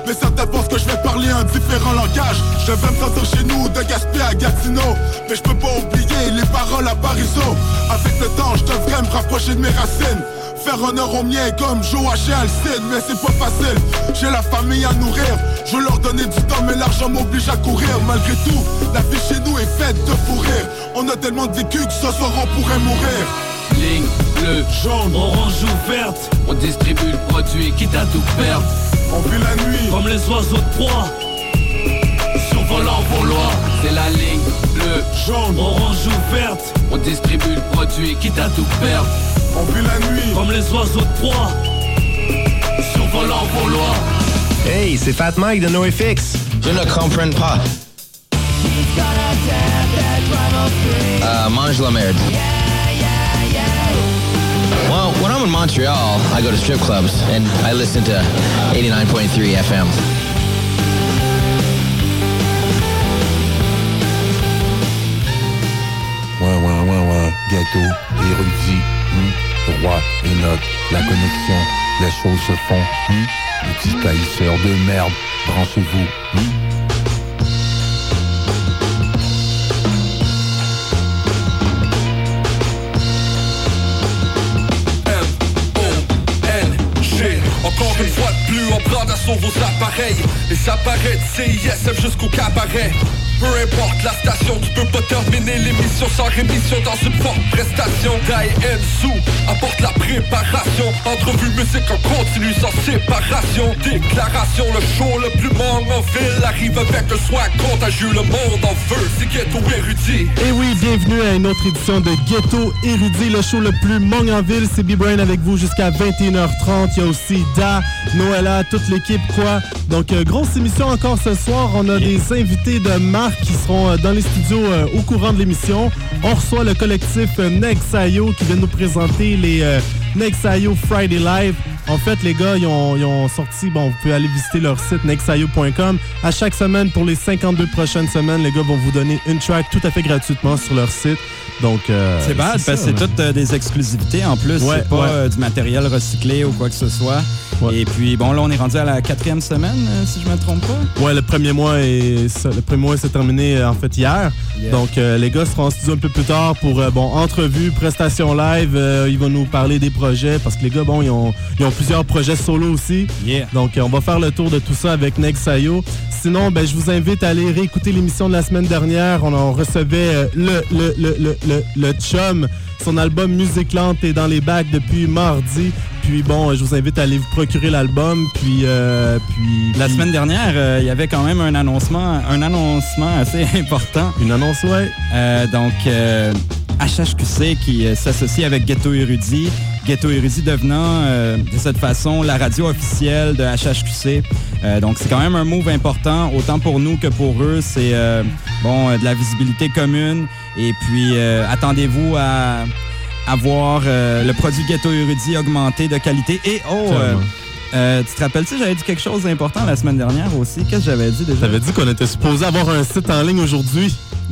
Mais certains pensent que je vais parler un différent langage. Je vais me sentir chez nous, de Gaspé à Gatineau. Mais je peux pas oublier les paroles à Parisot. Avec le temps, je devrais me rapprocher de mes racines. Faire honneur aux miens comme Joachim Alcide. Mais c'est pas facile, j'ai la famille à nourrir. Je veux leur donner du temps mais l'argent m'oblige à courir. Malgré tout, la vie chez nous est faite de fou rire. On a tellement de vécu que ce soir on pourrait mourir. Ligne bleue, jaune, orange ou verte. On distribue le produit quitte à tout perdre. On vit la nuit comme les oiseaux de proie, survolant vos lois. C'est la ligne bleue, jaune, orange ou verte. On distribue le produit quitte à tout perdre. On vit la nuit comme les oiseaux de proie, survolant vos lois. Hey, c'est Fat Mike de NoFX. Je ne comprends pas. Mange la merde. Well, when I'm in Montreal, I go to strip clubs and I listen to 89.3 FM. Ouais. Ghetto, érudit, roi et note, la connexion, les choses se font. Les petits taillisseurs de merde, branchez-vous. Encore une fois de plus, on prend d'assaut vos appareils. Les appareils de CISM jusqu'au cabaret. Peu importe la station, tu peux pas terminer l'émission sans rémission dans une forte prestation. Dai Ensu apporte la préparation. Entrevue musique en continu sans séparation. Déclaration, le show le plus mort en ville arrive avec le swag contagieux, le monde en veut. C'est Ghetto Érudit. Et oui, bienvenue à une autre édition de Ghetto Érudit, le show le plus mong en ville. C'est B-Brain avec vous jusqu'à 21h30. Il y a aussi Da, Noëlla, toute l'équipe quoi. Donc grosse émission encore ce soir. On a des invités de marque qui seront dans les studios au courant de l'émission. On reçoit le collectif Nexayo qui vient nous présenter les Nexayo Friday Live. En fait, les gars, ils ont sorti, bon, vous pouvez aller visiter leur site nexayo.com. À chaque semaine, pour les 52 prochaines semaines, les gars vont vous donner une track tout à fait gratuitement sur leur site. Donc, c'est bad, parce que c'est toutes des exclusivités en plus. Ouais, c'est pas du matériel recyclé ou quoi que ce soit. Ouais. Et puis, bon, là, on est rendu à la 4e semaine, si je me trompe pas. Ouais, le premier mois s'est terminé, en fait, hier. Yeah. Donc, les gars seront en studio un peu plus tard pour, entrevue, prestation live. Ils vont nous parler des projets parce que les gars, bon, ils ont plusieurs projets solo aussi. Yeah. Donc, on va faire le tour de tout ça avec Nexayo. Sinon, je vous invite à aller réécouter l'émission de la semaine dernière. On recevait le chum. Son album Musicland est dans les bacs depuis mardi. Puis bon, je vous invite à aller vous procurer l'album. Puis la semaine dernière, il y avait quand même un annoncement assez important. Une annonce, ouais. Donc, HHQC qui s'associe avec Ghetto Érudit. Ghetto Érudit devenant de cette façon la radio officielle de HHQC. Donc, c'est quand même un move important, autant pour nous que pour eux. C'est de la visibilité commune. Et puis, attendez-vous à voir le produit Ghetto Érudit augmenter de qualité. Et tu te rappelles-tu, j'avais dit quelque chose d'important la semaine dernière aussi. Qu'est-ce que j'avais dit déjà? T'avais dit qu'on était supposé avoir un site en ligne aujourd'hui.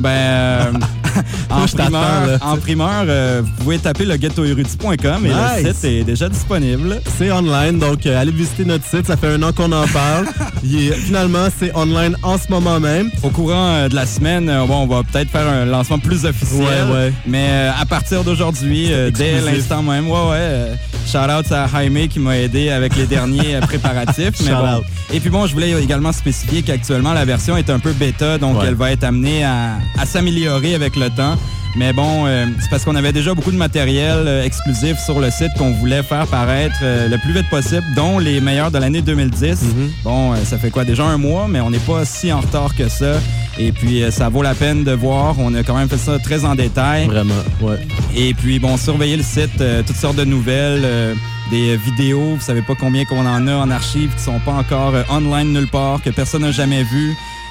En primeur, vous pouvez taper le ghettoérudit.com et le site est déjà disponible. C'est online, donc allez visiter notre site. Ça fait 1 an qu'on en parle. Finalement, c'est online en ce moment même. Au courant de la semaine, on va peut-être faire un lancement plus officiel. Ouais. Mais à partir d'aujourd'hui, dès l'instant même, shout-out à Jaime qui m'a aidé avec les derniers préparatifs. Mais bon. Et puis je voulais également spécifier qu'actuellement, la version est un peu bêta, donc elle va être amenée à s'améliorer avec le temps. Mais c'est parce qu'on avait déjà beaucoup de matériel exclusif sur le site qu'on voulait faire paraître le plus vite possible, dont les meilleurs de l'année 2010. Ça fait déjà 1 mois, mais on n'est pas si en retard que ça. Et puis, ça vaut la peine de voir. On a quand même fait ça très en détail. Vraiment, ouais. Et puis, surveillez le site, toutes sortes de nouvelles, des vidéos. Vous savez pas combien qu'on en a en archives qui sont pas encore online nulle part, que personne n'a jamais vu.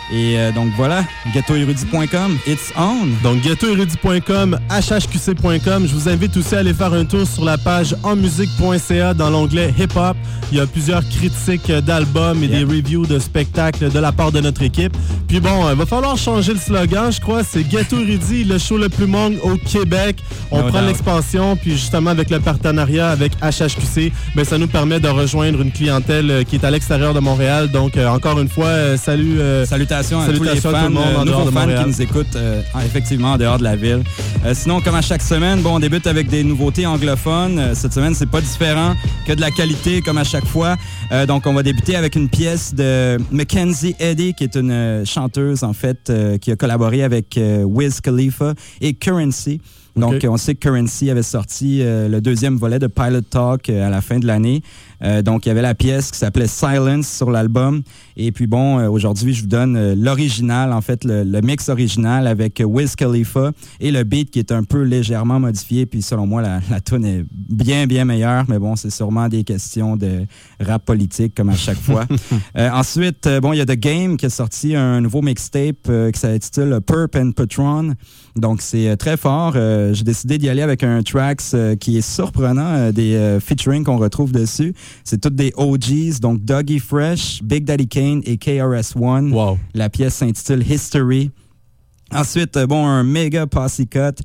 Et donc voilà, ghettoérudit.com, it's on. Donc ghettoérudit.com, hhqc.com. Je vous invite aussi à aller faire un tour sur la page enmusique.ca dans l'onglet hip-hop. Il y a plusieurs critiques d'albums et des reviews de spectacles de la part de notre équipe. Puis bon, il va falloir changer le slogan, je crois. C'est Ghetto Érudit, le show le plus mong au Québec. On prend l'expansion, puis justement avec le partenariat avec HHQC, ben, ça nous permet de rejoindre une clientèle qui est à l'extérieur de Montréal. Donc encore une fois, salutations à tous les fans, nouveaux fans qui nous écoutent effectivement en dehors de la ville. Sinon, comme à chaque semaine, bon, on débute avec des nouveautés anglophones. Cette semaine, c'est pas différent que de la qualité comme à chaque fois. Donc, on va débuter avec une pièce de Mackenzie Eddy, qui est une chanteuse, en fait, qui a collaboré avec Wiz Khalifa et Currency. Donc, on sait que Currency avait sorti le deuxième volet de Pilot Talk à la fin de l'année. Donc, il y avait la pièce qui s'appelait Silence sur l'album. Et puis bon, aujourd'hui, je vous donne l'original, en fait, le mix original avec Wiz Khalifa et le beat qui est un peu légèrement modifié. Puis selon moi, la tune est bien, bien meilleure. Mais bon, c'est sûrement des questions de rap politique, comme à chaque fois. Ensuite, bon, il y a The Game qui a sorti un nouveau mixtape qui s'intitule Perp and Patron. Donc, c'est très fort. J'ai décidé d'y aller avec un tracks qui est surprenant, des featuring qu'on retrouve dessus. C'est toutes des OGs, donc Dougie Fresh, Big Daddy Kane et KRS-One. Wow. La pièce s'intitule History. Ensuite, bon, un méga posse cut,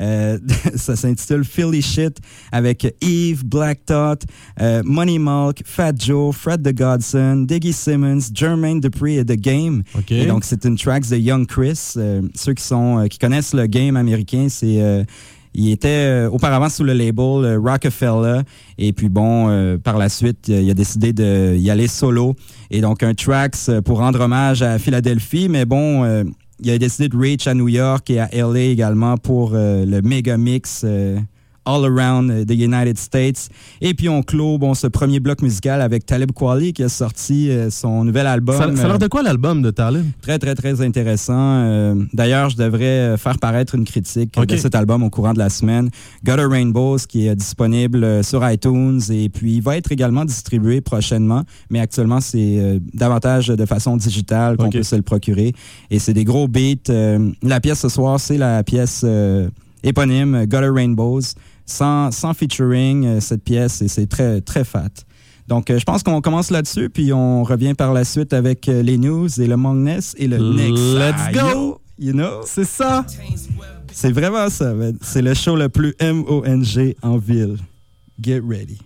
ça s'intitule Philly Shit avec Eve, Black Thought, Money Malk, Fat Joe, Fred the Godson, Diggy Simmons, Jermaine Dupri et The Game. Okay. Et donc, c'est une track de Young Chris. Ceux qui connaissent le game américain, c'est... il était auparavant sous le label Rockefeller et puis bon, par la suite, il a décidé d'y aller solo. Et donc, un tracks pour rendre hommage à Philadelphie, mais bon... il a décidé de reach à New York et à LA également pour le méga mix all around the United States. Et puis on clôt ce premier bloc musical avec Talib Kweli qui a sorti son nouvel album. Ça a l'air de quoi l'album de Talib? Très, très, très intéressant. D'ailleurs, je devrais faire paraître une critique de cet album au courant de la semaine. Gutter Rainbows qui est disponible sur iTunes et puis il va être également distribué prochainement, mais actuellement c'est davantage de façon digitale qu'on peut se le procurer. Et c'est des gros beats. La pièce ce soir, c'est la pièce éponyme, Gutter Rainbows. Sans featuring, cette pièce, et c'est très, très fat. Donc, je pense qu'on commence là-dessus, puis on revient par la suite avec les news et le Mongness et le Next. Let's go! You know? C'est ça! C'est vraiment ça, man. C'est le show le plus MONG en ville. Get ready.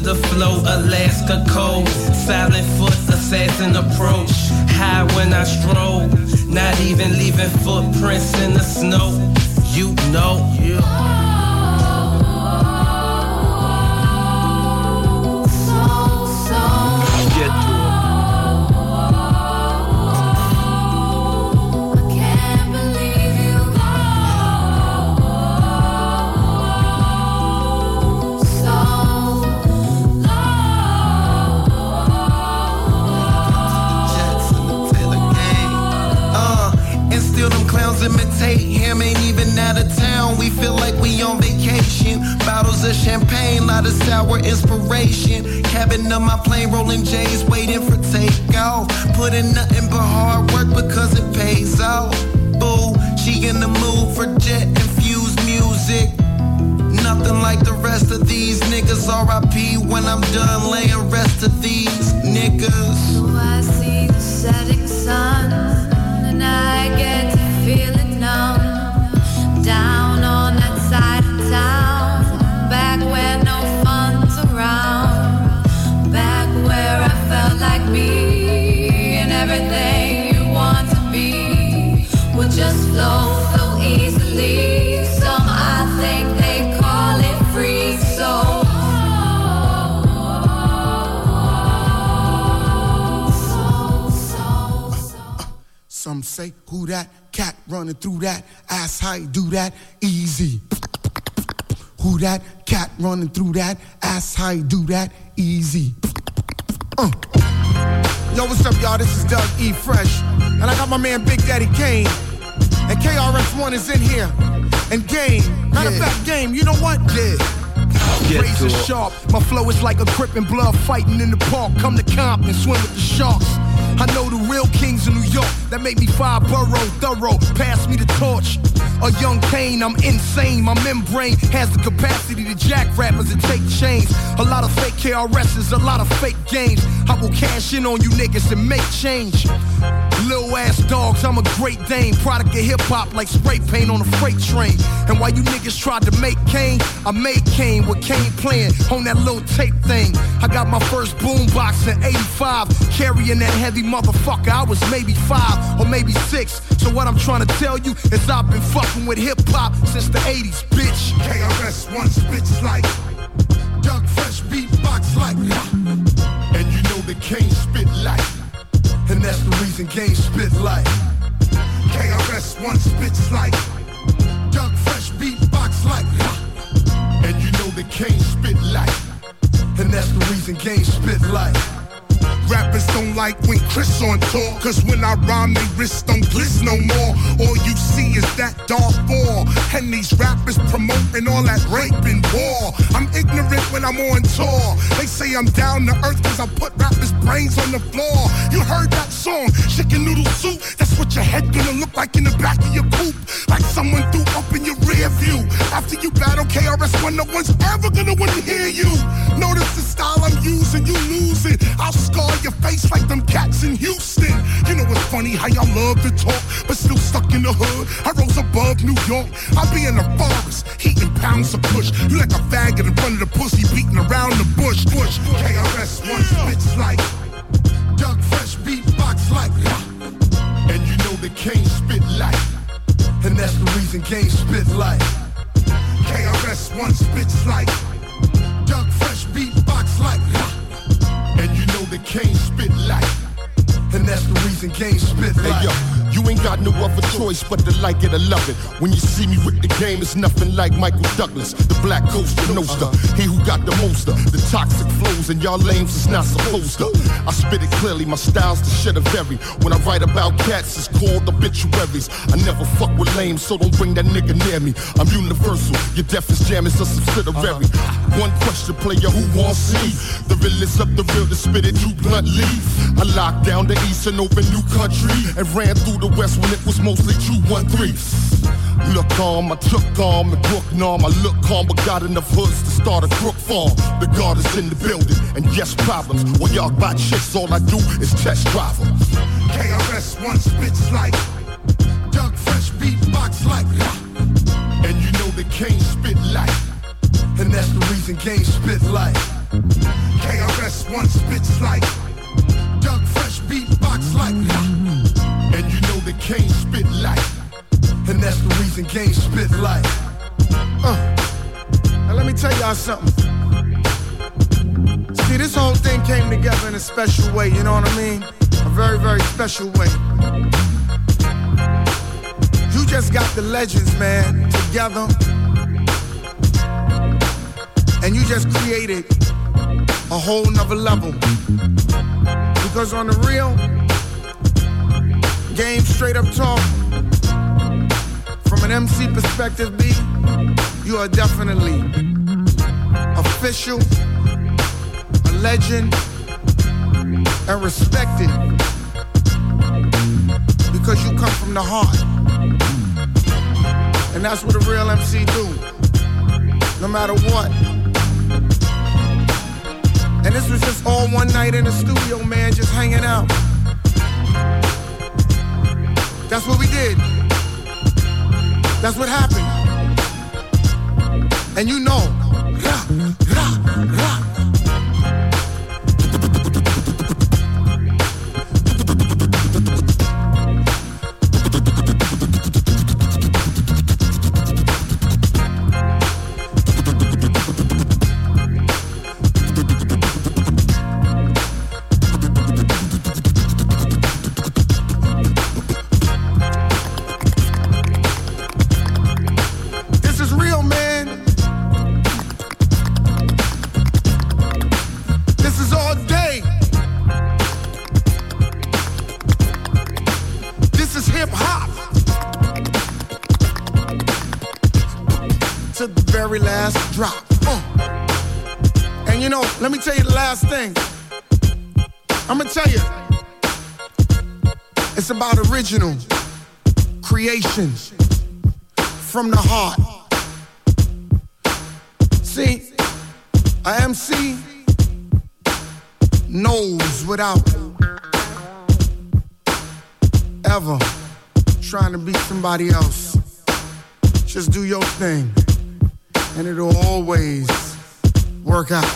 the flow, Alaska cold. Silent foot, assassin approach. High when I stroll, not even leaving footprints in the snow. You know, imitate him, ain't even out of town. We feel like we on vacation. Bottles of champagne, lot of sour inspiration. Cabin of my plane, rolling J's, waiting for takeoff. Putting nothing but hard work because it pays off. Boo, she in the mood for jet-infused music. Nothing like the rest of these niggas. R.I.P. when I'm done laying rest of these niggas. So I see the setting sun, and I get to feel it numb. Down on that side of town, back where no fun's around, back where I felt like me, and everything you want to be would just flow so easily. Some I think they call it free, so some say, who that? Cat running through that. Ask how you do that. Easy. Who that? Cat running through that. Ask how you do that. Easy. Yo, what's up, y'all? This is Doug E. Fresh. And I got my man Big Daddy Kane. And KRS-One is in here. And Game. Matter of fact, Game, you know what? Razor sharp. My flow is like a Crip and blood fighting in the park. Come to Compton, swim with the sharks. I know the real kings of New York that make me fire borough thorough. Pass me the torch. A young Kane, I'm insane. My membrane has the capacity to jack rappers and take chains. A lot of fake KRS's, a lot of fake games. I will cash in on you niggas and make change. Little ass dogs, I'm a great Dane. Product of hip hop like spray paint on a freight train. And while you niggas tried to make Kane, I made Kane with Kane playing on that little tape thing. I got my first boombox in 85, carrying that heavy motherfucker. I was maybe 5 or maybe 6. So what I'm trying to tell you is I've been fucking with hip hop since the 80s, bitch. KRS-One spits like Doug Fresh beatbox like, and you know the Kane spit like. And that's the reason Game spit like. KRS-One spits like Doug Fresh beatbox like, and you know the Kane spit like. And that's the reason Game spit like. Rappers don't like when Chris on tour, cause when I rhyme they wrists don't gliss no more. All you see is that dark ball, and these rappers promoting all that rape and war. I'm ignorant when I'm on tour. They say I'm down to earth cause I put rappers' brains on the floor. You heard that song, chicken noodle soup? That's what your head gonna look like in the back of your coupe. Like someone threw up in your rear view. After you battle KRS-One, no one's ever gonna wanna hear you. Notice the style I'm using, you losing. I'll scar your face like them cats in Houston. You know it's funny how y'all love to talk, but still stuck in the hood. I rose above New York. I be in the forest, heating pounds of push. You like a faggot in front of the pussy, beating around the bush. KRS-One spits like Doug Fresh beatbox like, and you know the Kane spit like. And that's the reason Game spit like. KRS-One spits like Doug Fresh beatbox like, and you know the Kane spit like. And that's the reason Game spit like. Hey yo, you ain't got no other choice but to like it or love it. When you see me with the Game, it's nothing like Michael Douglas, the black ghost, the noster. He who got the most of the toxic flows, and y'all lames is not supposed to. I spit it clearly, my style's the shit of very. When I write about cats, it's called obituaries. I never fuck with lame, so don't bring that nigga near me. I'm universal, your deaf is jam is a subsidiary. One question, player, who wants see? The realest of the real, to spit it, you bluntly. I locked down the east and over new country, and ran through the west when it was mostly 213. Look calm, I took calm and brook norm. I look calm, but got enough hoods to start a crook farm. The guard is in the building, and yes, problems. When y'all buy chicks, all I do is test drive them. KRS-One spits like Doug Fresh beatbox like, and you know the Kane spit like. And that's the reason Game spit like KRS-One spits like Doug Fresh beatbox like and you know the Kane spit like. And that's the reason Game spit like. Now let me tell y'all something. See, this whole thing came together in a special way, you know what I mean? A very, very special way. You just got the legends, man, together. And you just created a whole nother level. Because on the real, Game straight up talk, from an MC perspective, B, you are definitely official, a legend, and respected. Because you come from the heart. And that's what a real MC do, no matter what. And this was just all one night in the studio, man, just hanging out. That's what we did. That's what happened. And you know, last drop. And you know, let me tell you the last thing. I'm gonna tell you, it's about original creation from the heart. See, a MC knows without ever trying to be somebody else. Just do your thing, and it'll always work out.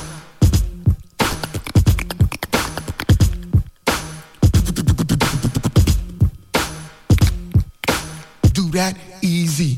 Do that easy.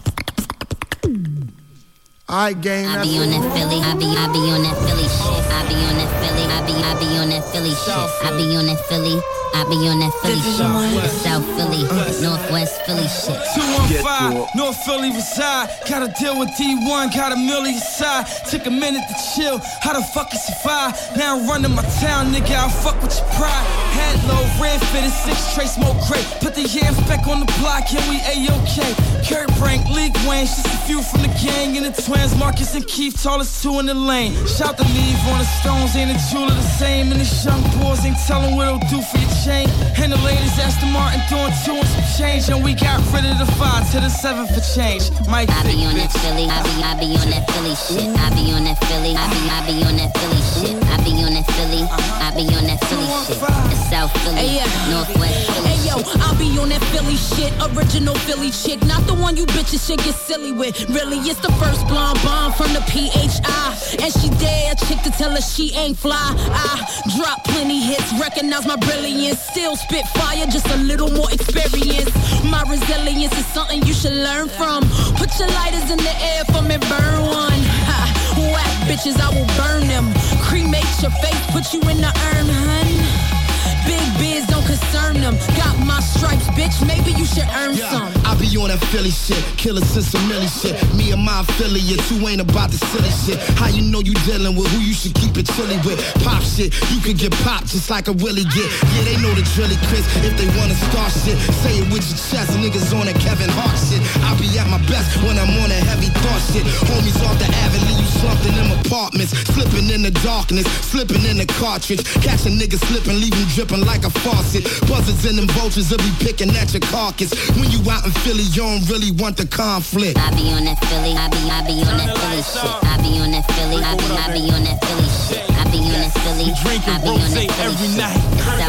Alright, gang. I be on that Philly. I be on that Philly shit. I be on that Philly. I be on that Philly shit. I be on that Philly. I be on that Philly shit. South Philly, Northwest Philly shit. 215, North Philly reside. Gotta deal with D1, got a million side. Took a minute to chill, how the fuck you survive? Now I'm running my town, nigga, I fuck with your pride. Head low, red fitted, 6 tray smoke crate. Put the yams back on the block, and we A-OK. Kurt Brank, League Wayne, just a few from the gang. And the twins, Marcus and Keith, tallest 2 in the lane. Shout the leave on the Stones, ain't a jeweler the same. And these young boys ain't tellin' what it'll do for your chain. And the ladies, Aston Martin doing 2 and some change. And we got rid of the 5 to the 7 for change. Mike, I be on that Philly, I be on that Philly shit. I be on that Philly, I be on that Philly shit. I be on that Philly, I be on that Philly shit. The South Philly, Northwest Philly. Hey yo, I be on that Philly shit, original Philly chick, not the one you bitches should get silly with. Really, it's the first blonde bomb from the PHI, and she dare a chick to tell her she ain't fly. I drop plenty hits, recognize my brilliance, still spit fire, just a little more experience. My resilience is something you should learn from. Put your lighters in the air for me, burn one. Ha, whack bitches, I will burn them. Cremate your face, put you in the urn, hun. Big biz don't concern them. Got my stripes, bitch, maybe you should earn some. I be on that Philly shit, killer sister Millie shit. Me and my affiliates who ain't about the silly shit. How you know you dealing with who you should keep it chilly with? Pop shit, you can get popped just like a Willie get. Yeah, they know the drilly Chris if they wanna start shit. Say it with your chest, niggas on that Kevin Hart shit. I be at my best when I'm on that heavy thought shit. Homies off the avenue, you slumped in them apartments. Flipping in the darkness, flipping in the cartridge. Catch a nigga slipping, leave him dripping like a faucet. Buzzards and them vultures will be picking at your carcass. When you out in Philly, you don't really want the conflict. I be on that Philly, I be on that Philly shit. I be on that Philly, I be on that Philly shit. I be on that Philly, I be on that Philly shit. South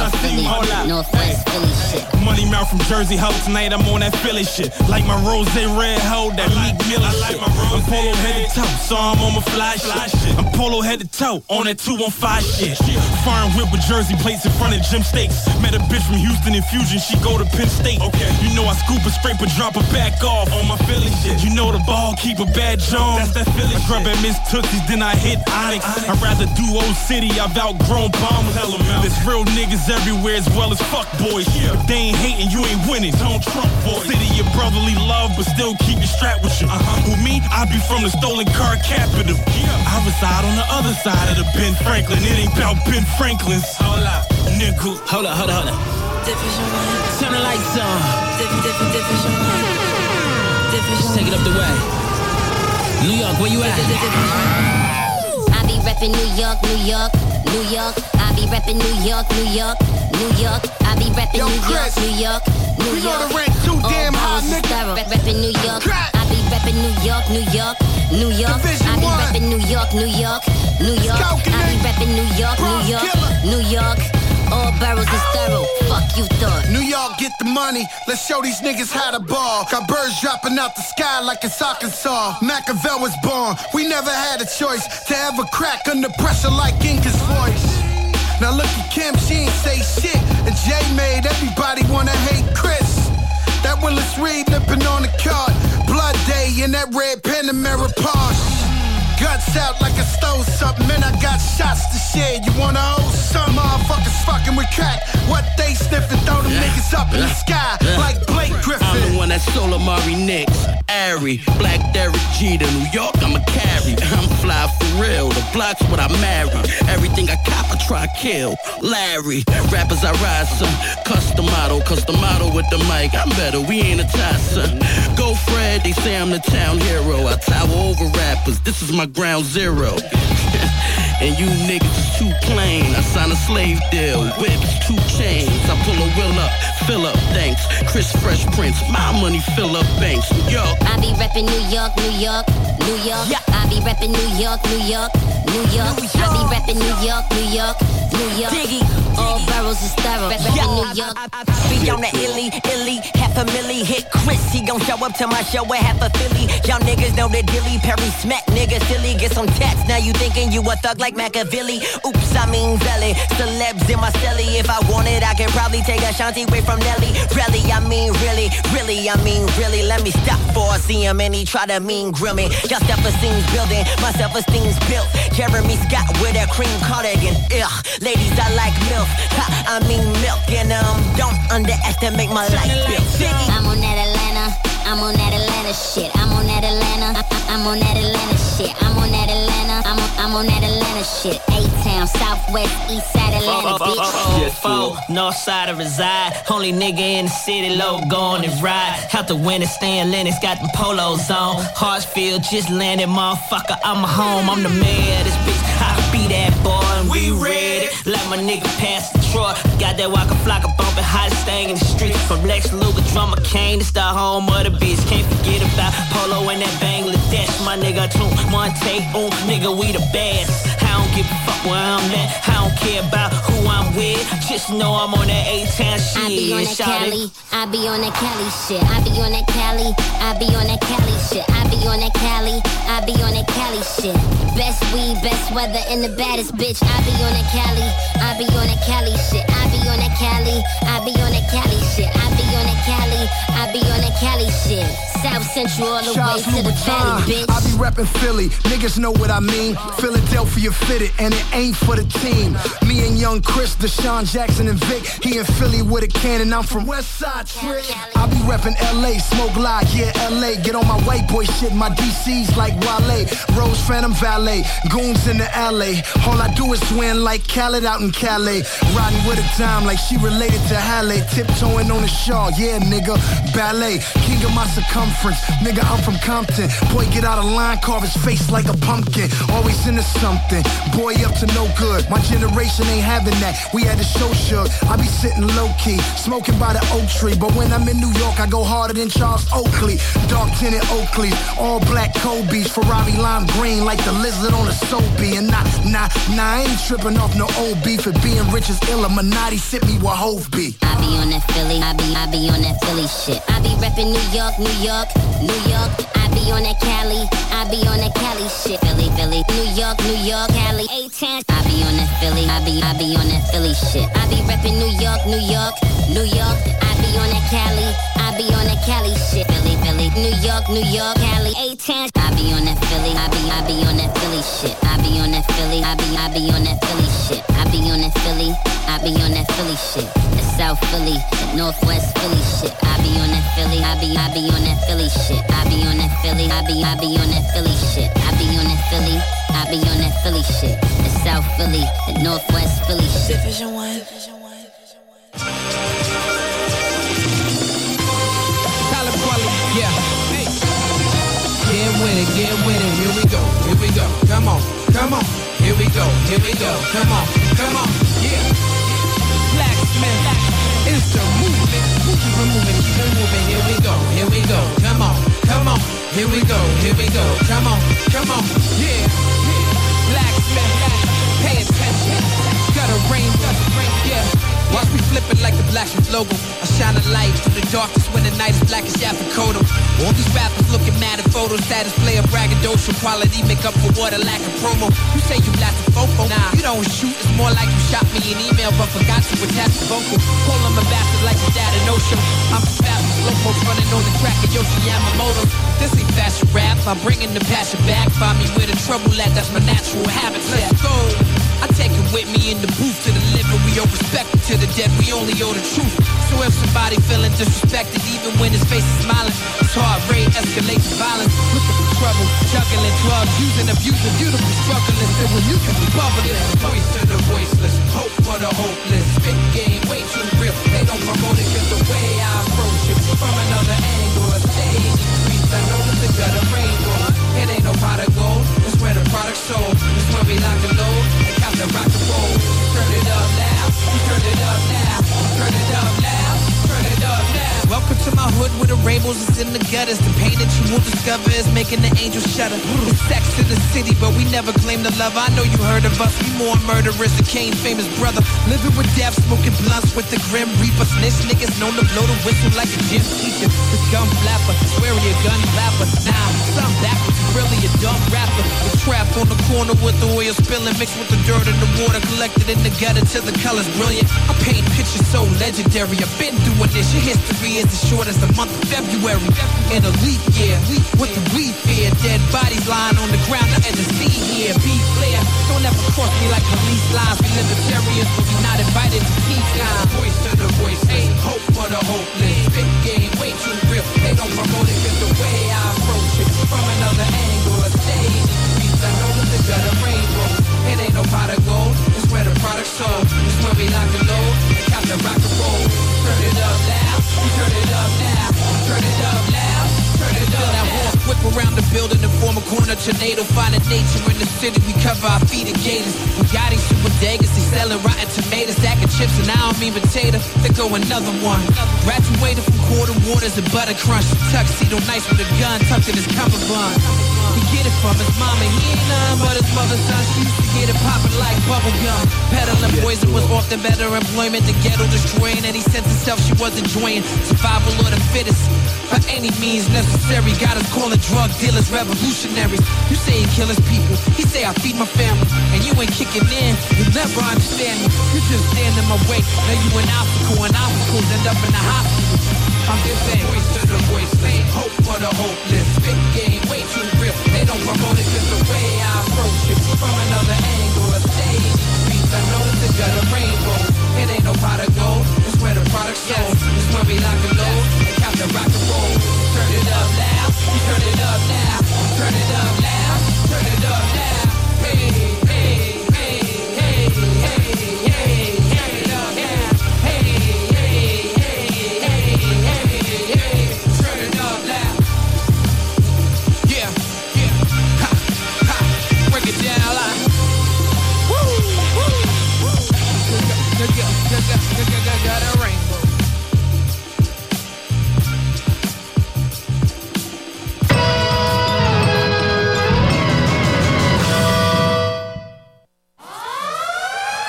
South Philly, Northwest Philly shit. Money Mouth from Jersey, ho, tonight I'm on that Philly shit. Like my Rose Red hoe, that Meek Miller shit. I'm polo head to toe, so I'm on my fly shit. I'm polo head to toe, on that 215 shit. Foreign whip with Jersey plates in front of Jim Stakes. Met a bitch from Houston Infusion, she go to Penn State. Okay, you know I scoop her straight but drop her back off on my Philly shit. You know the ball keep a bad Jones. That's that Philly shit. I grab at Miss Tootsies, then I hit Onyx. I'd rather do Old City, I've outgrown bombers. There's real niggas everywhere as well as fuck boys. If they ain't hating, you ain't winning. Don't Trump boys. City of brotherly love, but still keep it strapped with you. With me, I be from the stolen car capital. I reside on the other side of the Ben Franklin. It ain't about Ben Franklin's. Hold up, nigga. Hold up. Turn the lights on. Take it up the way. New York, where you at? I be reppin' New York. I be reppin' New York. I be reppin' New York. You know the rent too damn high, nigga. Reppin' New York. I be reppin' New York. I be reppin' New York. I be reppin' New York. All barrels is thorough. Fuck you thought. New York, get the money. Let's show these niggas how to ball. Got birds dropping out the sky like it's Arkansas. Machiavelli was born. We never had a choice to ever crack under pressure like Inca's voice. Now look at Kim, she ain't say shit. And Jay made everybody wanna hate Chris. That Willis Reed nipping on the card. Blood Day in that red Panamera Porsche. Guts out like I stole something, man, I got shots to share. You wanna hold some? Motherfuckers fucking with crack. What they sniffing, throw them niggas up in the sky like Blake Griffin. I'm the one that stole Amari Nicks, Ari, Black Derek G to New York, I'ma carry. I'm fly for real, the block's what I marry. Everything I cop, I try kill. Larry, rappers I rise some. Custom model with the mic. I'm better, we ain't a tie, son. Go Fred, they say I'm the town hero. I tower over rappers, this is my ground zero. And you niggas is too plain. I sign a slave deal, whips, 2 chains. I pull a will up, fill up, thanks. Chris Fresh Prince, my money fill up banks. New York. I be reppin' New York. Yeah. I be reppin' New York. I be reppin' New York. Diggy. All barrels is thorough. Reppin' New York. I be on the illy, half a milli. Hit Chris, he gon' show up to my show with half a Philly. Y'all niggas know the dilly. Perry smack, nigga silly. Get some tats, now you thinking you a thug like Machiavelli. Oops, I mean Velly. Celebs in my celly. If I wanted, I could probably take Ashanti away from Nelly. Really, I mean really. Let me stop before I see him and he try to mean grill me. Y'all self-esteem's building, my self-esteem's built. Jeremy Scott with a cream cardigan. Ugh, ladies, I like milk. I mean milk, and don't underestimate my life bill. I'm on that Atlanta shit. I'm on that Atlanta shit. A-Town, Southwest, East Side Atlanta, bitch. Four, North Side of reside. Only nigga in the city, low going and ride. Out the winter, staying Lennox, got them polos on. Hartsfield just landed, motherfucker. I'm home, I'm the mayor of this bitch. I be that boy, and we ready. Like my nigga past Detroit. Got that Waka Flocka bumping, hottest thing in the street. From Lex Luger, drummer Kane, it's the home of the bitch. Can't forget about Polo and that Bangladesh. My nigga, Toon, Monte, nigga, we the baddest. I don't give a fuck where I'm at. I don't care about who I'm with. Just know I'm on that A-Town shit. I be on that Cali. I be on that Cali shit. I be on that Cali. I be on that Cali shit. I be on that Cali. I be on that Cali shit. Best weed, best weather, and the baddest bitch. I be on that Cali. I be on that Cali shit. I be on that Cali. I be on that Cali shit. I be on that Cali. I be on that Cali shit. South Central all the way to the valley, bitch. I be reppin' Philly, niggas know what I mean. Philadelphia fitted, and it ain't for the team. Me and young Chris, Deshaun Jackson and Vic. He in Philly with a cannon, I'm from Westside Trick. I be reppin' LA, smoke live, yeah, LA. Get on my white boy shit, my DC's like Wale. Rose Phantom Valet, goons in the alley. All I do is win like Khaled out in Calais. Riding with a dime like she related to Halle. Tiptoeing on the Shaw, yeah, nigga, ballet. King of my circumference, nigga, I'm from Compton. Boy, get out of line, carve his face like a pumpkin. Always into something, boy up to no good. My generation ain't having that. We had the show shook. I be sitting low key, smoking by the oak tree. But when I'm in New York, I go harder than Charles Oakley. Dark tinted Oakley, all black Kobe's, Ferrari lime green like the lizard on a soapy. And nah, I ain't tripping off no old beef. It being rich is Illuminati, sip me what Hove be. I be on that Philly, I be on that Philly shit. I be reppin' New York, New York, New York. I be on that Cali, I be on that Cali shit. Philly, New York, Cali. 810. I be on that Philly, I be on that Philly shit. I be reppin' New York, New York, New York. I be on that Cali, I be on that Cali shit. Philly, New York, Cali. 810. I be on that Philly, I be on that Philly shit. I be on that Philly, I be on that Philly shit. I be on that Philly, I be on that Philly shit. The South Philly, the Northwest Philly shit. I be on that Philly, I be on that Philly shit. I be on that Philly, I be on that Philly shit. I be on that Philly, I be on that Philly shit. The South Philly, the Northwest Philly shit. Division 1. Yeah. Hey. Get with it, here we go, come on, here we go, come on, yeah. Blacksmith, it's the movement, keep it moving, here we go, come on, here we go, come on, yeah. Blacksmith, pay attention, gotta rain, yeah. Watch me flip it like the Black Sheep logo. I shine a light through the darkness when the night is black as Yafakoto. All these rappers looking mad at photos, status play a braggadocio quality, make up for what a lack of promo. You say you got the fofo, nah, you don't shoot. It's more like you shot me an email but forgot to attach the vocal. Call him a bastard like your dad and no-show. I'm just fast with slow-mo running on the track of Yoshi Yamamoto. This ain't fashion rap, I'm bringing the passion back. Find me where the trouble at, that's my natural habitat. Let's go. I take it with me in the booth to the living. We owe respect to the dead, we only owe the truth. So if somebody feeling disrespected, even when his face is smiling, it's heart rate escalates to violence. Looking for trouble, juggling drugs, using, abusing, beautiful, struggling. So when you can be bubbling, voice to the voiceless, hope for the hopeless. Spit game way too real. They don't promote it 'cause the way I approach it from another angle. I stay in the streets, I know that the gutter rainbow. It ain't no pot of gold, it's where the product's sold. It's where we lock and load. The rock and roll, turn it up now, turn it up now, turn it up now, turn it up now. Welcome to my hood where the rainbows is in the gutters. The pain that you will discover is making the angels shudder. It's sex in the city, but we never claim the love. I know you heard of us, we more murderers than Kane's famous brother. Living with death, smoking blunts with the grim reaper. Snitch niggas known to blow the whistle like a gym teacher. This gun flapper, swear he a gun clapper. Nah, some backwards, really a dumb rapper. The trap on the corner with the oil spilling, mixed with the dirt and the water collected in the gutter till the color's brilliant. I paint pictures so legendary. I've been doing this. Your history is as short as the month of February. In a leap year, what do we fear? Dead bodies lying on the ground, nothing to see here. Be clear, don't ever cross me like police lines. We libertarians, but we not invited to peace time. Voice to the voiceless, hope for the hopeless. Big game, way too real. They don't promote it 'cause the way I approach it from another angle. I stay in the streets, I know that the gutter rainbow. It ain't no pot of gold, it's where the product's sold. It's where we lock and load, and count the rock and roll. Turn it up loud, turn it up now, turn it up loud, turn it up now. Whip around the building and form a corner tornado. Finding nature in the city, we cover our feet in gators. We got these super daggers, they selling rotten tomatoes. Stack of chips and I don't mean potato, there go another one. Graduated from quarter waters and butter crunch. Tuxedo nice with a gun tucked in his cummerbund. He get it from his mama, he ain't none but his mother's son. She used to get it poppin' like bubblegum. Peddling poison was often better employment. The ghetto destroying any sense of self she was enjoying. Survival of the fittest, by any means necessary. Got us calling drug dealers revolutionaries. You say he kill his people, he say I feed my family. And you ain't kicking in, you never understand me. You just stand in my way, now you an obstacle. And obstacles end up in the hospital. I'm just saying, voice to the voiceless, hope for the hopeless. Big game, way too real. They don't promote it 'cause the way I approach it from another angle. I stay in the streets, I know that the gutter rainbow. It ain't no pot of gold, it's where the product's sold. It's where we lock and load, and count the rock and roll. Turn it up loud, turn it up now, turn it up loud, turn it up now. Hey, hey, hey, hey, hey, hey, turn it up now. Hey, hey, hey, hey, hey, hey, turn it up loud. Yeah, yeah, ha, ha, break it down like, woo.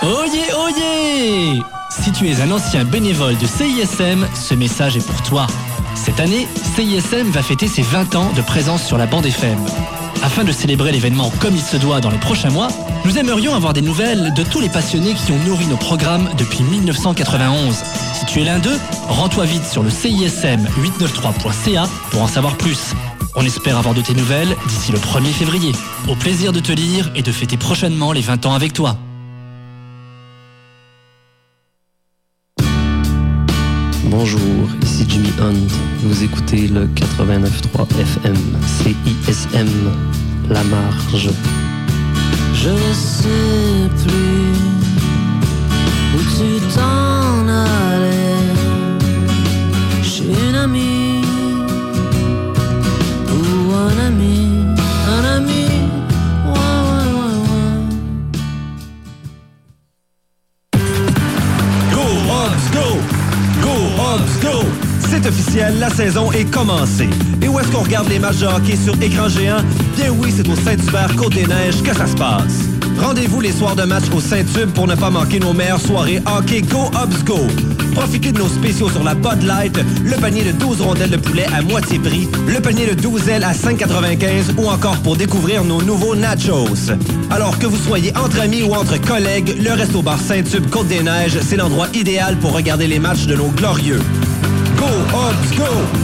Oyez, oyez! Si tu es un ancien bénévole de CISM, ce message est pour toi. Cette année, CISM va fêter ses 20 ans de présence sur la bande FM. Afin de célébrer l'événement comme il se doit dans les prochains mois, nous aimerions avoir des nouvelles de tous les passionnés qui ont nourri nos programmes depuis 1991. Si tu es l'un d'eux, rends-toi vite sur le CISM893.ca pour en savoir plus. On espère avoir de tes nouvelles d'ici le 1er février. Au plaisir de te lire et de fêter prochainement les 20 ans avec toi. Bonjour, ici Jimmy Hunt. Vous écoutez le 89.3 FM, CISM, La Marge. Je ne sais plus où tu t'en allais. Chez une amie ou un ami, un ami. Go! C'est officiel, la saison est commencée. Et où est-ce qu'on regarde les matchs de hockey sur écran géant? Bien oui, c'est au Saint-Hubert Côte-des-Neiges que ça se passe. Rendez-vous les soirs de match au Saint-Tube pour ne pas manquer nos meilleures soirées hockey Go Hubs Go. Profitez de nos spéciaux sur la Bud Light, le panier de 12 rondelles de poulet à moitié prix, le panier de 12 ailes à 5,95 ou encore pour découvrir nos nouveaux nachos. Alors que vous soyez entre amis ou entre collègues, le Resto Bar Saint-Tube Côte-des-Neiges, c'est l'endroit idéal pour regarder les matchs de nos glorieux. Go Hubs Go!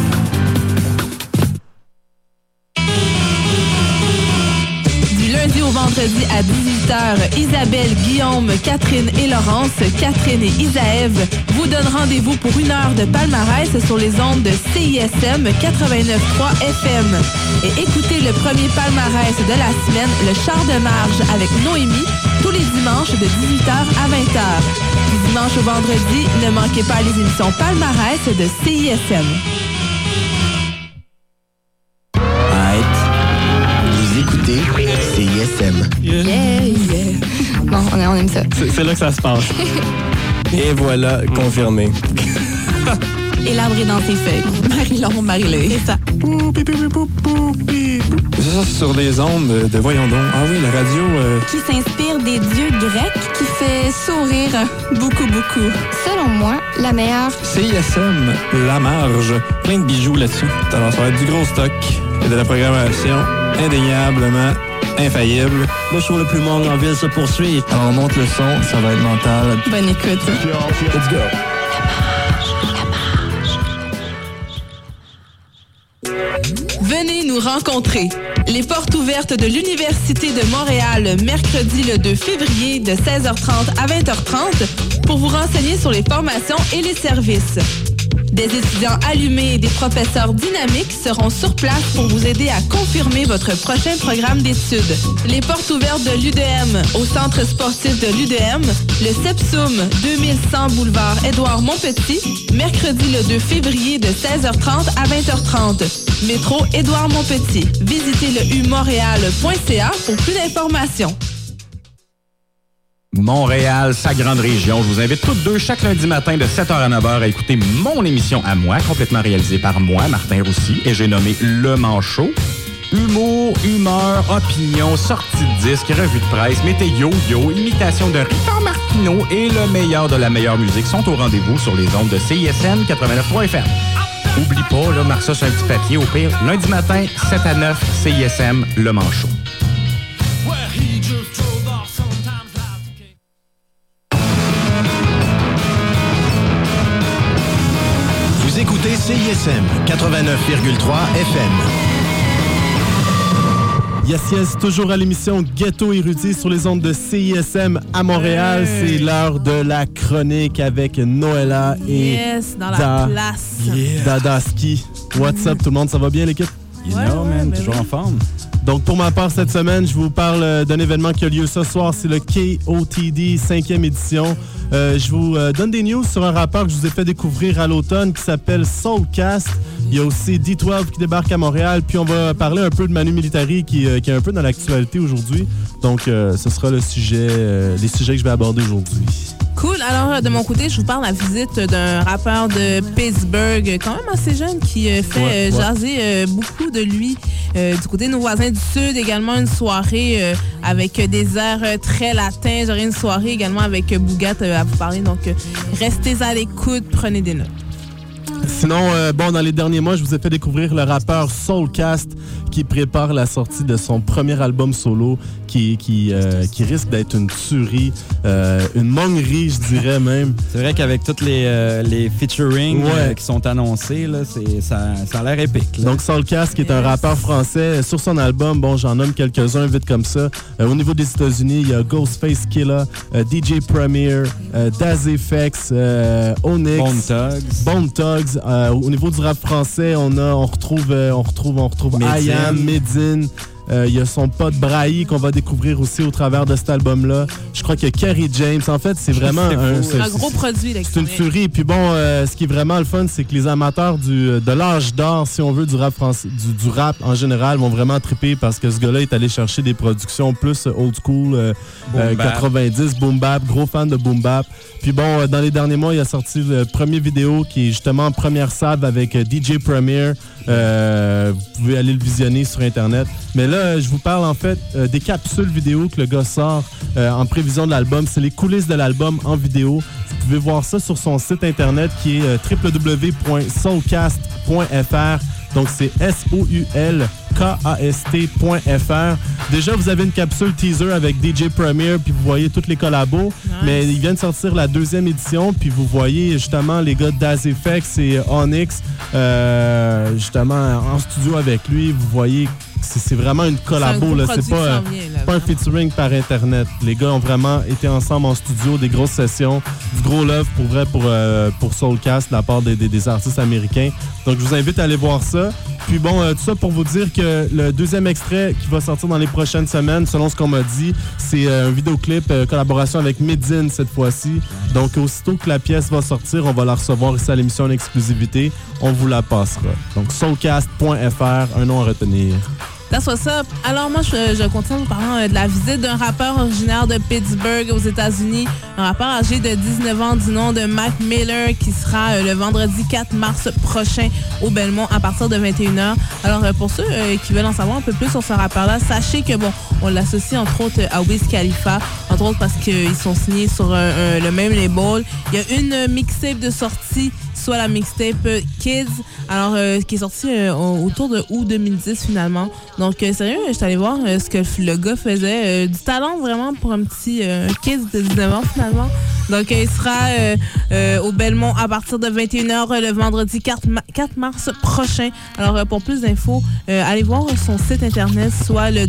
Lundi au vendredi à 18h, Isabelle, Guillaume, Catherine et Laurence, Catherine et Isaève vous donnent rendez-vous pour une heure de palmarès sur les ondes de CISM 89.3 FM. Et écoutez le premier palmarès de la semaine, le char de marge avec Noémie, tous les dimanches de 18h à 20h. Du dimanche au vendredi, ne manquez pas les émissions palmarès de CISM. Écoutez, c'est ISM. Yeah. Bon, on aime ça. C'est là que ça se passe. Et voilà, confirmé. Et l'arbre est dans ses feuilles. Marie-Laure, Marie-Lé. C'est ça. Ça, c'est sur des ondes de voyons donc. Ah oui, la radio... Qui s'inspire des dieux grecs, qui fait sourire beaucoup. Selon moi, la meilleure... CISM, La Marge. Plein de bijoux là-dessus. Alors, ça va être du gros stock et de la programmation indéniablement infaillible. Le show le plus mong en ville se poursuit. Alors on monte le son, ça va être mental. Bonne écoute. Let's go. Venez nous rencontrer. Les portes ouvertes de l'Université de Montréal, mercredi le 2 février de 16h30 à 20h30 pour vous renseigner sur les formations et les services. Des étudiants allumés et des professeurs dynamiques seront sur place pour vous aider à confirmer votre prochain programme d'études. Les portes ouvertes de l'UDM au centre sportif de l'UDM, le Sepsum 2100 boulevard Édouard-Montpetit, mercredi le 2 février de 16h30 à 20h30. Métro Édouard-Montpetit. Visitez le umontréal.ca pour plus d'informations. Montréal, sa grande région. Je vous invite toutes deux chaque lundi matin de 7h à 9h à écouter mon émission à moi, complètement réalisée par moi, Martin Roussy, et j'ai nommé Le Manchot. Humour, humeur, opinion, sortie de disque, revue de presse, météo, imitation de Richard Martineau et le meilleur de la meilleure musique sont au rendez-vous sur les ondes de CISM 89.3 FM. Oublie pas, là, marque ça sur un petit papier au pire. Lundi matin, 7 à 9, CISM, Le Manchot. Vous écoutez CISM 89,3 FM. Yes, toujours à l'émission Ghetto Érudit sur les ondes de CISM à Montréal. Hey. C'est l'heure de la chronique avec Noëlla et dans la place. Dadaski. What's up tout le monde, ça va bien l'équipe? Toujours en forme. Donc pour ma part cette semaine, je vous parle d'un événement qui a lieu ce soir, c'est le KOTD 5e édition. Je vous donne des news sur un rappeur que je vous ai fait découvrir à l'automne qui s'appelle Soulcast. Il y a aussi D12 qui débarque à Montréal. Puis on va parler un peu de Manu Militari qui est un peu dans l'actualité aujourd'hui. Donc ce sera les sujets que je vais aborder aujourd'hui. Cool. Alors, de mon côté, je vous parle de la visite d'un rappeur de Pittsburgh, quand même assez jeune, qui fait jaser beaucoup de lui. Du côté de nos voisins du Sud, également une soirée avec des airs très latins. J'aurai une soirée également avec Bougat à vous parler. Donc, restez à l'écoute, prenez des notes. Sinon, dans les derniers mois, je vous ai fait découvrir le rappeur Soulcast qui prépare la sortie de son premier album solo qui risque d'être une tuerie, une mongerie, je dirais même. C'est vrai qu'avec tous les featuring qui sont annoncés, là, ça a l'air épique. Là. Donc Soulcast, qui est un rappeur français, sur son album, j'en nomme quelques-uns vite comme ça. Au niveau des États-Unis, il y a Ghostface Killah, DJ Premier, Daz FX, Onyx, Bone Thugs. Au niveau du rap français, on retrouve Ayam, Medine. Il y a son pote Brahi qu'on va découvrir aussi au travers de cet album-là. Je crois qu'il y a Kerry James. En fait, c'est vraiment un gros produit. C'est une tuerie. Puis ce qui est vraiment le fun, c'est que les amateurs de l'âge d'or, si on veut, du rap français, du rap en général, vont vraiment triper parce que ce gars-là est allé chercher des productions plus old school, 90, boom bap, gros fan de boom bap. Puis dans les derniers mois, il a sorti le premier vidéo qui est justement première salve avec DJ Premier. Vous pouvez aller le visionner sur Internet. Mais là, je vous parle en fait des capsules vidéo que le gars sort en prévision de l'album. C'est les coulisses de l'album en vidéo. Vous pouvez voir ça sur son site Internet qui est www.soulcast.fr. Donc, c'est SOULKAST.fr. Déjà, vous avez une capsule teaser avec DJ Premier, puis vous voyez tous les collabos. Nice. Mais ils viennent sortir la 2e édition, puis vous voyez justement les gars de Daz FX et Onyx, justement en studio avec lui. Vous voyez, c'est vraiment une collabo. C'est pas un featuring par Internet. Les gars ont vraiment été ensemble en studio, des grosses sessions, du gros love pour Soulcast de la part des artistes américains. Donc, je vous invite à aller voir ça. Puis tout ça pour vous dire que le 2e extrait qui va sortir dans les prochaines semaines, selon ce qu'on m'a dit, c'est un vidéoclip, collaboration avec Medine cette fois-ci. Donc, aussitôt que la pièce va sortir, on va la recevoir ici à l'émission en exclusivité. On vous la passera. Donc, soulcast.fr, un nom à retenir. That's what's up. Alors moi, je continue en parlant de la visite d'un rappeur originaire de Pittsburgh aux États-Unis, un rappeur âgé de 19 ans du nom de Mac Miller qui sera le vendredi 4 mars prochain au Belmont à partir de 21h. Alors pour ceux qui veulent en savoir un peu plus sur ce rappeur-là, sachez que on l'associe entre autres à Wiz Khalifa, entre autres parce qu'ils sont signés sur le même label. Il y a une mixtape de sortie, soit la mixtape Kids, alors qui est sortie autour de août 2010 finalement. Donc sérieux, je suis allée voir ce que le gars faisait. Du talent vraiment pour un petit Kids de 19 ans finalement. Donc il sera au Belmont à partir de 21h le vendredi 4 mars prochain. Alors pour plus d'infos, allez voir son site internet, soit le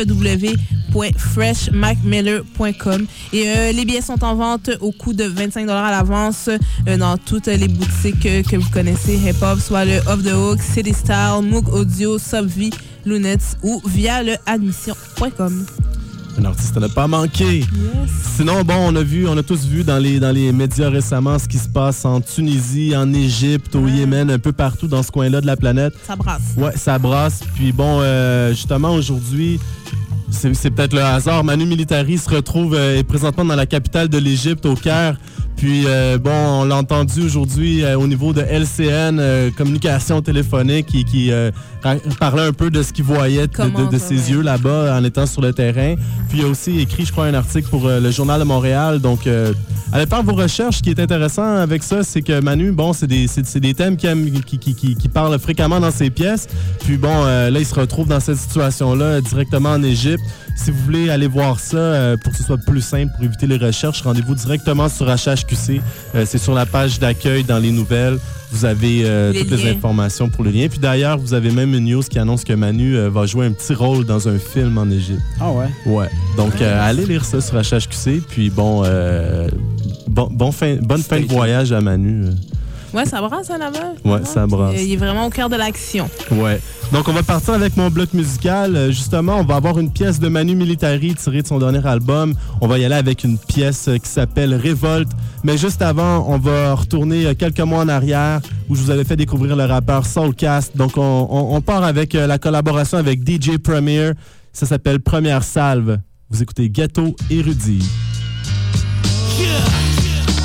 www.freshmacmiller.com. Et les billets sont en vente au coût de 25$ à l'avance dans toutes les boutiques que vous connaissez hip-hop, soit le Off the Hook, City Style, Moog Audio, Subvie, Lunettes ou via le admission.com. Un artiste n'a pas manqué. Yes. Sinon, on a tous vu dans les médias récemment ce qui se passe en Tunisie, en Égypte, au Yémen, un peu partout dans ce coin-là de la planète. Ça brasse. Ouais, ça brasse. Puis justement, aujourd'hui, c'est peut-être le hasard, Manu Militari se retrouve présentement dans la capitale de l'Égypte, au Caire. Puis, on l'a entendu aujourd'hui au niveau de LCN, communication téléphonique, qui parlait un peu de ce qu'il voyait de ses yeux là-bas en étant sur le terrain. Puis, il a aussi écrit, je crois, un article pour le Journal de Montréal. Donc, allez faire vos recherches. Ce qui est intéressant avec ça, c'est que Manu, c'est des thèmes qui parlent fréquemment dans ses pièces. Puis, là, il se retrouve dans cette situation-là directement en Égypte. Si vous voulez aller voir ça, pour que ce soit plus simple, pour éviter les recherches, rendez-vous directement sur HHQC. C'est sur la page d'accueil dans les nouvelles. Vous avez toutes les informations pour le lien. Puis d'ailleurs, vous avez même une news qui annonce que Manu va jouer un petit rôle dans un film en Égypte. Ah ouais? Ouais. Donc, allez lire ça sur HHQC. Puis bonne fin de voyage à Manu. Ouais, ça brasse là-bas. Ouais, ça brasse. Il est vraiment au cœur de l'action. Ouais. Donc, on va partir avec mon bloc musical. Justement, on va avoir une pièce de Manu Militari tirée de son dernier album. On va y aller avec une pièce qui s'appelle Révolte. Mais juste avant, on va retourner quelques mois en arrière où je vous avais fait découvrir le rappeur Soulcast. Donc, on part avec la collaboration avec DJ Premier. Ça s'appelle Première Salve. Vous écoutez Ghetto Érudit. Yeah.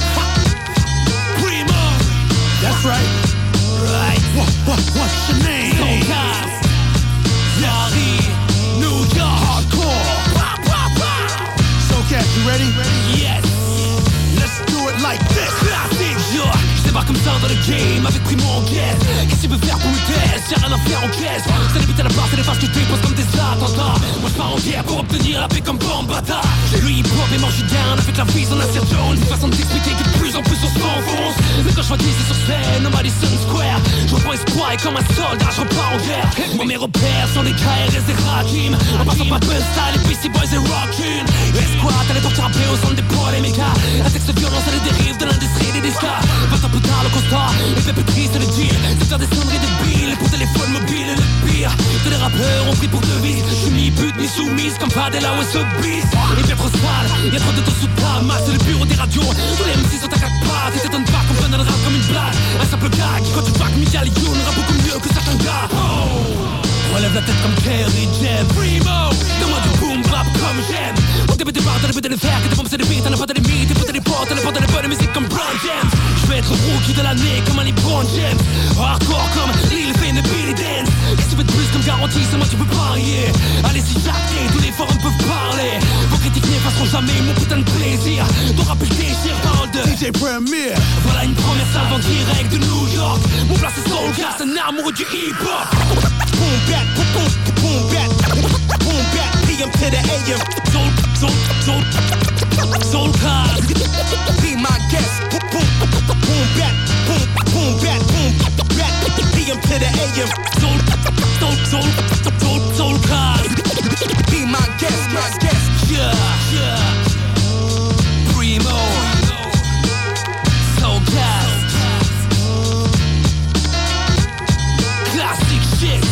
Yes, let's do it like this. Je débarque comme ça dans le game avec Primo en caisse. Qu'est-ce que tu veux faire pour me test? J'ai rien à faire en caisse. C'est les buts à la barre, c'est les phases que je dépose comme des attentats. Moi je pars en guerre pour obtenir la paix comme Bambata. Le hip-hop est mangé down avec la vie en acier jaune. Une façon de t'expliquer que de plus en plus on s'enfonce. Mais quand je vois glisser sur scène au Madison Square, je reprends espoir et comme un soldat je repars en guerre. Moi mes repères sont des KRS et Rakim. En passant par Style, les Beastie Boys et Rockin'. Esquad, allez porter un au centre des polémiques. Un texte de violence à les dérives de l'industrie des disques. Votre plus tard le constat, les faits plus tristes c'est le deal. C'est faire descendre des billes pour téléphone mobile. Et le pire, tous les rappeurs ont pris pour devise. Je suis ni pute ni soumise comme Fadela ou SOBIS. Et bien trop sale, y'a trop de temps sous ta masse. C'est le bureau des radios, tous les MC sont à 4 pattes. Et t'étonnes pas qu'on prenne le rap comme une blague. Un simple gag, quand tu fuck Miguel Youn rappe beaucoup mieux que certains gars. Relève la tête comme Kerry Jam. Primo, donne-moi du boom bap comme j'aime. On début des barres, dans le but de les faire. Que des bombes c'est des beats, t'en as pas de limites. T'es pas des portes, t'en as pas de bonne musique comme Brown James. J'vais être rookie de l'année comme un LeBron James. Hardcore comme Lil Fane et Billy Dance. Qu'est-ce que tu veux de plus comme garantie, c'est moi tu peux parier. Allez-y Jacques, tous les forums peuvent parler. Vos critiques n'effaceront jamais mon putain de plaisir. Ton rap il déchire, parole de DJ Premier. Voilà une première salve en direct de New York. Mon place c'est Soul Gas, un amoureux du hip-hop. Boom back, boom back, boom back, PM to the AM. Soul Cars, be my guest. Boom back, boom back, PM to the AM. Soul Cars, be my guest, yeah. Primo, Soul Cars, classic shit.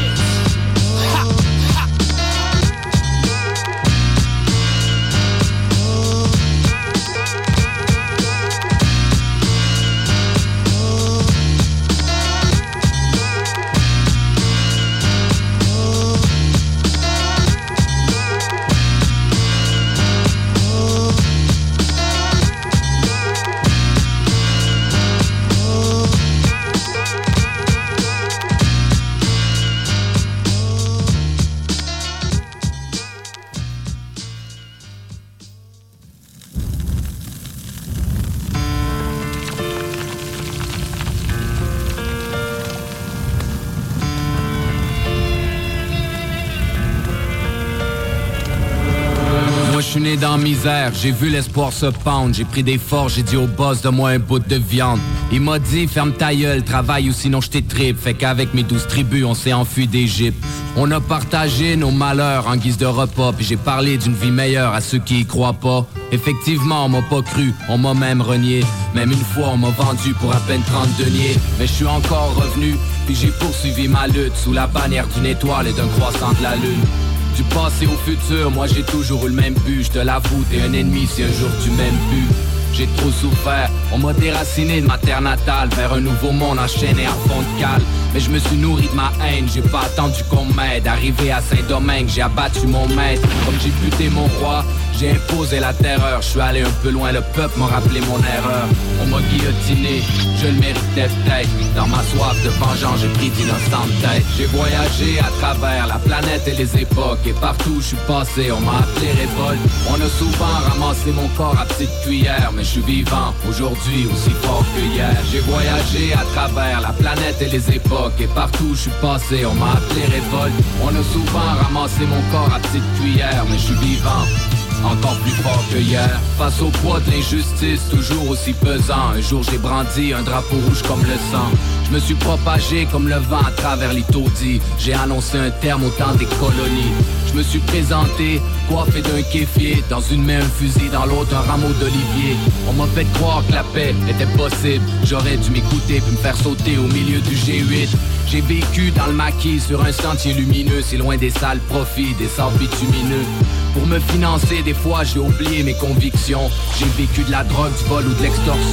Je suis né dans la misère, j'ai vu l'espoir se pendre. J'ai pris des forces, j'ai dit au boss, donne-moi un bout de viande. Il m'a dit, ferme ta gueule, travaille ou sinon je t'étripe. Fait qu'avec mes 12 tribus, on s'est enfui d'Égypte. On a partagé nos malheurs en guise de repas. Puis j'ai parlé d'une vie meilleure à ceux qui y croient pas. Effectivement, on m'a pas cru, on m'a même renié. Même une fois, on m'a vendu pour à peine 30 deniers. Mais je suis encore revenu, puis j'ai poursuivi ma lutte sous la bannière d'une étoile et d'un croissant de la lune. Du passé au futur, moi j'ai toujours eu le même but. Je te l'avoue, t'es un ennemi si un jour tu m'aimes plus. J'ai trop souffert, on m'a déraciné de ma terre natale vers un nouveau monde enchaîné à fond de cale. Mais je me suis nourri de ma haine, j'ai pas attendu qu'on m'aide. Arrivé à Saint-Domingue, j'ai abattu mon maître. Comme j'ai buté mon roi, j'ai imposé la terreur. Je suis allé un peu loin, le peuple m'a rappelé mon erreur. On m'a guillotiné, je le méritais peut-être. Dans ma soif de vengeance, j'ai pris d'innocentes têtes. J'ai voyagé à travers la planète et les époques. Et partout où je suis passé, on m'a appelé révolte. On a souvent ramassé mon corps à petite cuillère. Mais je suis vivant, aujourd'hui aussi fort que hier. J'ai voyagé à travers la planète et les époques. Et partout où je suis passé, on m'a appelé révolte. On a souvent ramassé mon corps à petite cuillère. Mais je suis vivant, encore plus fort que hier. Face au poids de l'injustice, toujours aussi pesant. Un jour j'ai brandi un drapeau rouge comme le sang. Je me suis propagé comme le vent à travers les taudis. J'ai annoncé un terme au temps des colonies. Je me suis présenté, coiffé d'un kéfier. Dans une main un fusil, dans l'autre un rameau d'olivier. On m'a fait croire que la paix était possible. J'aurais dû m'écouter puis me faire sauter au milieu du G8. J'ai vécu dans le maquis sur un sentier lumineux. C'est loin des sales profits, des sables bitumineux. Pour me financer, des fois j'ai oublié mes convictions. J'ai vécu de la drogue, du vol ou de l'extorsion.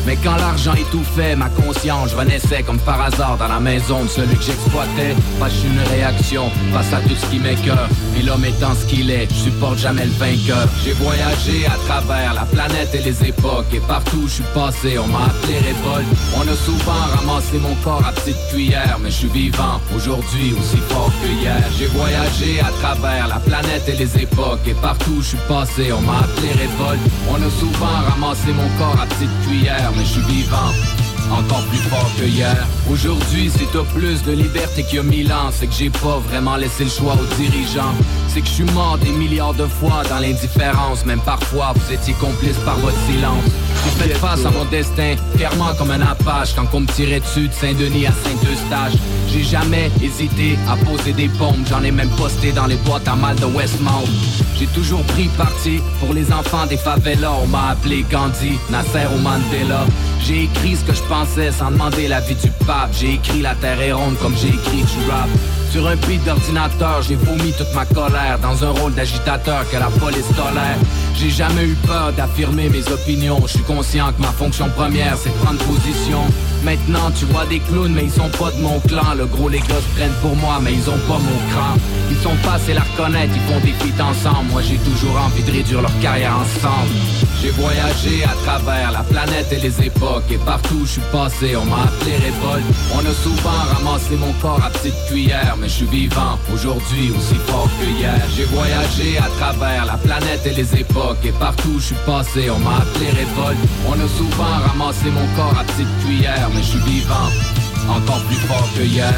Mais quand l'argent étouffait ma conscience, je renaissais comme par hasard dans la maison de celui que j'exploitais. Pas juste une réaction face à tout ce qui m'écoeure. Et l'homme étant ce qu'il est, je supporte jamais le vainqueur. J'ai voyagé à travers la planète et les époques. Et partout où je suis passé, on m'a appelé révolte. On a souvent ramassé mon corps à petite cuillère. Mais je suis vivant, aujourd'hui aussi fort que hier. J'ai voyagé à travers la planète et les époques. Et partout où je suis passé, on m'a appelé révolte. On a souvent ramassé mon corps à petite cuillère. Mais je suis vivant, encore plus fort que hier. Aujourd'hui, si t'as plus de liberté qu'il y a 1000 ans, c'est que j'ai pas vraiment laissé le choix aux dirigeants. C'est que je suis mort des milliards de fois dans l'indifférence. Même parfois, vous étiez complices par votre silence. J'ai fait face à mon destin, fièrement comme un Apache. Quand on me tirait dessus de Saint-Denis à Saint-Eustache. J'ai jamais hésité à poser des bombes. J'en ai même posté dans les boîtes à mal de Westmount. J'ai toujours pris parti pour les enfants des favelas. On m'a appelé Gandhi, Nasser ou Mandela. J'ai écrit ce que je pensais sans demander l'avis du pape. J'ai écrit la terre est ronde comme j'ai écrit du rap. Sur un beat d'ordinateur, j'ai vomi toute ma colère dans un rôle d'agitateur que la police tolère. J'ai jamais eu peur d'affirmer mes opinions. Je suis conscient que ma fonction première c'est de prendre position. Maintenant tu vois des clowns mais ils sont pas de mon clan. Le gros les gars se prennent pour moi mais ils ont pas mon cran. Ils sont pas assez la reconnaître, ils font des feats ensemble. Moi j'ai toujours envie de réduire leur carrière ensemble. J'ai voyagé à travers la planète et les époques. Et partout où je suis passé on m'a appelé révolte. On a souvent ramassé mon corps à petite cuillère. Mais je suis vivant, aujourd'hui aussi fort que hier. J'ai voyagé à travers la planète et les époques. Et partout où je suis passé on m'a appelé révolte. On a souvent ramassé mon corps à petite cuillère. Mais je suis vivant, encore plus fort que hier.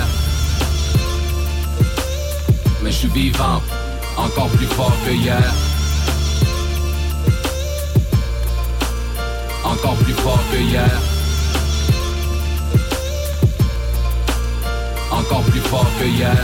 Mais je suis vivant, encore plus fort que hier. Encore plus fort que hier. Encore plus fort que hier.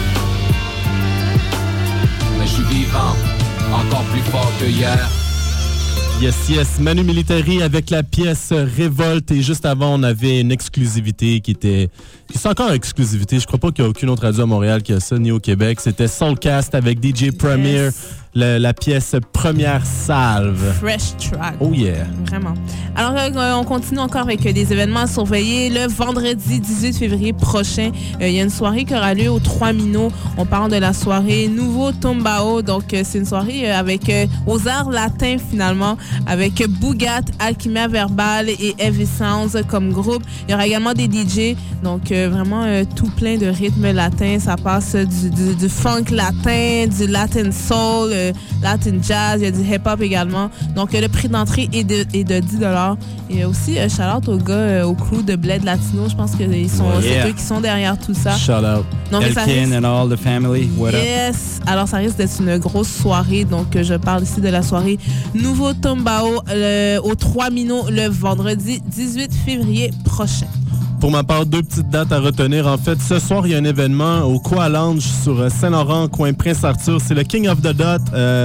Mais je suis vivant, encore plus fort que hier. Yes, yes. Manu Militari avec la pièce Révolte. Et juste avant, on avait une exclusivité qui c'est encore exclusivité. Je crois pas qu'il y a aucune autre radio à Montréal qui a ça, ni au Québec. C'était Soulcast avec DJ Premier. Yes. La pièce Première Salve. Fresh track. Oh yeah. Vraiment. Alors, on continue encore avec des événements à surveiller. Le vendredi 18 février prochain, il y a une soirée qui aura lieu aux 3 Minots. On parle de la soirée Nouveau Tumbao. Donc, c'est une soirée avec aux arts latins, finalement, avec Bougat, Alchimia Verbal et Heavy Sounds comme groupe. Il y aura également des DJ. Donc, vraiment, tout plein de rythmes latins. Ça passe du funk latin, du latin soul, latin jazz, il y a du hip-hop également. Donc, le prix d'entrée est de 10$. Et aussi, shout-out aux gars, au crew de Bled Latino. Je pense que c'est eux qui sont derrière tout ça. Shout-out. Elkin and all the family. What yes. Alors, ça risque d'être une grosse soirée. Donc, je parle ici de la soirée Nouveau Tumbao aux 3 Minots le vendredi 18 février prochain. Pour ma part, 2 petites dates à retenir. En fait, ce soir, il y a un événement au Quoi Lounge sur Saint-Laurent, coin Prince-Arthur. C'est le King of the Dot,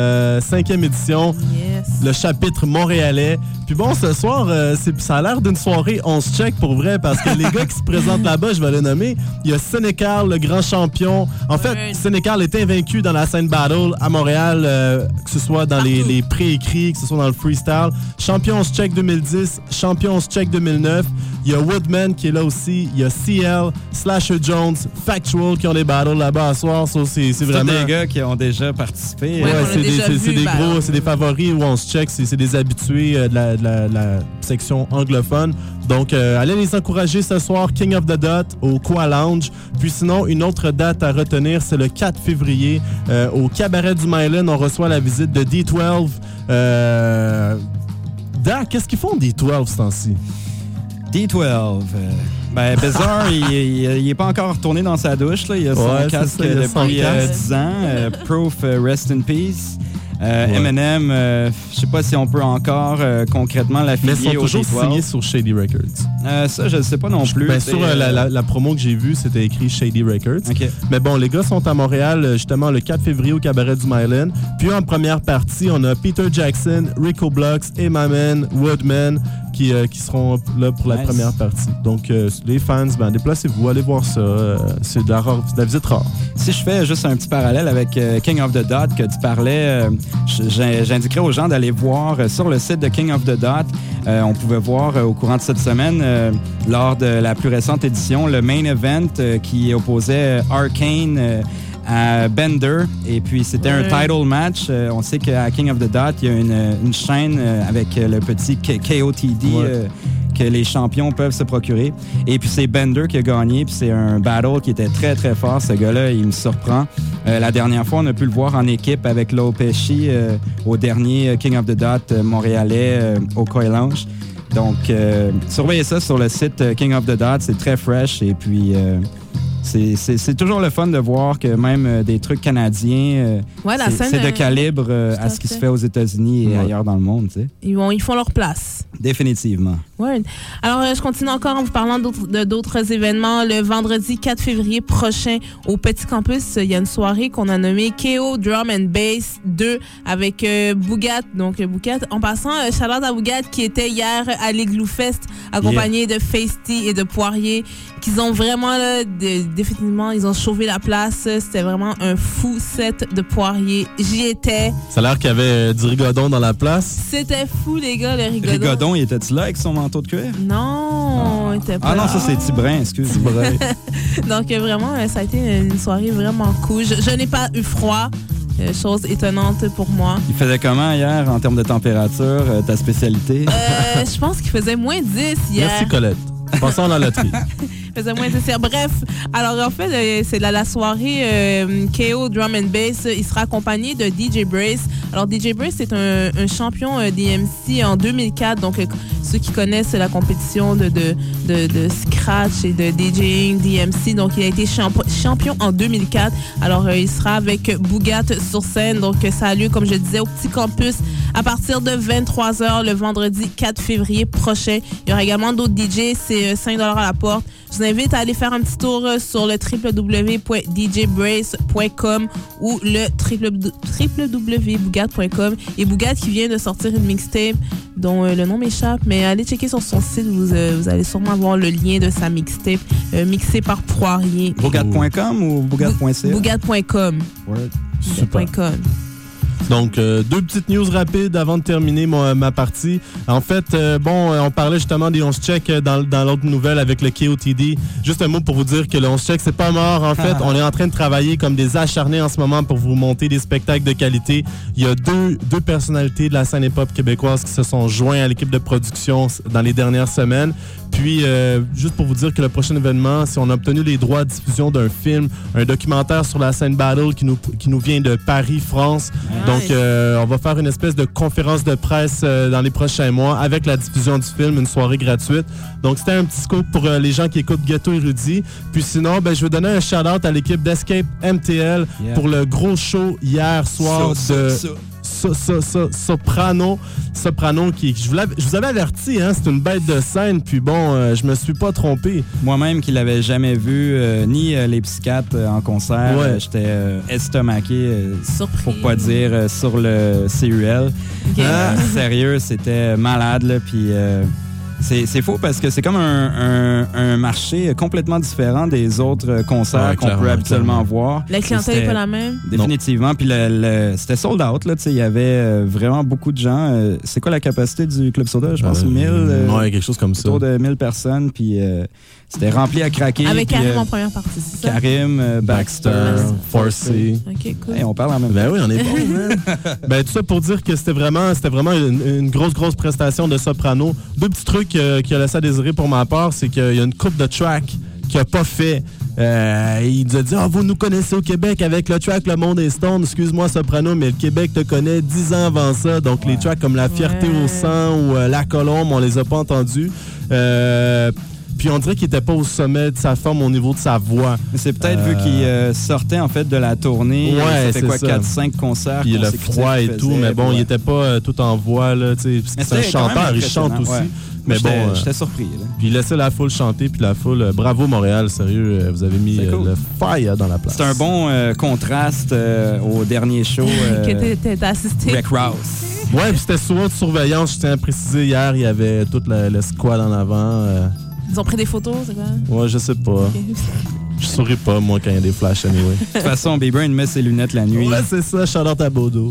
5e édition. Yes. Le chapitre montréalais. Puis bon, ce soir, ça a l'air d'une soirée 11 check pour vrai, parce que les gars qui se présentent là-bas, je vais les nommer. Il y a Sénécal, le grand champion. En fait, Sénécal est invaincu dans la scène battle à Montréal, que ce soit dans les pré-écrits, que ce soit dans le freestyle. Champion 11 check 2010, champion 11 check 2009. Il y a Woodman qui est là aussi. Il y a CL, Slasher Jones, Factual qui ont des battles là-bas à soir. Ça, c'est vraiment des gars qui ont déjà participé. Ouais, c'est des gros, c'est des favoris où on se check. C'est des habitués de la section anglophone. Donc, allez les encourager ce soir, King of the Dot, au Quoi Lounge. Puis sinon, une autre date à retenir, c'est le 4 février. Au Cabaret du Myland, on reçoit la visite de D12. Qu'est-ce qu'ils font D12 ce temps-ci? D12. Bizarre, il est pas encore retourné dans sa douche. Là. Il a son casque depuis 10 ans. Proof, rest in peace. Eminem, je sais pas si on peut encore concrètement l'affilier au D12. Mais ils sont toujours signés sur Shady Records. Ça, je sais pas non plus. Sur la promo que j'ai vue, c'était écrit Shady Records. Okay. Mais bon, les gars sont à Montréal, justement, le 4 février au Cabaret du Myland. Puis en première partie, on a Peter Jackson, Rico Blocks, Emaman, Woodman, qui seront là pour la première partie. Donc, les fans, déplacez-vous, allez voir ça. C'est de la visite rare. Si je fais juste un petit parallèle avec King of the Dot que tu parlais, j'indiquerais aux gens d'aller voir sur le site de King of the Dot. On pouvait voir au courant de cette semaine, lors de la plus récente édition, le main event qui opposait Arcane à Bender. Et puis, c'était un title match. On sait qu'à King of the Dot, il y a une chaîne avec le petit KOTD que les champions peuvent se procurer. Et puis, c'est Bender qui a gagné. Puis, c'est un battle qui était très, très fort. Ce gars-là, il me surprend. La dernière fois, on a pu le voir en équipe avec Low Pesci au dernier King of the Dot montréalais au Coy Lounge. Donc, surveillez ça sur le site King of the Dot. C'est très fresh. Et puis... C'est toujours le fun de voir que même des trucs canadiens, c'est de calibre à ce qui se fait aux États-Unis et ailleurs dans le monde. Tu sais. Ils font leur place. Définitivement. Ouais. Alors, je continue encore en vous parlant d'autres événements. Le vendredi 4 février prochain, au Petit Campus, il y a une soirée qu'on a nommée KO Drum and Bass 2 avec Bougat. Donc, Bougat. En passant, shout-out à Bougat qui était hier à l'Igloo Fest, accompagné de Feisty et de Poirier, qu'ils ont vraiment, définitivement, ils ont chauffé la place. C'était vraiment un fou set de Poirier. J'y étais. Ça a l'air qu'il y avait du rigodon dans la place. C'était fou, les gars, le rigodon. Rigodon, il était-tu là avec son manteau de cuir? Non, il était pas Ah non, ça c'est Tibrin, excuse. Tibrin. Donc vraiment, ça a été une soirée vraiment cool. Je n'ai pas eu froid. Chose étonnante pour moi. Il faisait comment hier en termes de température, ta spécialité? Je pense qu'il faisait moins 10 hier. Merci Colette. Passons à la loterie. Faisait moins 10 hier. Bref, alors en fait, c'est la soirée KO Drum and Bass. Il sera accompagné de DJ Brace. Alors DJ Brace est un champion DMC en 2004. Donc ceux qui connaissent la compétition de scratch et de DJing DMC. Donc il a été champion en 2004. Alors il sera avec Bougat sur scène. Donc ça a lieu, comme je disais, au Petit Campus à partir de 23h le vendredi 4 février prochain. Il y aura également d'autres DJ. C'est $5 à la porte. Je vous invite à aller faire un petit tour sur le www.djbrace.com ou le www.bougat.com. Et Bougat qui vient de sortir une mixtape dont le nom m'échappe, mais allez checker sur son site, vous allez sûrement avoir le lien de sa mixtape mixée par Poirier. Bougat.com ou bougat.ca? Bougat.com. Ouais. Super. Donc, deux petites news rapides avant de terminer ma partie. En fait, on parlait justement des 11 checks dans l'autre nouvelle avec le KOTD. Juste un mot pour vous dire que le 11 checks, c'est pas mort. En fait, on est en train de travailler comme des acharnés en ce moment pour vous monter des spectacles de qualité. Il y a deux personnalités de la scène hip-hop québécoise qui se sont joints à l'équipe de production dans les dernières semaines. Puis, juste pour vous dire que le prochain événement, c'est on a obtenu les droits de diffusion d'un film, un documentaire sur la scène battle qui nous vient de Paris, France. Donc, on va faire une espèce de conférence de presse dans les prochains mois avec la diffusion du film, une soirée gratuite. Donc, c'était un petit scoop pour les gens qui écoutent Ghetto Érudit. Puis sinon, je vais donner un shout-out à l'équipe d'Escape MTL pour le gros show hier soir Soprano qui, je vous avais averti, hein, c'est une bête de scène, puis je me suis pas trompé. Moi-même qui l'avais jamais vu, ni les psychiatres en concert, j'étais estomaqué, pour pas dire sur le CUL. Sérieux, c'était malade, là, puis... C'est faux parce que c'est comme un marché complètement différent des autres concerts qu'on peut habituellement voir. La clientèle n'est pas la même? Définitivement. Puis c'était sold out. Il y avait vraiment beaucoup de gens. C'est quoi la capacité du Club Soda? Je pense 1000. Quelque chose comme ça. Autour de 1000 personnes. Puis c'était rempli à craquer. Avec Karim en première partie, c'est ça? Karim, Baxter, Forcey. OK, cool. Hey, on parle en même temps. Ben oui, on est bon. Tout ça pour dire que c'était vraiment une grosse prestation de Soprano. Deux petits trucs qui a laissé à désirer pour ma part, c'est qu'il y a une coupe de track qu'il n'a pas fait. Il nous a dit vous nous connaissez au Québec avec le track Le Monde est Stone. Excuse-moi Soprano, mais le Québec te connaît 10 ans avant ça. Donc les tracks comme La Fierté au sang ou La Colombe, on les a pas entendus. Puis on dirait qu'il était pas au sommet de sa forme au niveau de sa voix. C'est peut-être vu qu'il sortait en fait de la tournée. Ouais, ça fait quoi, 4-5 concerts. Puis le froid et tout, mais bon, il était pas tout en voix là. C'est un chanteur, il chante aussi. Ouais. Mais j'étais surpris. Là. Puis il laissait la foule chanter, puis la foule, bravo Montréal, sérieux, vous avez mis le fire dans la place. C'est un bon contraste au dernier show. Que t'as assisté. Rick Rouse. Ouais, puis c'était souvent de surveillance. Je tiens à préciser, hier, il y avait toute le squad en avant. Ils ont pris des photos, c'est quoi? Ouais, je sais pas. Okay. Je souris pas, moi, quand il y a des flashs, anyway. De toute façon, B-Brain met ses lunettes la nuit. Ouais, c'est ça. Shout-out à Bodo.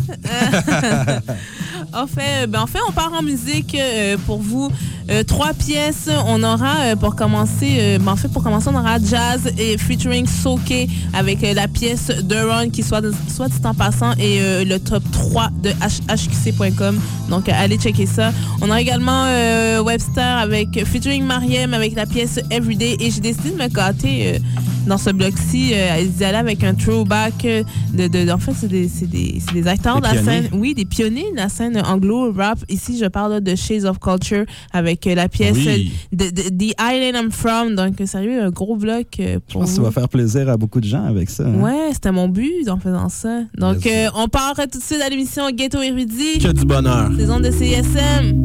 En fait, on part en musique pour vous. 3 pièces. On aura, pour commencer, on aura Jazz et featuring Soke avec la pièce Duron qui soit dit en passant et le top 3 de hqc.com. Donc, allez checker ça. On a également Webster avec featuring Mariem avec la pièce Everyday. Et j'ai décidé de me gâter dans ce bloc-ci, d'y aller avec un throwback en fait, c'est des acteurs de la scène. Oui, des pionniers de la scène anglo-rap. Ici, je parle de Shades of Culture avec la pièce The Island I'm From. Donc, sérieux, un gros bloc pour Je pense que ça va faire plaisir à beaucoup de gens avec ça. Hein? Ouais, c'était mon but en faisant ça. Donc, on part tout de suite à l'émission Ghetto Érudit. Que du bonheur. Saison de CISM.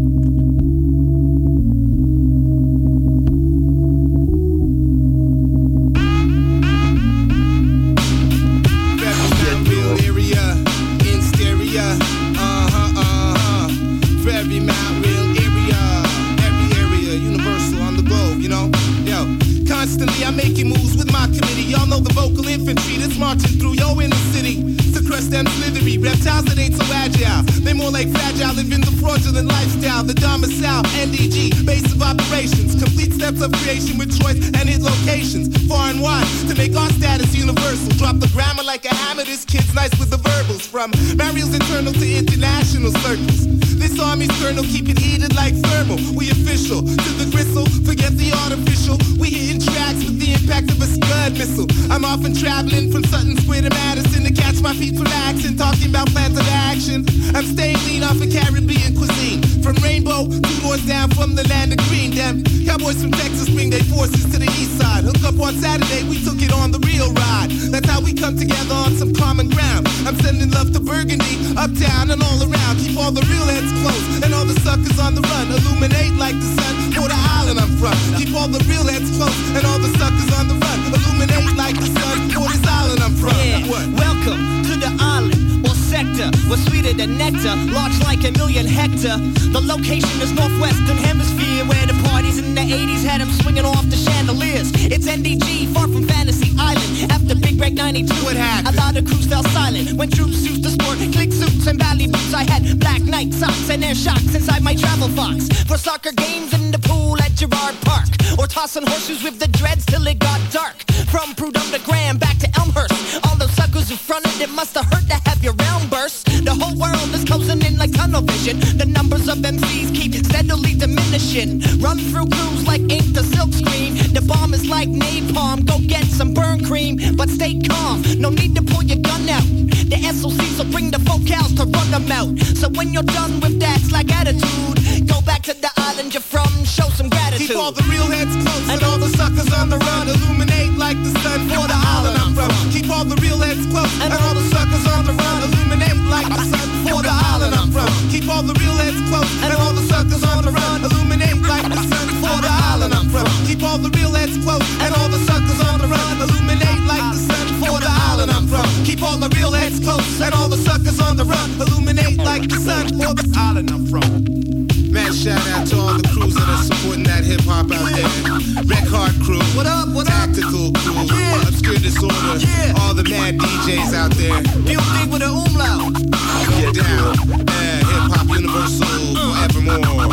Constantly, I'm making moves with my committee. Y'all know the vocal infantry that's marching through your inner city. To crush them slithery reptiles that ain't so agile. They more like fragile, living the fraudulent lifestyle. The domicile, NDG, base of operations. Complete steps of creation with choice and hit locations. Far and wide, to make our status universal. Drop the grammar like a hammer, this kid's nice with the verbals. From Mariel's internal to international circles. This army's kernel, keep it heated like thermal. We official, to the gristle, forget the artificial. We hitting tracks with the impact of a Scud missile. I'm often traveling from Sutton Square to Madison to catch my feet relaxing, talking about plans of action. I'm staying lean off of Caribbean cuisine. From Rainbow, 2 doors down from the land of green. Them cowboys from Texas bring their forces to the east side. Hook up on Saturday, we took it on the real ride. That's how we come together on some common ground. I'm sending love to Burgundy, uptown and all around. Keep all the real heads close and all the suckers on the run. Illuminate like the sun for the island I'm from. Keep all the real heads close and all the suckers on the run. Illuminate like the sun for this island I'm from. Yeah. Welcome to the island or sector. We're sweeter than nectar, large like 1,000,000 hectare. The location is northwestern hemisphere, where the parties in the 80s had them swinging off the chandeliers. It's NDG, far from Fantasy Island. After Big Break 92, what happened? A lot of crews fell silent when troops used to sport click suits and valley boots. I had black night socks and air shocks inside my travel box for soccer games in the pool at Girard Park, or tossing horseshoes with the dreads till it got dark. From Prudhomme to Graham back to Elmhurst, all those suckers who fronted, it must have hurt to have your realm burst. The whole world is closing in like tunnel vision. The numbers of MCs keep steadily diminishing. Run through crews like ink to silk screen. The bomb is like napalm, go get some burn cream, but stay calm, no need to pull your gun out. The SOCs will bring the vocals to run them out. So when you're done with that slack attitude, go back to the island you're from, show some gratitude. Keep all the real heads close and all the suckers on the run. Illuminate like the sun for the island I'm from. Keep all the real heads close and all the suckers on the run. Illuminate like the sun for the island I'm from. Keep all the real heads close and all the suckers on the run. Illuminate like the sun for the island I'm from. Keep all the real heads close and all the suckers on the run. Illuminate like the sun for the island I'm from. Keep all the real heads close and all the suckers on the run. Illuminate like the sun for the island I'm from. Man, shout out to all the crews that are supporting that hip hop out there. Red Heart crew, what up? Tactical crew, Obscure Disorder, all the mad DJs out there. You dig with an umlaut. Get down, hip hop universal forevermore.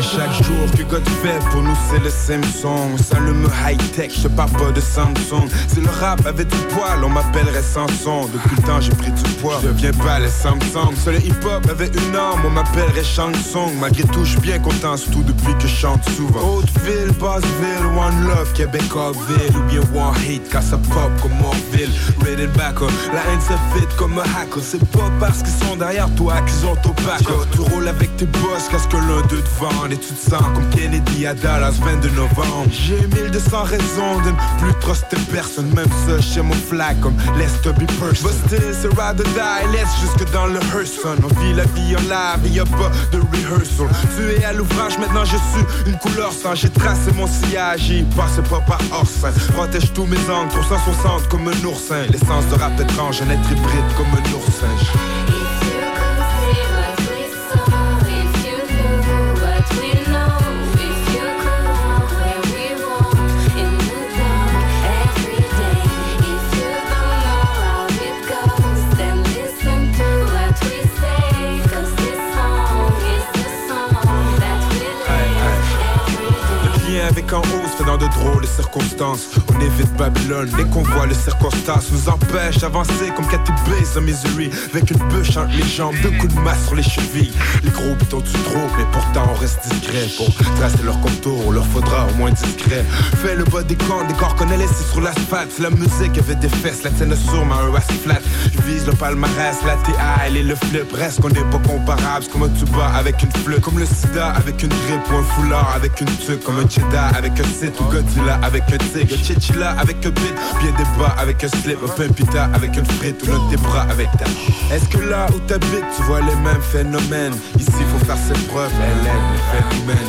Chaque jour que God fait pour nous c'est le Samsung. S'allume high-tech, je parle pas de Samsung. Si le rap avait du poil, on m'appellerait Samson. Depuis le temps j'ai pris du poids, je deviens pas les Samsung. Si le hip-hop avait une arme, on m'appellerait Shansung. Malgré tout je suis bien content, surtout depuis que je chante souvent. Hauteville, Basseville, One Love, Québécoisville. Ou bien One Hit, quand ça pop comme Morville. Rated backer, la haine se fit comme un hacker. C'est pas parce qu'ils sont derrière toi qu'ils ont ton back. Tu roules avec tes boss, qu'est-ce que l'un d'eux te vend. Et tu te sens comme Kennedy à Dallas, 22 novembre. J'ai 1200 raisons de ne plus truster personne. Même ça, chez mon flag comme Let's to be person. Busted, c'est ride or die, laisse jusque dans le Hearthstone. On vit la vie en live et y'a pas de rehearsal. Tu es à l'ouvrage, maintenant je suis une couleur sans. J'ai tracé mon sillage, j'y passe pas par orsin. Protège tous mes angles, 360 comme un oursin. L'essence de rap étrange, un être hybride comme un oursin. Avec en hausse, fait dans de drôles circonstances. On évite Babylone, dès qu'on voit les circonstances nous empêchent d'avancer comme Cathy Bates dans Missouri. Avec une bûche entre les jambes, 2 coups de masse sur les chevilles. Les gros boutons du trop, mais pourtant on reste discret. Pour tracer leur contour, leur faudra au moins discret. Fais le bas des corps qu'on a laissé sur l'asphalte. Si la musique avait des fesses, la tienne sûrement un ass flat. Je vise le palmarès, la TI et le flip. Reste qu'on n'est pas comparables, c'est comme un tuba avec une flûte. Comme le sida avec une grippe ou un foulard avec une tuque. Comme un Jedi avec un site ou Godzilla avec un tigre. Chichilla avec un beat, bien des bas avec un slip. Un pimpita avec une frite ou l'un de tes bras avec ta. Est-ce que là où t'habites tu vois les mêmes phénomènes? Ici faut faire ses preuves, elle aide les phénomènes.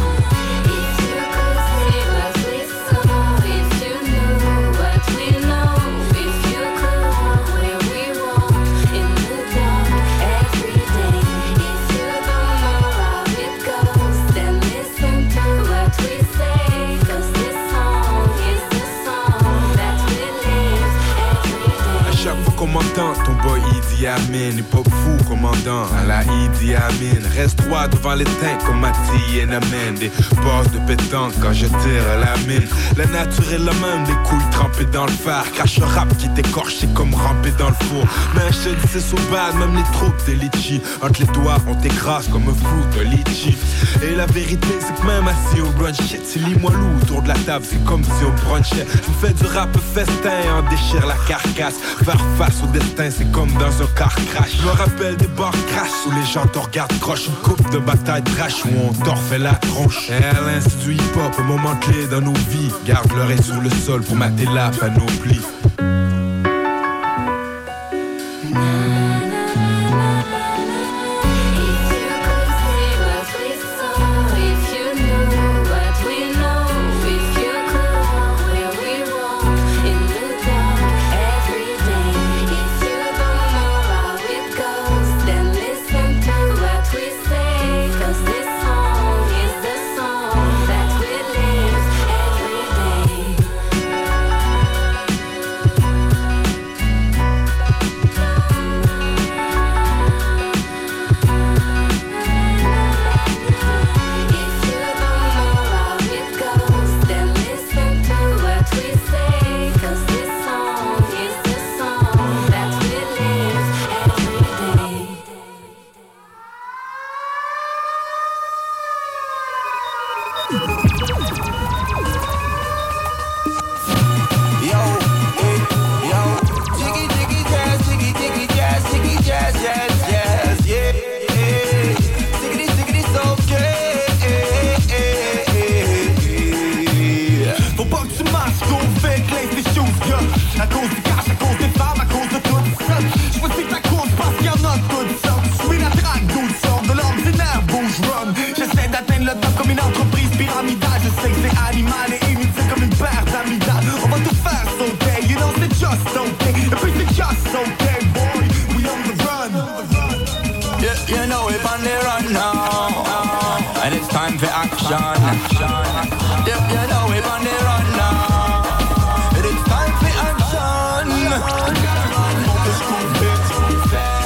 Commandant, ton boy Idi Amin, hip-hop fou commandant à la Idi Amin. Reste droit devant les teintes comme Mati et Namen. Des passes de pétanque quand je tire à la mine. La nature est la même, des couilles trempées dans le phare. Crache le rap qui t'écorche, c'est comme ramper dans le four. Mais je te dis c'est so bad, même les troupes des litchis. Entre les doigts on t'écrase comme un flou de litchi. Et la vérité c'est que même assis au brunch shit, c'est lis-moi-loup autour de la table, c'est comme si on brunchait. Je me fais du rap festin, on déchire la carcasse. Faire face au destin, c'est comme dans un car crash. Je me rappelle des bars crash où les gens te regardent croche. Une coupe de bataille trash où on t'en refait la tronche. Et à l'institut hip-hop, un moment clé dans nos vies. Garde l'oreille sur le sol pour mater la panoplie.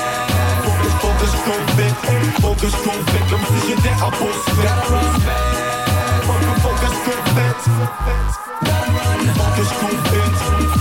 Focus qu'on fait comme si j'étais en poursuite. Focus confit.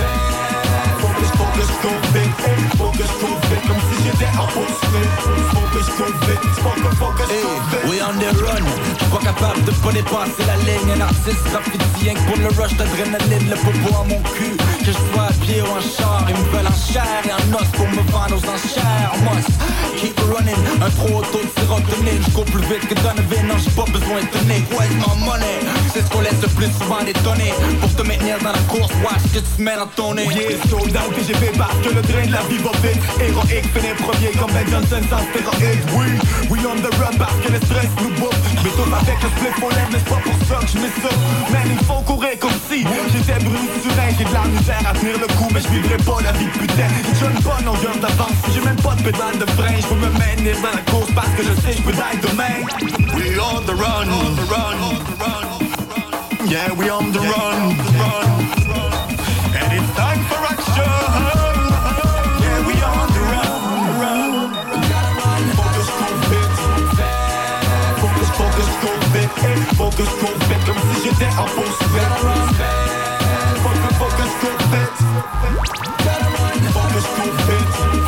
Focus confit. Comme si j'étais en poursuite. Focus confit. Focus confit. We on the run. J'suis pas capable de pas dépasser la ligne. Un artiste graffiti, rien que pour le rush d'adrénaline. Le popo à mon cul. Que je sois à pied ou en char. Ils me veulent en chair et en os pour me vendre aux enchères. Must keep running. Un trop auto de sérotonine. J'cours plus vite que Donovan. Non, j'ai pas besoin de tenir. Where's my money? C'est ce qu'on laisse le plus souvent détonner. Pour te maintenir dans la course, watch que tu te mets dans ton nez. Yeah, sold out TGV parce que le train de la vie va vite. Héroïque, finir premier comme Ben Johnson sans stéroïde. Oui, on the run parce que le stress nous bouffe. Mais tout avec le split pour l'air, mais c'est pas pour ça que je m'essouffle. Man, il faut courir comme si j'étais Bruce Surin. J'ai de la misère à tenir le coup, mais je vivrai pas la vie de putain. J'ai une bonne longueur d'avance, j'ai même pas de pédale de frein. Je peux me maintenir dans la course parce que je sais je peux die demain. We on the run, on the run, on the run. Yeah, we on the run, and it's time for action. Yeah, we on the run. Focus confit. Focus confit. Focus confit. Comme si j'étais en poursuite. Focus confit. Focus confit.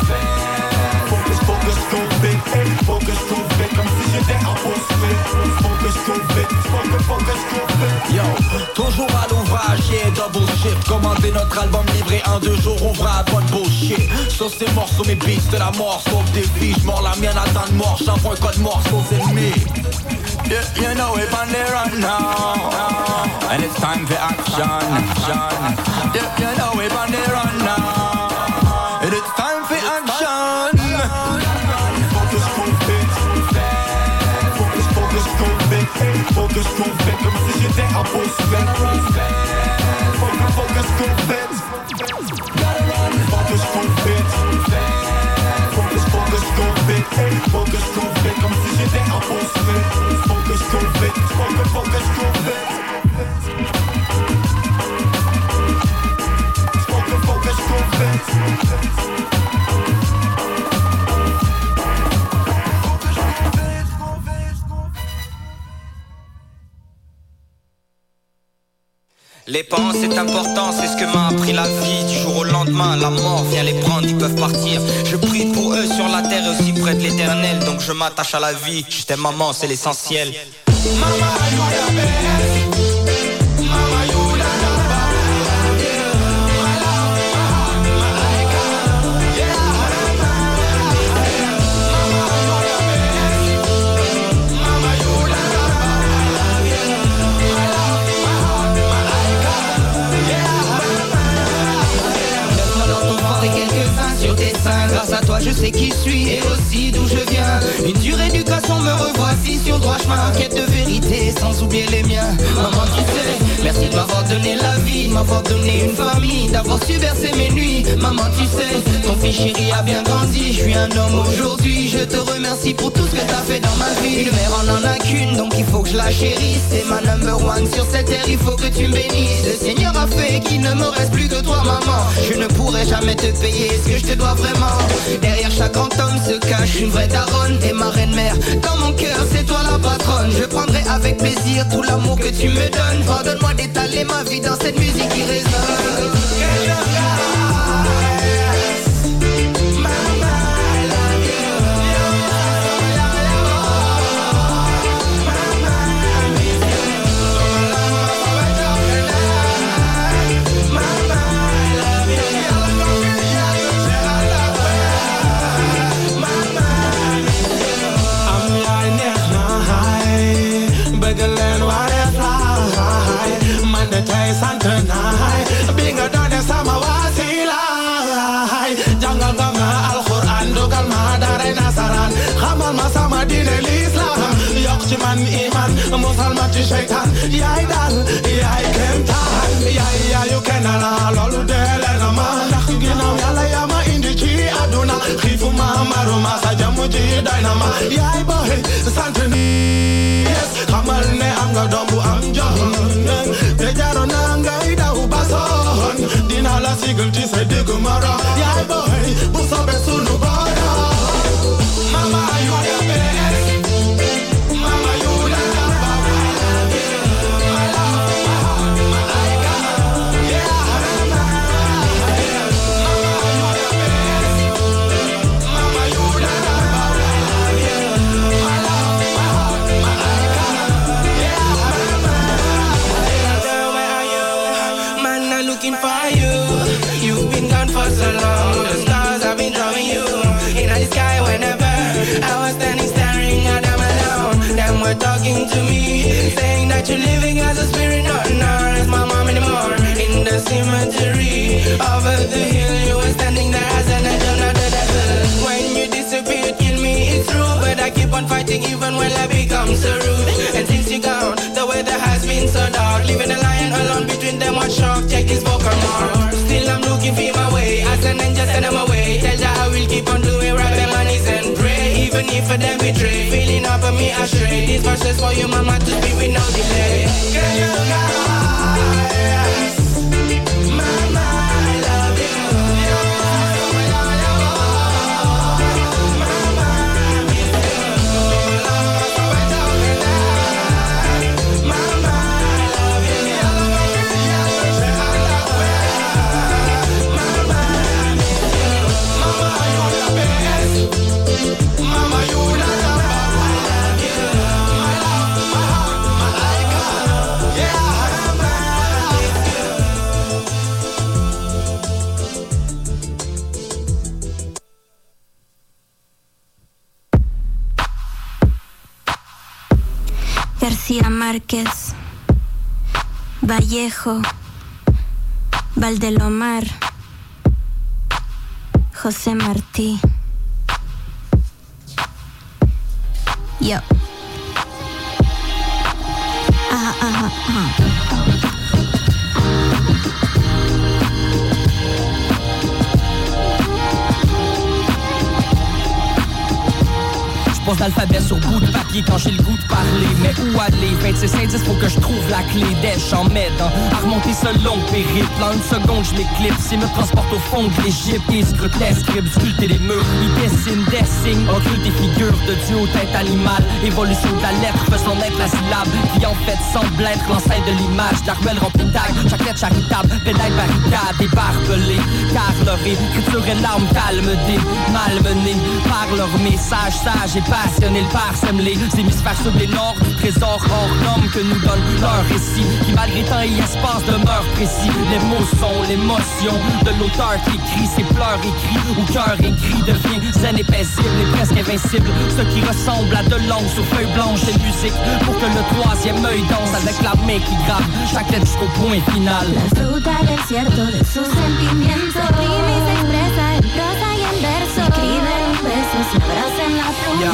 Focus confit. Focus confit. Comme si j'étais en poursuite. Focus confit. Focus confit. Yo, toujours à l'ouvrage, yeah, double shift. Commander notre album livré en 2 jours, ouvrable, pas de bullshit. Sur ces morceaux, mes beats de la mort, sauf des filles. J'mords la mienne à temps de mort, j'envoie un code mort aux ennemis. Yeah, you know we're on the run now, and it's time for action. Yeah, you know we're on the run now, and it's time for action. Focus confit. Focus confit. Focus confit. Comme si j'étais en poursuite. Focus confit. Focus confit. Focus confit. Focus confit. Comme si j'étais en poursuite. Focus confit. Focus confit. Focus confit. Les parents c'est important, c'est ce que m'a appris la vie. Du jour au lendemain, la mort vient les prendre, ils peuvent partir. Je prie pour eux sur la terre et aussi près de l'éternel. Donc je m'attache à la vie, je t'aime maman, c'est l'essentiel. Mama, you the best. Mama, you the Grâce à toi je sais qui je suis et aussi d'où je viens. Une dure éducation me revoici sur le droit chemin. Quête de vérité sans oublier les miens. Maman tu sais, merci de m'avoir donné la vie, de m'avoir donné une famille, d'avoir su bercer mes nuits. Maman tu sais, ton fils chéri a bien grandi. Je suis un homme aujourd'hui, je te remercie pour tout ce que t'as fait dans ma vie. Une mère on en a qu'une, donc il faut que je la chérisse. C'est ma number one sur cette terre, il faut que tu me bénisses. Le Seigneur a fait qu'il ne me reste plus que toi maman. Je ne pourrai jamais te payer ce que je te dois vraiment. Derrière chaque grand homme se cache une vraie daronne. Et ma reine mère, dans mon cœur c'est toi la patronne. Je prendrai avec plaisir tout l'amour que tu me donnes. Pardonne-moi d'étaler ma vie dans cette musique qui résonne. Man iman musalman ci shaytan yaay dal yaay kentaan yaay yu kenala lolu dele na ma ndax ginaaw yàlla yaa ma indi ci aduna xiifuma maruma sa jamu ji doy na ma yaay boy sant ni yes xamal ne am nga doom bu am jom te jaroon na ngay daw ba soon dina la sigal ci sa digg moro yaay boy bu soobee sunu borom mama you the best. Mama, you the best. talking to me, saying that you're living as a spirit, not as my mom anymore. In the cemetery, over the hill, you were standing there as an angel, not the devil. When you disappeared, kill me, it's true, but I keep on fighting even when I become so rude. And since you're gone, the weather has been so dark, leaving a lion alone between them, what shock, check this vocal mark. Still I'm looking for my way, as an angel send them away. Tell ya I will keep on doing right by my knees and pray, even if I them betray, feeling up on me astray. These verses for you mama to speak with no delay. Can you look at us? Mama, I love you. García Márquez, Vallejo, Valdelomar, José Martí. Yo. Ajá, ajá, ajá. Pose l'alphabet sur bout de papier quand j'ai le goût de parler. Mais où aller? 26 indices, faut que je trouve la clé. Dès j'en mets dans à remonter ce long périple. En une seconde, je m'éclipse et me transporte au fond de l'Égypte. Et scrute les scripts, sculpter les murs. Il dessine des signes, occulte des figures de Dieu aux têtes animales. Évolution de la lettre, faisant naître la syllabe qui en fait semble être l'enceinte de l'image. La ruelle remplie de tags, chaque lettre charitable, pédale barricade et barbelée. Car leur écriture est l'arme calme des malmenés par leur message sage et passionné, le parsème-les hémisphères sud et nord du trésor hors norme que nous donne leur récit qui malgré temps et espace demeure précis. Les mots sont l'émotion de l'auteur qui écrit ses pleurs écrits ou cœur écrit devient zen et paisible et presque invincible. Ce qui ressemble à de l'encre sur feuille blanche et musique pour que le troisième œil danse avec la main qui grave chaque lettre jusqu'au point final. La fruta del cierto de sus sentimientos rima y se expresa en prosa y en verso. Escribe un beso, se abraza en la pluma.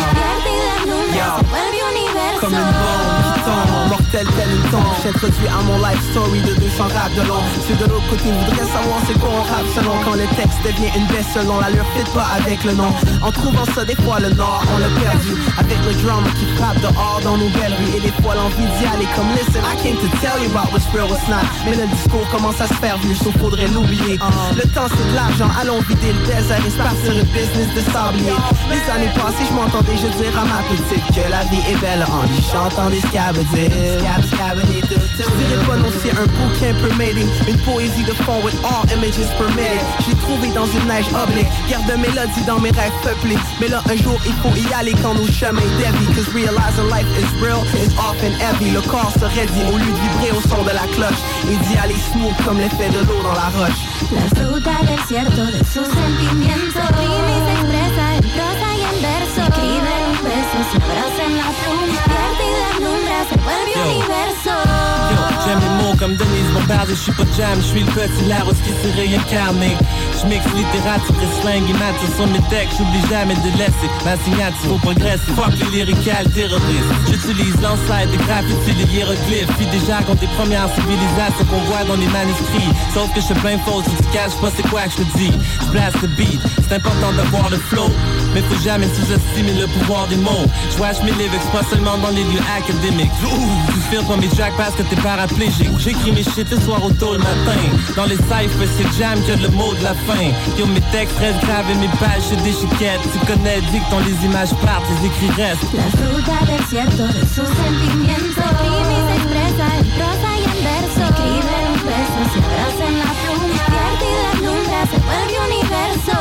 Comme une bombe qui tombe, mortel tel une tombe. J'introduis à mon life story de 200 rap de long. Ceux de l'autre côté voudraient savoir c'est quoi on rappe selon. Quand le texte devient une baisse selon l'allure fit pas avec le nom. En trouvant ça des fois le nord on l'a perdu. Avec le drum qui frappe dehors dans nos belles rues. Et des fois l'envie d'y aller comme listen I came to tell you about what's real what's not. Mais le discours commence à se faire vieux, sauf faudrait l'oublier. Le temps c'est de l'argent, allons vider le désert et se partir une business de sablier. Les années passées je m'entendais je dire à ma petite que la vie est belle en lui chantant des scabadiers. Je dirais prononcer un bouquin per mating, une poésie de fond with all images permitted. J'ai trouvé dans une neige oblique, garde de mélodie dans mes rêves peuplés. Mais là un jour il faut y aller quand nos chemins dévient. Cause realizing life is real is often heavy. Le corps se raidit au lieu de vibrer au son de la cloche et d'y aller smooth comme l'effet de l'eau dans la roche. La fruta del cierto de sus sentimientos rima y se expresa en prosa y en verso. Escribe un beso, se abraza en la pluma. Pierde y deslumbra, se vuelve universo. J'aime les mots comme Denise Bombardier, je suis pas jam, je suis le petit Laros qui s'est réincarné. Je mixe littérature et slang et maths sur mes textes, j'oublie jamais de laisser ma signature au progresser. Fuck les lyrical terroristes, j'utilise l'ancêtre des graffitis, les hiéroglyphes. Puis déjà contre les premières civilisations qu'on voit dans les manuscrits. Sauf que je fais plein de fausses, tu te caches pas c'est quoi que je te dis. Je place le beat, c'est important d'avoir le flow. Mais faut jamais sous-estimer le pouvoir des mots. Je watch mes lyrics pas seulement dans les lieux académiques. Tu filmes pas mes tracks parce que t'es paraplégique. J'écris mes shit le soir au tôt le matin. Dans les cyphers c'est jam que le mot de la fin. Yo mes textes restent gravés, mes pages c'est des chiquettes. Tu connais dicton les images partent, les écrits restent. La fruta del cierto de sus sentimientos rima y se expresa en prosa y en verso. Escribe un beso, se abraza en la pluma. Pierde y deslumbra, se vuelve universo.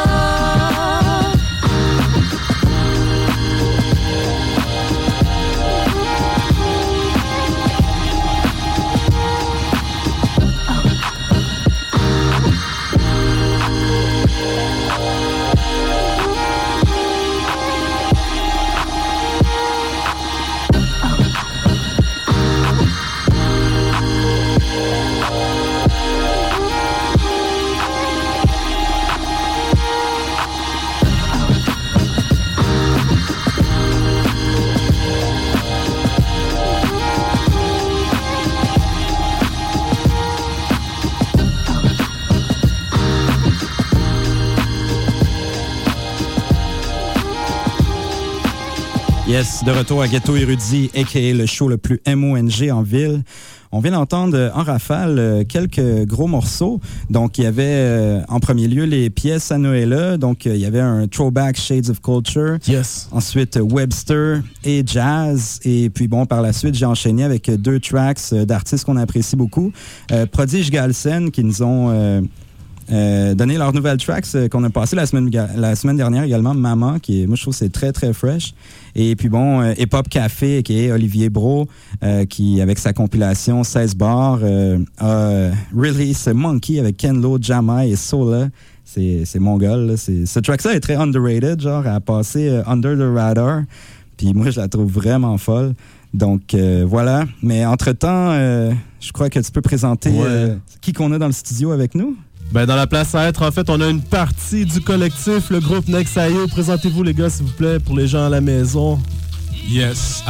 Yes, de retour à Ghetto Érudit, a.k.a. le show le plus MONG en ville. On vient d'entendre en rafale quelques gros morceaux. Donc, il y avait en premier lieu les pièces à Noëlla. Donc, il y avait un Throwback Shades of Culture. Yes. Ensuite, Webster et Jazz. Et puis, bon, par la suite, j'ai enchaîné avec 2 tracks d'artistes qu'on apprécie beaucoup. Prodige Galsen, qui nous ont donné leur nouvelle tracks qu'on a passé la semaine dernière également, Maman, qui moi je trouve c'est très très fresh. Et puis bon, Hip Hop Café, qui est Olivier Bro, qui avec sa compilation 16 bars a release Monkey avec Ken Lo, Jamai et Sola. C'est mongol, là. Ce track-là est très underrated, genre à passer under the radar. Puis moi je la trouve vraiment folle. Donc voilà. Mais entre-temps, je crois que tu peux présenter qui qu'on a dans le studio avec nous. Ben, dans la place à être, en fait, on a une partie du collectif, le groupe Nexayo. Présentez-vous, les gars, s'il vous plaît, pour les gens à la maison. Yes,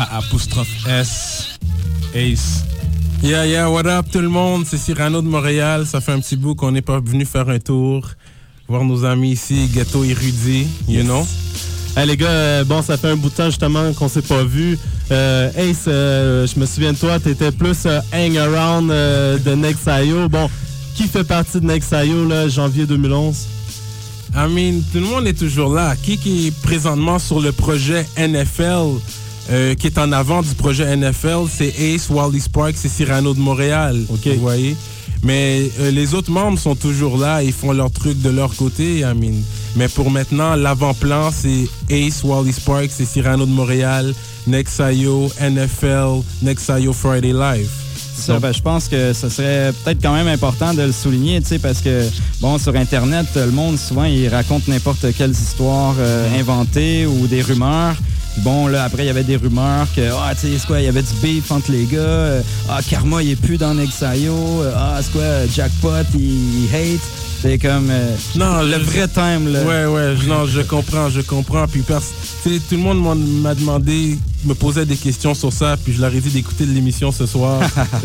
_S, Ace. Yeah, what up tout le monde? C'est Cyrano de Montréal. Ça fait un petit bout qu'on n'est pas venu faire un tour, voir nos amis ici, Ghetto Érudit, you know? Hey, les gars, bon, ça fait un bout de temps, justement, qu'on s'est pas vu. Ace, je me souviens de toi, t'étais plus hang around de Nexayo. Bon, qui fait partie de Nexayo, là, janvier 2011? I mean, tout le monde est toujours là. Qui est présentement sur le projet NFL, qui est en avant du projet NFL, c'est Ace, Wally Sparks et Cyrano de Montréal. Okay. Vous voyez? Mais les autres membres sont toujours là, ils font leur truc de leur côté, I mean. Mais pour maintenant, l'avant-plan, c'est Ace, Wally Sparks et Cyrano de Montréal, Nexayo, NFL, Nexayo Friday Live. Ça, ben, je pense que ce serait peut-être quand même important de le souligner, tu sais, parce que, bon, sur Internet, le monde, souvent, il raconte n'importe quelles histoires inventées ou des rumeurs. Bon, là, après, il y avait des rumeurs que, tu sais, c'est quoi, il y avait du beef entre les gars. Karma, il est plus dans Nexayo. C'est quoi, Jackpot, il hate. C'est comme non, le vrai time, là. Ouais, non, je comprends. Puis, tout le monde m'a demandé, me posait des questions sur ça, puis je leur ai dit d'écouter l'émission ce soir.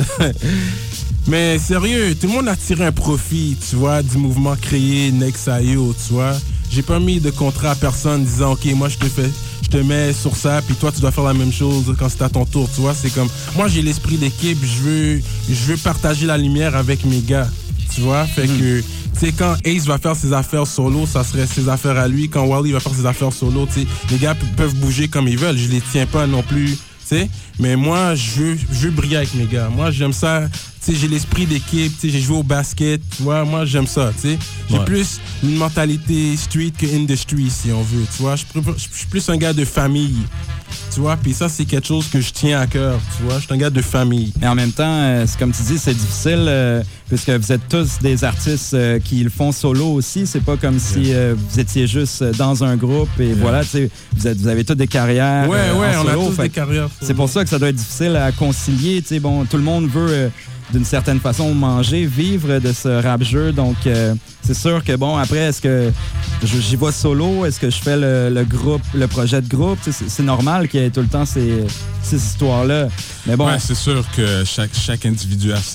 Mais sérieux, tout le monde a tiré un profit, tu vois, du mouvement créé Nexayo, tu vois. J'ai pas mis de contrat à personne disant, OK, moi, je te mets sur ça, puis toi, tu dois faire la même chose quand c'est à ton tour, tu vois. C'est comme, moi, j'ai l'esprit d'équipe, je veux partager la lumière avec mes gars, tu vois. Fait que, tu sais, quand Ace va faire ses affaires solo, ça serait ses affaires à lui. Quand Wally va faire ses affaires solo, tu sais, les gars peuvent bouger comme ils veulent. Je les tiens pas non plus, tu sais. Mais moi, je veux briller avec mes gars. Moi, j'aime ça. Tu sais, j'ai l'esprit d'équipe. Tu sais, j'ai joué au basket. Tu vois, moi, j'aime ça, tu sais. J'ai plus une mentalité street que industry, si on veut, tu vois. Je suis plus un gars de famille. Tu vois, puis ça, c'est quelque chose que je tiens à cœur, tu vois. Je suis un gars de famille. Mais en même temps, c'est comme tu dis, c'est difficile puisque vous êtes tous des artistes qui le font solo aussi. C'est pas comme si vous étiez juste dans un groupe et voilà, tu sais, vous avez toutes des carrières. Ouais, en on solo, a tous des carrières. C'est pour ça que ça doit être difficile à concilier. Tu sais, bon, tout le monde veut d'une certaine façon manger, vivre de ce rap-jeu. Donc, c'est sûr que, bon, après, est-ce que j'y vais solo? Est-ce que je fais le projet de groupe? C'est normal qu'il y ait tout le temps ces histoires-là. Mais bon. Ouais, c'est sûr que chaque individu a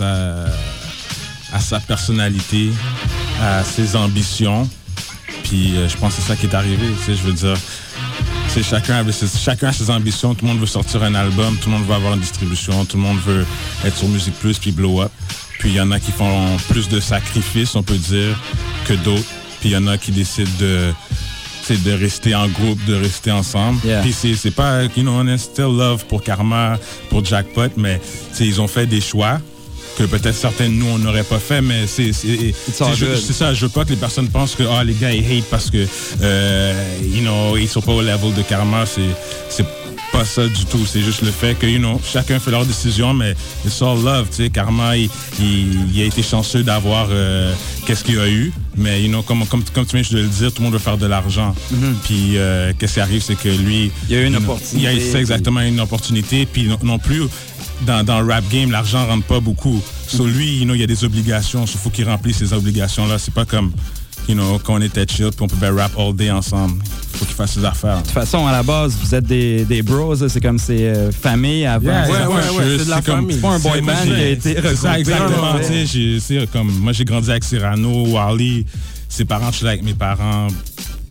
sa personnalité, a ses ambitions. Puis, je pense que c'est ça qui est arrivé. Tu sais, je veux dire, chacun a ses ambitions. Tout le monde veut sortir un album, tout le monde veut avoir une distribution, tout le monde veut être sur Musique Plus puis blow up. Puis il y en a qui font plus de sacrifices, on peut dire, que d'autres. Puis il y en a qui décident de rester en groupe, de rester ensemble. Yeah. Puis c'est pas, on a still love pour Karma, pour Jackpot, mais ils ont fait des choix que peut-être certains de nous, on n'aurait pas fait, mais c'est ça. Je veux pas que les personnes pensent que les gars, ils hate parce que, ils sont pas au level de Karma. C'est pas ça du tout. C'est juste le fait que, chacun fait leur décision, mais it's all love, tu sais. Karma, il a été chanceux d'avoir qu'est-ce qu'il a eu, mais, comme tu viens de le dire, tout le monde veut faire de l'argent. Puis, qu'est-ce qui arrive, c'est que lui... Il y a eu une opportunité. Il y a exactement une opportunité, puis non plus... Dans le rap game, l'argent rentre pas beaucoup. Sur lui, il y a des obligations. Il faut qu'il remplisse ces obligations-là. C'est pas comme, quand on était chill puis on pouvait rap all day ensemble. Il faut qu'il fasse ses affaires. De toute façon, à la base, vous êtes des bros. C'est comme famille avant. Ouais, c'est de la famille. C'est pas un boy band qui a été regroupé. C'est ça, exactement. Moi, j'ai grandi avec Cyrano, Wally. Ses parents, je suis là avec mes parents.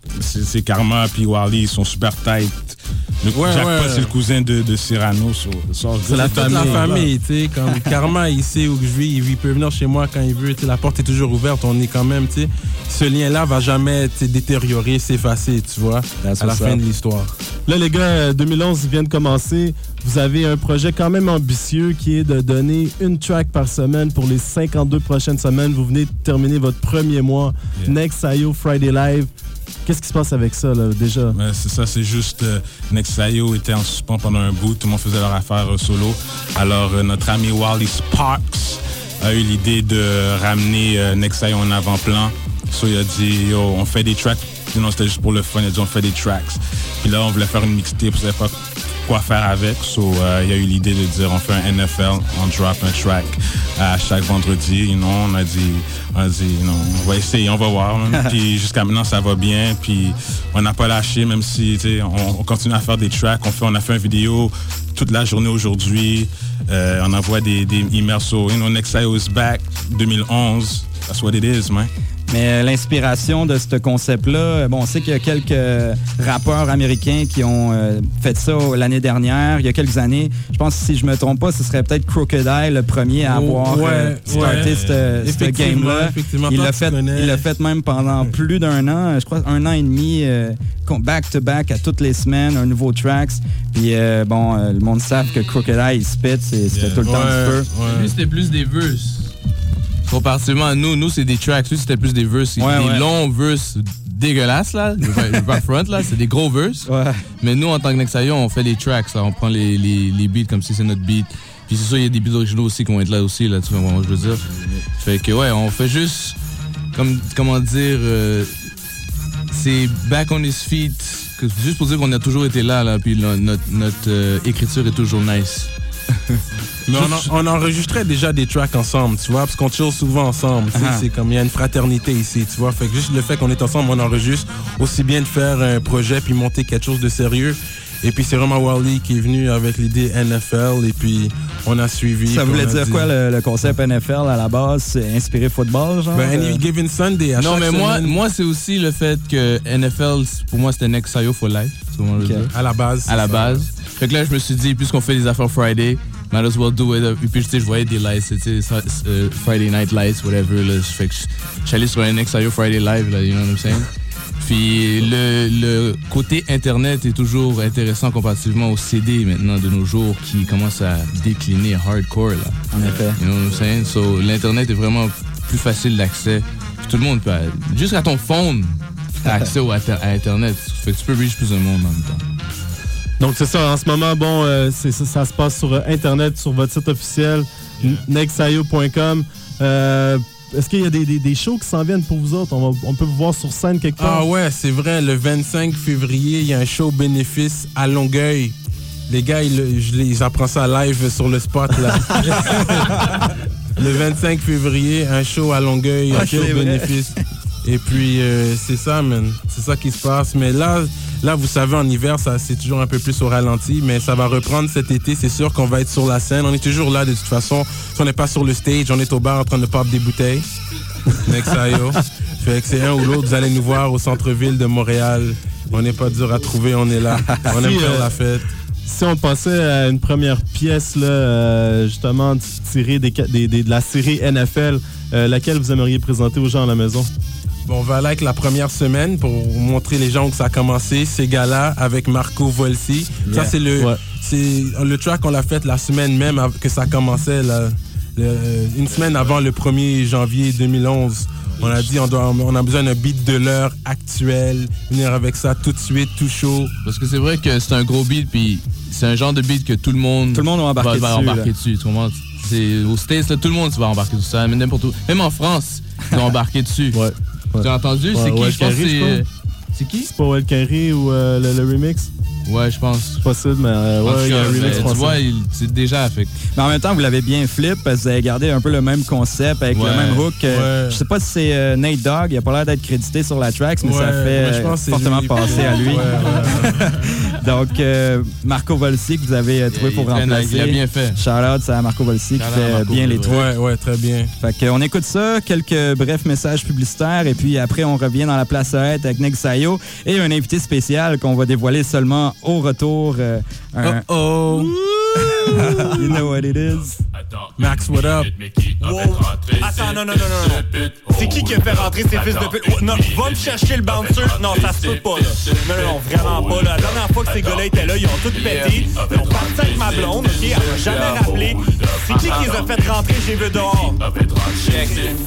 c'est Karma puis Wally, ils sont super tight. Jack Paul, c'est le cousin de Cyrano. C'est toute la famille, tu sais. Comme Karma, il sait où je vis, il peut venir chez moi quand il veut. La porte est toujours ouverte, on est quand même, tu sais. Ce lien-là va jamais détériorer, s'effacer, tu vois, à la fin de l'histoire. Là, les gars, 2011 vient de commencer. Vous avez un projet quand même ambitieux qui est de donner une track par semaine pour les 52 prochaines semaines. Vous venez de terminer votre premier mois. Nexayo Friday Live. Qu'est-ce qui se passe avec ça, là, déjà? Ouais, c'est ça, c'est juste... Nexayo était en suspens pendant un bout. Tout le monde faisait leur affaire solo. Alors, notre ami Wally Sparks a eu l'idée de ramener Nexayo en avant-plan. So, il a dit, yo, on fait des tracks. Non, c'était juste pour le fun. Il a dit, on fait des tracks. Puis là, on voulait faire une mixtape. On savait pas quoi faire avec. So, il a eu l'idée de dire, on fait un NFL, on drop un track à chaque vendredi. On a dit, on va essayer, on va voir. Puis jusqu'à maintenant, ça va bien. Puis on n'a pas lâché, même si on continue à faire des tracks. On a fait une vidéo toute la journée aujourd'hui. On envoie des emails sur Nexayo is back 2011. That's what it is, man. Mais l'inspiration de ce concept-là, on sait qu'il y a quelques rappeurs américains qui ont fait ça l'année dernière, il y a quelques années. Je pense que si je me trompe pas, ce serait peut-être Crocodile le premier à avoir starté ce game-là. Il l'a fait même pendant plus d'un an, je crois 1 an et demi, back-to-back à toutes les semaines, un nouveau tracks. Puis le monde savent que Crocodile, il spit, c'était tout le temps du feu. Lui, c'était plus des verses. Comparativement à nous, c'est des tracks. Lui, c'était plus des verses. Des longs verses dégueulasses, là. Je vais pas front, là. C'est des gros verses. Ouais. Mais nous, en tant que Nexayo, on fait les tracks, là. On prend les beats comme si c'est notre beat. Puis c'est sûr, il y a des beats originaux aussi qui vont être là aussi, là. Tu vois, moi, je veux dire. Fait que, on fait juste... Comment dire... c'est back on his feet. Juste pour dire qu'on a toujours été là. Puis notre écriture est toujours nice. Mais on enregistrait déjà des tracks ensemble, tu vois, parce qu'on chill souvent ensemble. C'est comme il y a une fraternité ici, tu vois. Fait que juste le fait qu'on est ensemble, on enregistre, aussi bien de faire un projet puis monter quelque chose de sérieux. Et puis c'est vraiment Wally qui est venu avec l'idée NFL et puis on a suivi. Ça voulait dire quoi le concept NFL à la base? C'est inspiré football, genre? Any Given Sunday. Non, mais moi c'est aussi le fait que NFL, pour moi c'était Nexayo for life. À la base. Fait que là je me suis dit, puisqu'on fait des affaires Friday, might as well do it. Et puis je voyais des lights, Friday Night Lights, whatever. Là. Fait que je suis allé sur un Nexayo Friday Live, là, you know what I'm saying? Puis le côté Internet est toujours intéressant comparativement au CD maintenant de nos jours qui commence à décliner hardcore. Là. En effet. You know what I'm saying? So, l'Internet est vraiment plus facile d'accès. Puis tout le monde peut... Juste à ton phone, t'as accès à Internet. Fait que tu peux reach plus de monde en même temps. Donc c'est ça, en ce moment, ça se passe sur Internet, sur votre site officiel, nexayo.com. Est-ce qu'il y a des shows qui s'en viennent pour vous autres? On peut vous voir sur scène quelque part? Ah ouais, c'est vrai. Le 25 février, il y a un show bénéfice à Longueuil. Les gars, j'apprends ça live sur le spot, là. Le 25 février, un show à Longueuil, un show bénéfice. Et puis, c'est ça, man. C'est ça qui se passe. Mais là, vous savez, en hiver, c'est toujours un peu plus au ralenti, mais ça va reprendre cet été. C'est sûr qu'on va être sur la scène. On est toujours là, de toute façon. Si on n'est pas sur le stage, on est au bar en train de pop des bouteilles. Nexayo. Fait que c'est un ou l'autre. Vous allez nous voir au centre-ville de Montréal. On n'est pas dur à trouver, on est là. On aime faire la fête. Si on passait à une première pièce, là, justement, tirée de la série NFL, laquelle vous aimeriez présenter aux gens à la maison? Bon, on va aller avec la première semaine pour montrer les gens où ça a commencé. Ces gars-là avec Marco Volsi. Yeah. Ça, c'est le track qu'on l'a fait la semaine même que ça commençait, une semaine avant le 1er janvier 2011. On a dit on a besoin d'un beat de l'heure actuel, venir avec ça tout de suite, tout chaud. Parce que c'est vrai que c'est un gros beat, puis c'est un genre de beat que tout le monde va embarquer dessus. C'est aux States, là, tout le monde va embarquer dessus. Ça, n'importe où. Même en France, ils vont embarquer dessus. Ouais. Tu as entendu? C'est qui? Je pense que c'est qui? C'est pas Wild Carey ou le remix? Ouais, je pense. C'est possible, mais il y a un remix français. Tu vois, c'est déjà fait. Mais en même temps, vous l'avez bien flip parce que vous avez gardé un peu le même concept avec le même hook. Je sais pas si c'est Nate Dogg, il a pas l'air d'être crédité sur la track, mais ça fait fortement passer à lui. Donc, Marco Volsi, que vous avez trouvé pour remplacer. Il a bien fait. Shout-out à Marco Volsi qui fait bien les trucs. Ouais, très bien. Fait qu'on écoute ça, quelques brefs messages publicitaires, et puis après, on revient dans la place Honnête avec Nexayo et un invité spécial qu'on va dévoiler seulement au retour. You know what it is. Max, what up? Wow. Attends, non. C'est qui a fait rentrer ces fils de pute? Non, va me chercher le bouncer. Non, ça se peut pas, là. Non, vraiment pas, là. La dernière fois que ces gars-là étaient là, ils ont tout pété. Ils ont parti avec ma blonde, OK? Elle m'a jamais rappelé. C'est qui les a fait rentrer? J'ai vu dehors. Check.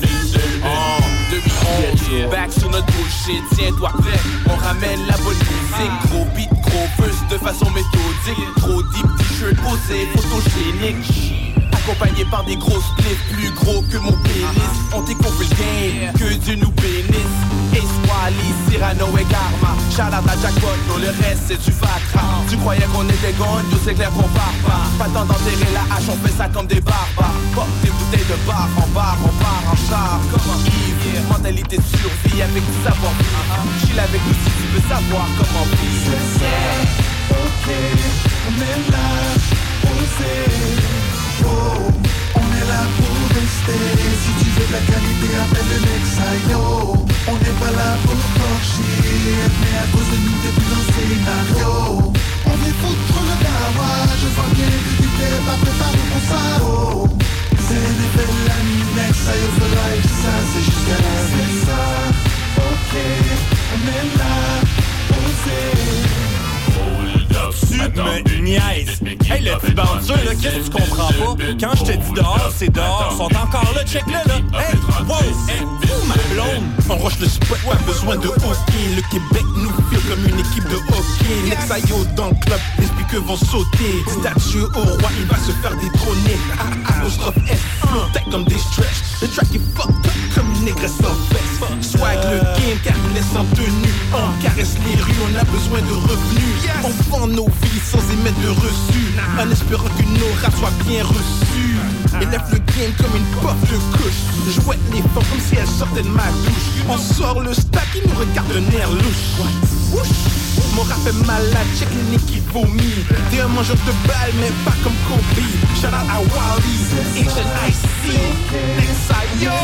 2011, back sur notre bullshit, tiens-toi prêt. On ramène la bonne musique, gros beat, gros verse de façon méthodique. Trop deep, t-shirt posé, photogénique. Accompagné par des gros spliffs plus gros que mon pénis. On découvre le game, que Dieu nous bénisse. Ace Wally, Cyrano et Karma. Shout-out à Jackpot, non le reste c'est du Vatra. Tu croyais qu'on était gone, nous c'est clair qu'on part pas. Pas temps d'enterrer la hache, on fait ça comme des barbares. Pop des bouteilles de bar en bar, on part en char. Comme un Yves, mentalité de survie avec du savoir-vivre. Chill avec nous si tu veux savoir comment vivre. Ok, on est là, on est là pour rester. Si tu veux de la qualité, appelle le Nexayo. On n'est pas là pour torcher, mais à cause de nous t'es plus dans le scénario. On est foutre le dawa, je vois bien que tu t'es pas préparé pour ça. C'est NFL, l'ami Nexayo for life, ça c'est jusqu'à la vie. C'est ça, ok, on est là, posé. Tu me niaises. Hey, le petit bouncer, là, qu'est-ce que tu comprends pas? Quand je te dis dehors, c'est dehors. Ils sont encore là, check-le, là. Hey, wow, hey, ma blonde. On rush le spot, pas besoin de hockey. Le Québec nous file comme une équipe de hockey. Nexayo dans le club, les speakers vont sauter. Statue au roi, il va se faire détrôner. Apostrophe S, flow tech comme des stretch. Le track est fucked up comme une négresse sans veste. Swag le game, car il laisse en tenue. On caresse les rues, on a besoin de revenus. On vend nos vies sans émettre de reçu, en espérant que nos rats soient bien reçus. Élève le game comme une puff de couche. Jouette les femmes comme si elles sortaient de ma douche. On sort le stack, ils nous regardent d'un air louche. Mon rap est malade, check les nez qui vomit. T'es un mangeur de balles, mais pas comme Kobe. Shout out à Wally, HNIC, Nexayo.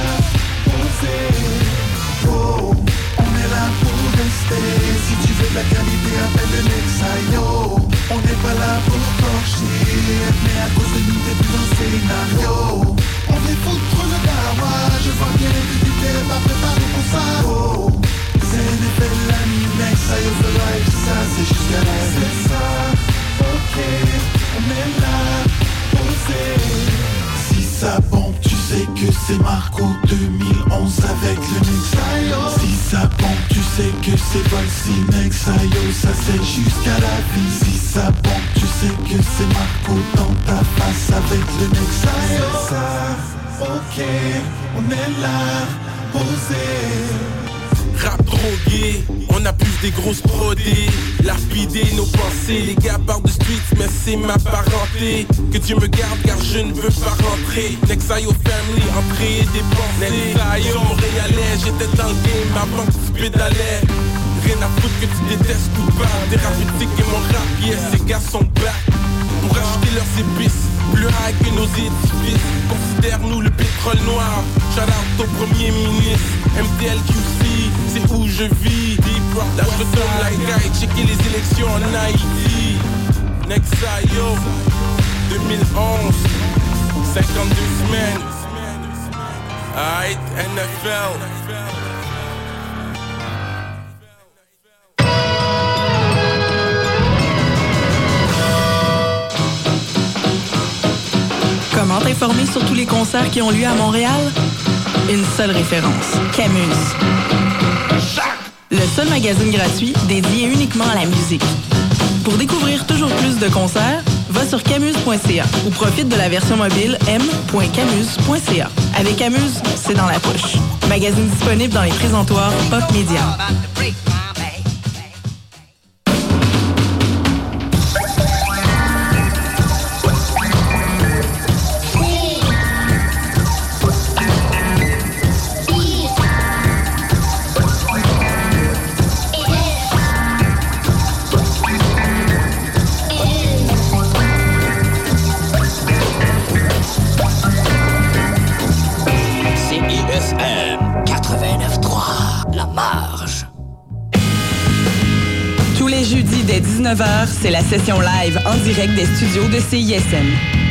On est là pour rester. Si tu veux de la qualité, appelle le Nexayo. On n'est pas là pour torcher, mais à cause de nous t'es plus dans le scénario. On est foutre le dawa, je vois bien que tu t'es pas préparé pour ça. C'est NFL, l'ami Nexayo for life, ça c'est jusqu'à la vie. C'est ça, ok, on est là, posé. Si ça pompe, tu sais que c'est Marco 2011 avec le Nexayo. Si ça pompe, tu sais que c'est Volsi Nexayo, ça c'est jusqu'à la vie. Si ça pompe, tu sais que c'est Marco dans ta face avec le Nexayo. C'est ça, ok, on est là, posé. Rap drogué, on a plus des grosses prodées. Lapidé nos pensées, les gars parlent de streets mais c'est ma parenté. Que Dieu me garde car je ne veux pas rentrer. Nexayo family, entrée et dépensée. Nexayo montréalais, j'étais dans le game avant que tu pédalais. Rien à foutre que tu détestes ou pas. Thérapeutique et mon rap, yes, ces gars sont back. Pour acheter leurs épices, plus high que nos édifices. Considère-nous le pétrole noir. Shout out au premier ministre. MTLQC, c'est où je vis. Là je retourne la guide, checker les élections en Haïti. Nexayo, 2011, 52 semaines. Alright, NFL. Comment t'informer sur tous les concerts qui ont lieu à Montréal? Une seule référence, Camus. Le seul magazine gratuit dédié uniquement à la musique. Pour découvrir toujours plus de concerts, va sur camus.ca ou profite de la version mobile m.camus.ca. Avec Camus, c'est dans la poche. Magazine disponible dans les présentoirs Pop Media. dès 19h, c'est la session live en direct des studios de CISM.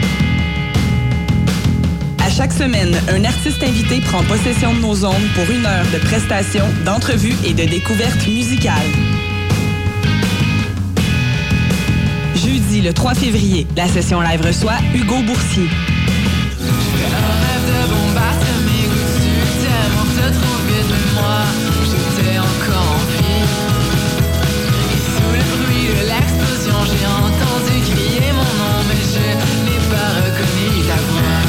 À chaque semaine, un artiste invité prend possession de nos ondes pour 1 heure de prestations, d'entrevues et de découvertes musicales. Jeudi, le 3 février, la session live reçoit Hugo Boursier. J'ai entendu crier mon nom, mais je n'ai pas reconnu ta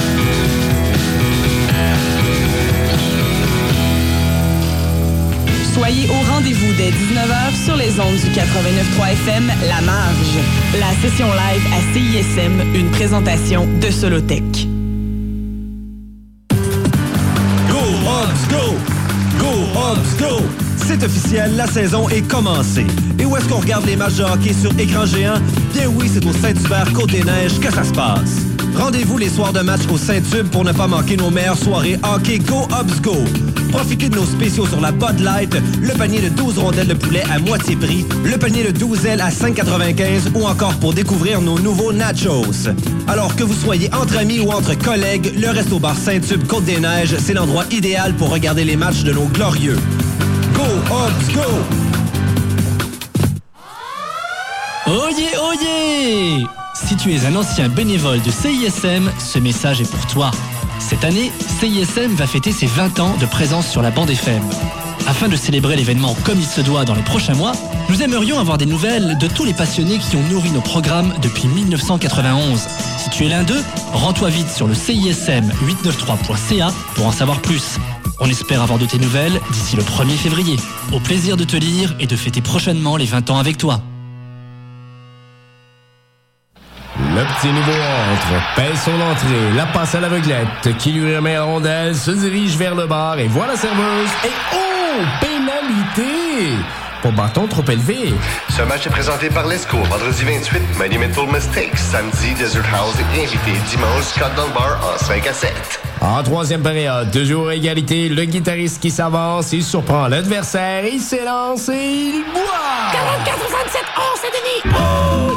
voix. Soyez au rendez-vous dès 19h sur les ondes du 89.3 FM La Marge. La session live à CISM, une présentation de Solotech. Go Hobbs, go! Go Hobbs, go! C'est officiel, la saison est commencée. Et où est-ce qu'on regarde les matchs de hockey sur écran géant? Bien oui, c'est au Saint-Hubert Côte-des-Neiges que ça se passe. Rendez-vous les soirs de match au Saint-Hub pour ne pas manquer nos meilleures soirées hockey Go Hobbs Go. Profitez de nos spéciaux sur la Bud Light, le panier de 12 rondelles de poulet à moitié prix, le panier de 12 ailes à 5,95 ou encore pour découvrir nos nouveaux nachos. Alors que vous soyez entre amis ou entre collègues, le Resto-Bar Saint-Hub Côte-des-Neiges, c'est l'endroit idéal pour regarder les matchs de nos glorieux. Go Hobbs Go! Oyez, oyez! Si tu es un ancien bénévole de CISM, ce message est pour toi. Cette année, CISM va fêter ses 20 ans de présence sur la bande FM. Afin de célébrer l'événement comme il se doit dans les prochains mois, nous aimerions avoir des nouvelles de tous les passionnés qui ont nourri nos programmes depuis 1991. Si tu es l'un d'eux, rends-toi vite sur le CISM893.ca pour en savoir plus. On espère avoir de tes nouvelles d'ici le 1er février. Au plaisir de te lire et de fêter prochainement les 20 ans avec toi. Le petit nouveau entre, pèse son entrée, la passe à l'aveuglette, qui lui remet la rondelle, se dirige vers le bar et voit la serveuse. Et oh! Pénalité! Pour bâton trop élevé. Ce match est présenté par l'ESCO. Vendredi 28, Monumental Mistakes. Samedi, Desert House est invité. Dimanche, Scott dans le bar en 5 à 7. En troisième période, toujours à égalité, le guitariste qui s'avance, il surprend l'adversaire, il s'élance et il boit! 44-67, oh, c'est Denis! Oh,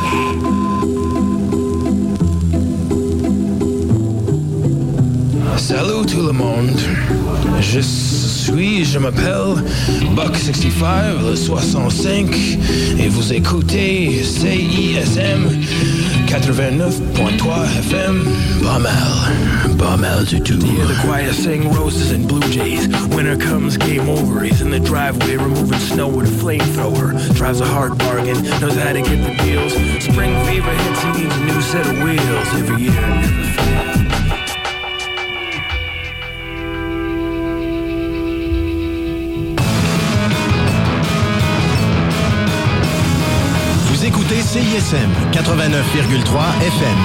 yeah! Salut tout le monde. Je m'appelle Buck65, le 65, et vous écoutez CISM 89.3 FM. Pas mal du tout. Hear the choir sing roses and blue jays. Winter comes, game over. He's in the driveway removing snow with a flamethrower. Drives a hard bargain, knows how to get the deals. Spring fever hits, he needs a new set of wheels every year. Never fails. Écoutez CISM 89,3 FM.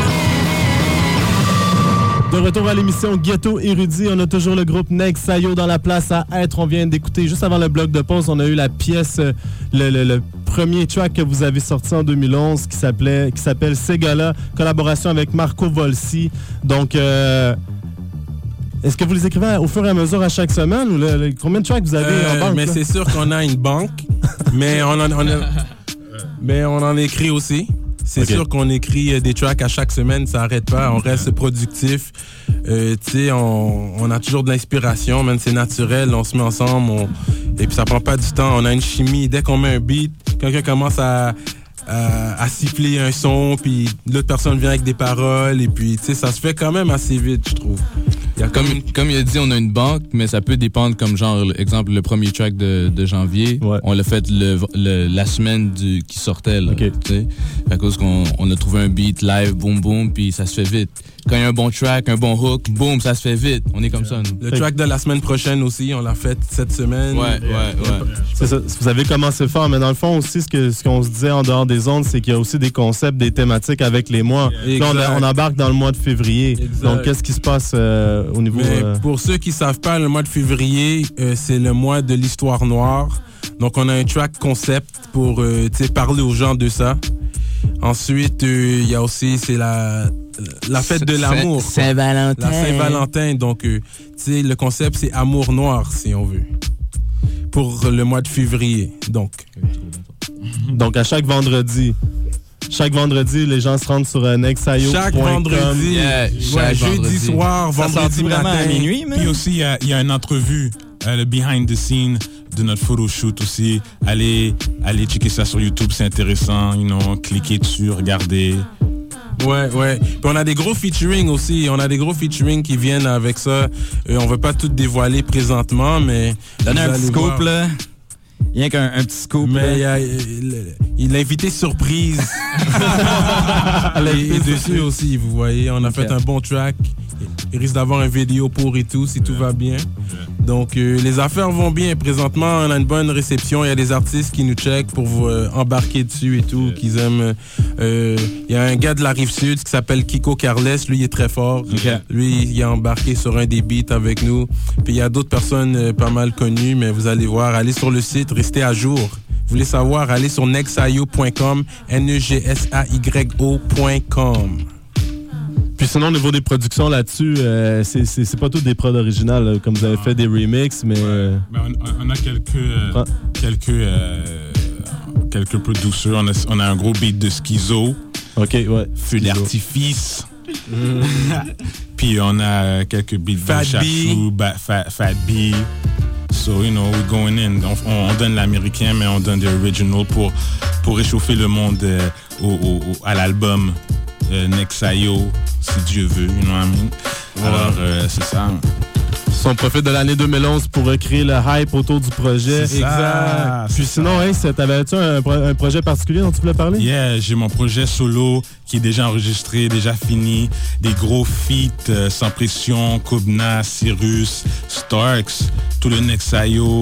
De retour à l'émission Ghetto Érudit, on a toujours le groupe Next Sayo dans la place à être. On vient d'écouter, juste avant le bloc de pause, on a eu la pièce, le premier track que vous avez sorti en 2011 qui s'appelle Segala, collaboration avec Marco Volsi. Donc, est-ce que vous les écrivez au fur et à mesure à chaque semaine ou combien de tracks vous avez en banque? Mais là? C'est sûr qu'on a une banque, mais mais on en écrit aussi. C'est sûr qu'on écrit des tracks à chaque semaine, ça n'arrête pas, on reste productif. Tu sais, on a toujours de l'inspiration, même c'est naturel, on se met ensemble, et puis ça prend pas du temps, on a une chimie. Dès qu'on met un beat, quelqu'un commence à siffler un son, puis l'autre personne vient avec des paroles, et puis tu sais, ça se fait quand même assez vite, je trouve. Comme il a dit, on a une banque, mais ça peut dépendre, comme genre, exemple, le premier track de janvier, on l'a fait la semaine qui sortait, là, t'sais, à cause qu'on a trouvé un beat live, boum boum, puis ça se fait vite. Quand il y a un bon track, un bon hook, boum, ça se fait vite. On est comme ça, nous. Le track de la semaine prochaine aussi, on l'a fait cette semaine. Ouais. C'est ça. Vous avez commencé fort, mais dans le fond aussi, ce qu'on se disait en dehors des ondes, c'est qu'il y a aussi des concepts, des thématiques avec les mois. Là, on embarque dans le mois de février. Exact. Donc, qu'est-ce qui se passe au niveau... Pour ceux qui savent pas, le mois de février, c'est le mois de l'histoire noire. Donc, on a un track concept pour parler aux gens de ça. Ensuite, il y a aussi, c'est la fête de l'amour. Saint-Valentin. La Saint-Valentin. Donc, le concept, c'est amour noir, si on veut. Pour le mois de février. Donc, Donc, à chaque vendredi, les gens se rendent sur nexayo.com. Chaque vendredi, jeudi soir, vendredi matin. À minuit, mais... Puis aussi, il y a une entrevue, le behind the scene de notre photoshoot aussi. Allez checker ça sur YouTube, c'est intéressant. Cliquez dessus, regardez. Ouais. Puis on a des gros featuring aussi. On a des gros featuring qui viennent avec ça. On veut pas tout dévoiler présentement, mais... Donnez un petit scoop, là. Rien qu'un petit scoop. Mais l'invité surprise est dessus aussi, vous voyez. On a fait un bon track. Il risque d'avoir une vidéo pour et tout, si tout va bien. Donc, les affaires vont bien. Présentement, on a une bonne réception. Il y a des artistes qui nous checkent pour vous embarquer dessus et tout, qu'ils aiment. Il y a un gars de la Rive-Sud qui s'appelle Kiko Carles. Lui, il est très fort. Lui, il est embarqué sur un des beats avec nous. Puis, il y a d'autres personnes pas mal connues, mais vous allez voir. Allez sur le site, restez à jour. Vous voulez savoir, allez sur nexayo.com, negsayo.com. Puis sinon, au niveau des productions là-dessus, c'est pas tout des prods originales, là, comme vous avez fait des remixes, mais... On a quelques producers. On a un gros beat de Schizo. OK, ouais. Feu d'artifice. Puis on a quelques beats de Chachou, Fat B. So, we're going in. On donne l'américain, mais on donne des original pour réchauffer le monde à l'album Nexayo, si Dieu veut, you know what I mean? Alors, c'est ça. On profite de l'année 2011 pour créer le hype autour du projet. C'est ça. Puis sinon, t'avais-tu un projet particulier dont tu voulais parler? Yeah, j'ai mon projet solo qui est déjà enregistré, déjà fini. Des gros feats sans pression, Kobna, Cyrus, Starks, tout le Nexayo,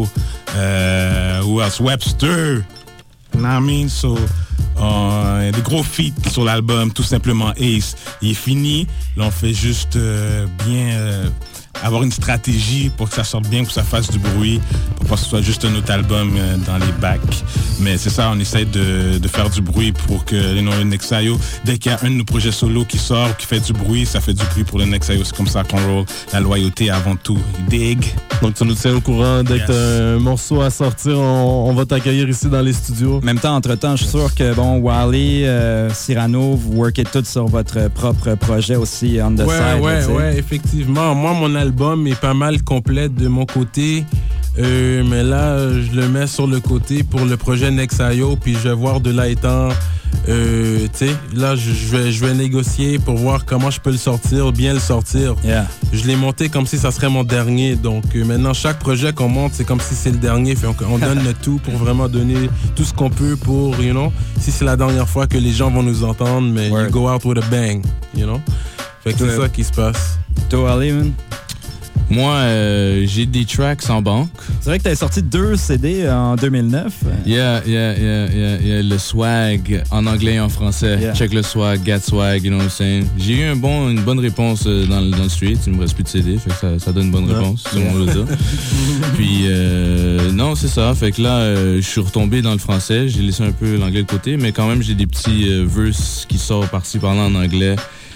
who else? Webster. You know what I mean? So, des gros feats sur l'album, tout simplement Ace. Il est fini. Là, on fait juste bien avoir une stratégie pour que ça sorte bien, pour que ça fasse du bruit, pour pas que ce soit juste un autre album dans les bacs. Mais c'est ça, on essaie de faire du bruit pour que le Nexayo, dès qu'il y a un de nos projets solo qui sort, qui fait du bruit, ça fait du bruit pour le Nexayo. C'est comme ça qu'on roll. La loyauté avant tout. Dig. Donc tu nous tiens au courant. Dès que t'as un morceau à sortir, on va t'accueillir ici dans les studios. En même temps, entre-temps, je suis sûr que Wally, Cyrano, vous workez tous sur votre propre projet aussi on the side. Ouais, effectivement. Moi, mon album est pas mal complète de mon côté. Mais là, je le mets sur le côté pour le projet Nexayo, puis je vais voir de là étant, tu sais, là, je vais négocier pour voir comment je peux le sortir, bien le sortir. Yeah. Je l'ai monté comme si ça serait mon dernier, donc maintenant, chaque projet qu'on monte, c'est comme si c'est le dernier, fait on donne le tout pour vraiment donner tout ce qu'on peut pour, si c'est la dernière fois que les gens vont nous entendre, mais you go out with a bang, Fait que c'est ça qui se passe. Toi, Ali, man? Moi, j'ai des tracks en banque. C'est vrai que tu as sorti 2 CD en 2009. Yeah, le swag en anglais et en français. Yeah. Check le swag, get swag, you know what I'm saying. J'ai eu une bonne réponse dans le street. Il me reste plus de CD, fait que ça donne une bonne réponse, selon le dire. Puis, non, c'est ça. Fait que là, je suis retombé dans le français. J'ai laissé un peu l'anglais de côté, mais quand même, j'ai des petits verses qui sortent par-ci par-là en anglais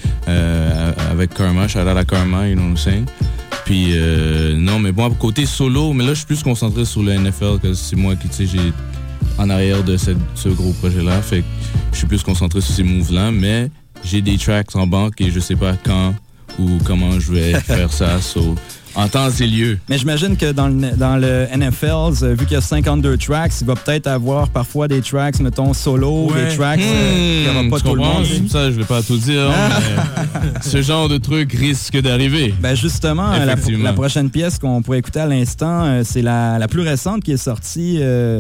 avec Karma. Shout out à Karma, you know what I'm saying. Puis, non, mais bon, côté solo, mais là, je suis plus concentré sur le NFL, que c'est moi qui, tu sais, j'ai en arrière de ce gros projet-là. Fait que je suis plus concentré sur ces moves-là, mais j'ai des tracks en banque et je sais pas quand ou comment je vais faire ça. So, en temps et lieu. Mais j'imagine que dans le NFL, vu qu'il y a 52 tracks, il va peut-être avoir parfois des tracks, mettons, solo, des tracks qu'il n'y aura pas tout le monde. Ça, je vais pas tout dire, mais ce genre de truc risque d'arriver. Ben justement, la prochaine pièce qu'on pourrait écouter à l'instant, c'est la plus récente qui est sortie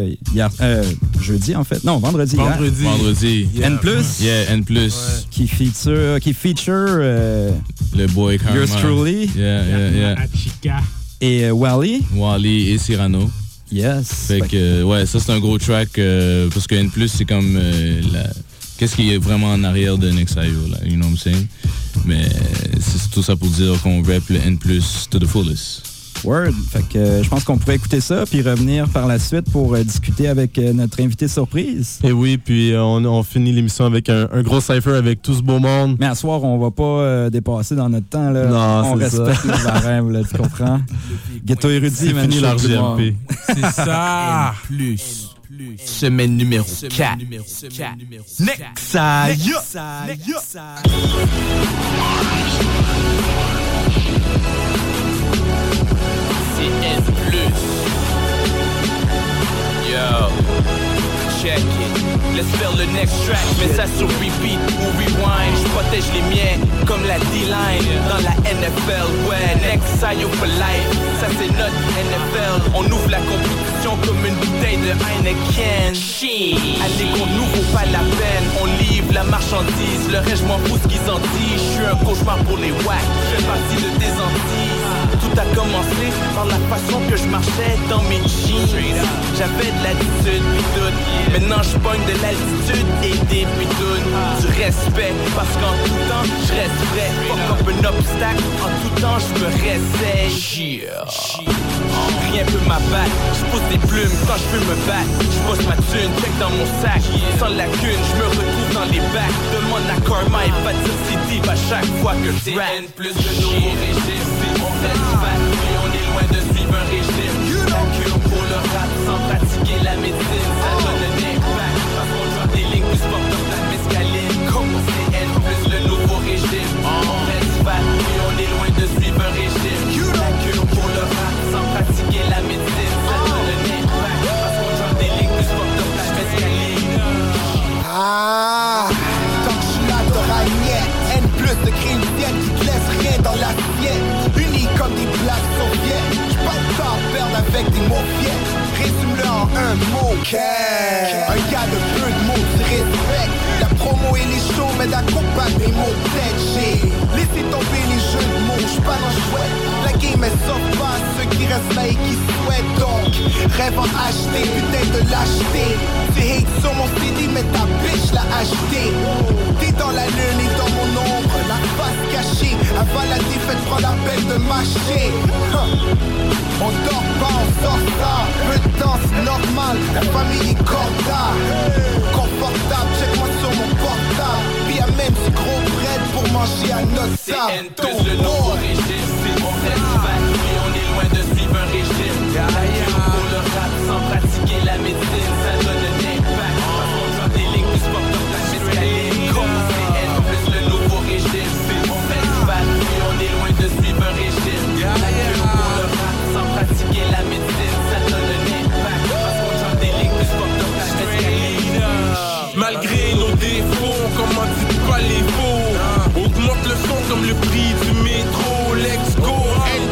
jeudi, en fait. Non, vendredi. Vendredi. Yeah. N+. Yeah, N+. Ouais. Qui feature le boy Karma. Yours truly. Yeah. Et Wally et Cyrano. Yes. Fait que, ça c'est un gros track parce que N+, c'est comme qu'est-ce qui est vraiment en arrière de Nexayo, là, you know what I'm saying? Mais c'est tout ça pour dire qu'on rap le N+ to the fullest. Word. Fait que je pense qu'on pourrait écouter ça puis revenir par la suite pour discuter avec notre invité surprise. Et oui, puis on finit l'émission avec un gros cypher avec tout ce beau monde. Mais à soir, on va pas dépasser dans notre temps. Là. Non, on respecte nos barèmes, là, tu comprends? Ghetto érudit, c'est fini l'RGMP. C'est ça! Plus. Semaine numéro 4. Nexayo. CN+. Yo, check it. Laisse faire le next track, mets ça sur repeat ou rewind. J'protège les miens comme la D-line dans la NFL. Ouais, Nexayo for life, ça c'est notre NFL. On ouvre la compétition comme une bouteille de Heineken. Aller contre nous vaut pas la peine. On livre la marchandise, le reste j'm'en fous ce qu'ils en disent. J'suis un cauchemar pour les wacks, j'fais partie de tes Antilles. Tout a commencé par la façon que je marchais dans mes jeans. J'avais de l'attitude pis tout. Maintenant je pogne de l'altitude et des bidounes. Du respect, parce qu'en tout temps je reste prêt. Fuck up un obstacle, en tout temps je me réessaye. Rien peut m'abattre, je pose des plumes quand je veux me battre. Je pose ma thune, check dans mon sac. Sans lacune, je me retrouve dans les bacs. Demande à Karma et pas dire si deep à chaque fois que je rap. Plus de nouveaux régimes, on reste fat, mais on est loin de suivre un régime. La cure pour le rap sans pratiquer la médecine, ça donne un impact. Parce qu'on joue des lignes plus fortes comme la mescaline. Comme CN plus le nouveau régime. On reste fat, mais on est loin de suivre un régime. La cure pour le rap sans pratiquer la médecine, ça donne un impact. Parce qu'on joue des lignes plus fortes comme la mescaline. Ah, quand je suis là, t'auras niette. N plus de chrétienne qui te laisse rien dans l'assiette. Unis comme des blagues soviètes. J'suis pas le temps à perdre avec des mots fiers. Résume-le en un mot. Un gars de peu de mots, tu respectes. La promo et les shows m'aident à combattre mes mots de tête. J'ai laissé tomber les jeux de mots, j'suis pas dans chouette. La game elle sort pas à ceux qui restent là et qui souhaitent. Donc, rêve en acheter, putain de l'acheter. Tu hates sur mon CD mais ta bitch l'a acheté. T'es dans la lune et dans mon ombre, la face cachée. Avant la défaite, prends la peine de mâcher. On dort pas, on sort ça. Peu de temps, c'est normal, la famille est corda. Confortable, check-moi sur mon portable. Puis y'a même ce gros bread pour manger à notre table. Plus le nouveau régime, on reste fat, mais on est loin de suivre un régime. La cure pour le rap sans pratiquer la médecine, ça donne un impact. Parce qu'on joue des lignes plus fortes comme la mescaline. Comme CN plus le nouveau régime, on reste fat, mais on est loin de suivre un régime. La cure pour le rap sans pratiquer la médecine, ça donne un impact. Parce qu'on joue des lignes plus fortes comme la mescaline. Malgré nos défauts, on commandite pas les faux. Augmente le son comme le prix du métro. Let's go, N+,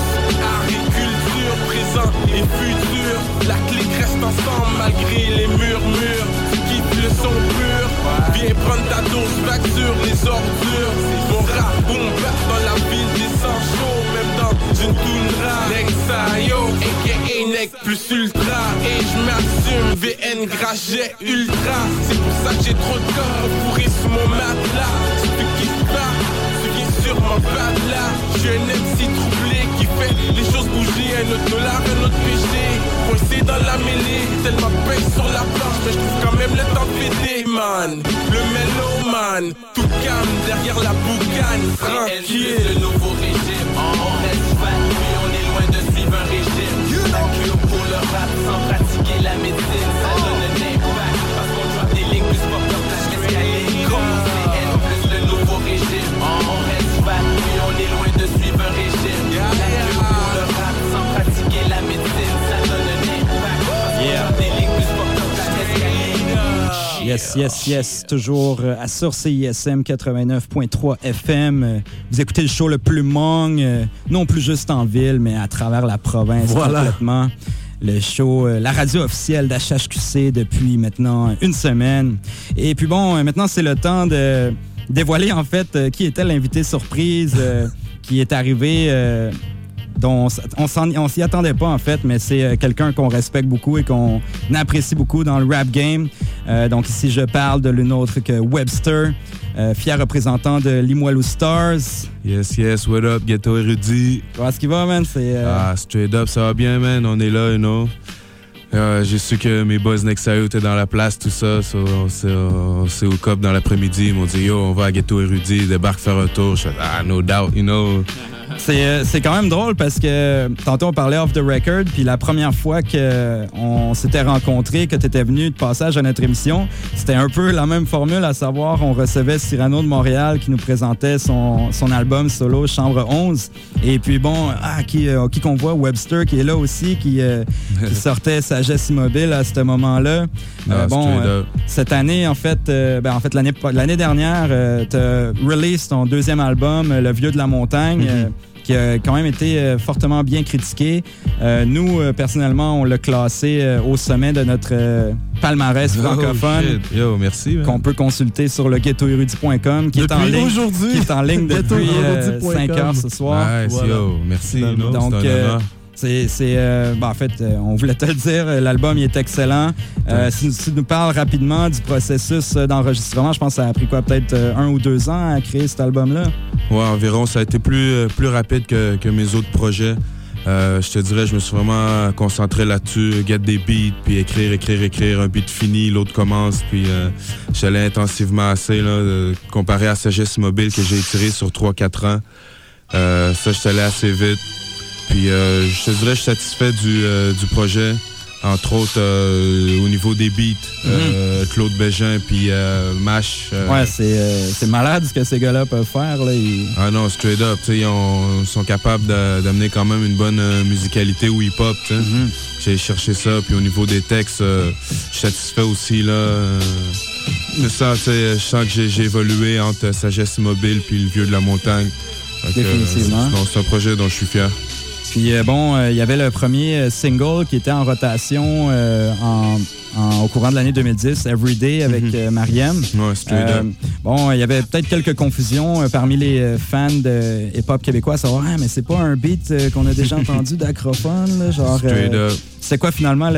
agriculture, présent et futur. La clique reste ensemble malgré les murmures. Tu kiffes le son pur, viens prendre ta dose back sur les ordures. Mon rap boom bap dans la ville des sans chauds, même dans une toundra. Nexayo, a.k.a. Nec plus ultra. Et j'm'assume, VN Graget ultra. C'est pour ça que j'ai trop de corps pourri sous mon matelas. Si tu kiffes pas, tu viens sûrement pas de là. J'suis un MC troublé qui fait les choses bouger. Un autre dollar, un autre péché. Coincé dans la mêlée, tellement pince sur la planche. Mais j'trouve quand même le temps de fêter, man. Le mélomane, tout calme derrière la boucane. Tranquille, le nouveau régime. On reste fat, mais on est loin de suivre un régime. La cure pour le rap sans pratiquer la médecine, ça donne un impact. Parce qu'on joue des lignes plus fortes comme la mescaline. Comme CN plus le nouveau régime. On reste fat, mais on est loin de suivre un régime. La cure pour le rap sans pratiquer la médecine, ça donne un impact. Parce qu'on joue des lignes plus fortes comme la mescaline. Yes. Toujours à sur CISM 89.3 FM. Vous écoutez le show le plus mong, non plus juste en ville, mais à travers la province complètement. Le show, la radio officielle d'HHQC depuis maintenant une semaine. Et puis bon, maintenant c'est le temps de dévoiler en fait qui était l'invité surprise qui est arrivé... dont on s'y attendait pas en fait, mais c'est quelqu'un qu'on respecte beaucoup et qu'on apprécie beaucoup dans le rap game. Donc ici je parle de l'une autre que Webster, fier représentant de Limoilou Stars. Yes, what up, Ghetto Érudit? Comment est-ce qu'il va, man? Straight up, ça va bien, man, on est là, you know. J'ai su que mes boys Nexayo étaient dans la place, tout ça. On s'est au cop dans l'après-midi. Ils m'ont dit, yo, on va à Ghetto Érudit, débarque faire un tour. Je fais, no doubt, you know. C'est quand même drôle parce que tantôt on parlait off the record, puis la première fois qu'on s'était rencontrés, que tu étais venu de passage à notre émission, c'était un peu la même formule, à savoir on recevait Cyrano de Montréal qui nous présentait son album solo Chambre 11. Et puis bon, qui qu'on voit, Webster qui est là aussi, qui sortait Sagesse Immobile à ce moment-là. Cette année, en fait l'année dernière, tu as release ton deuxième album, Le Vieux de la Montagne, qui a quand même été fortement bien critiqué. Nous, personnellement, on l'a classé au sommet de notre palmarès francophone. Yo, merci. Qu'on peut consulter sur le ghettoérudit.com, qui est en ligne depuis 5 heures ce soir. Nice, voilà. Yo, merci. Donc, en fait, on voulait te le dire, l'album il est excellent. Si tu nous parles rapidement du processus d'enregistrement, je pense que ça a pris peut-être 1 ou 2 ans à créer cet album-là? Ouais, environ. Ça a été plus rapide que mes autres projets. Je te dirais, je me suis vraiment concentré là-dessus, get des beats, puis écrire, un beat fini, l'autre commence, puis j'allais intensivement assez, là, comparé à Sagesse Immobile que j'ai étiré sur 3-4 ans. Ça, j'étais allé assez vite. Puis je te dirais, je suis satisfait du projet, entre autres au niveau des beats, Claude Bégin puis Mash. C'est malade ce que ces gars-là peuvent faire. Là, Ah non, straight up, ils sont capables d'amener quand même une bonne musicalité ou hip-hop. J'ai cherché ça, puis au niveau des textes, je suis satisfait aussi. Là, je sens que j'ai évolué entre Sagesse Immobile puis Le Vieux de la Montagne. Définitivement. C'est un projet dont je suis fier. Puis il y avait le premier single qui était en rotation au courant de l'année 2010, Everyday, avec Mariem. Ouais, straight up. Il y avait peut-être quelques confusions parmi les fans de hip-hop québécois à savoir « mais c'est pas un beat qu'on a déjà entendu d'Acrophone? » Genre, straight up. C'est quoi finalement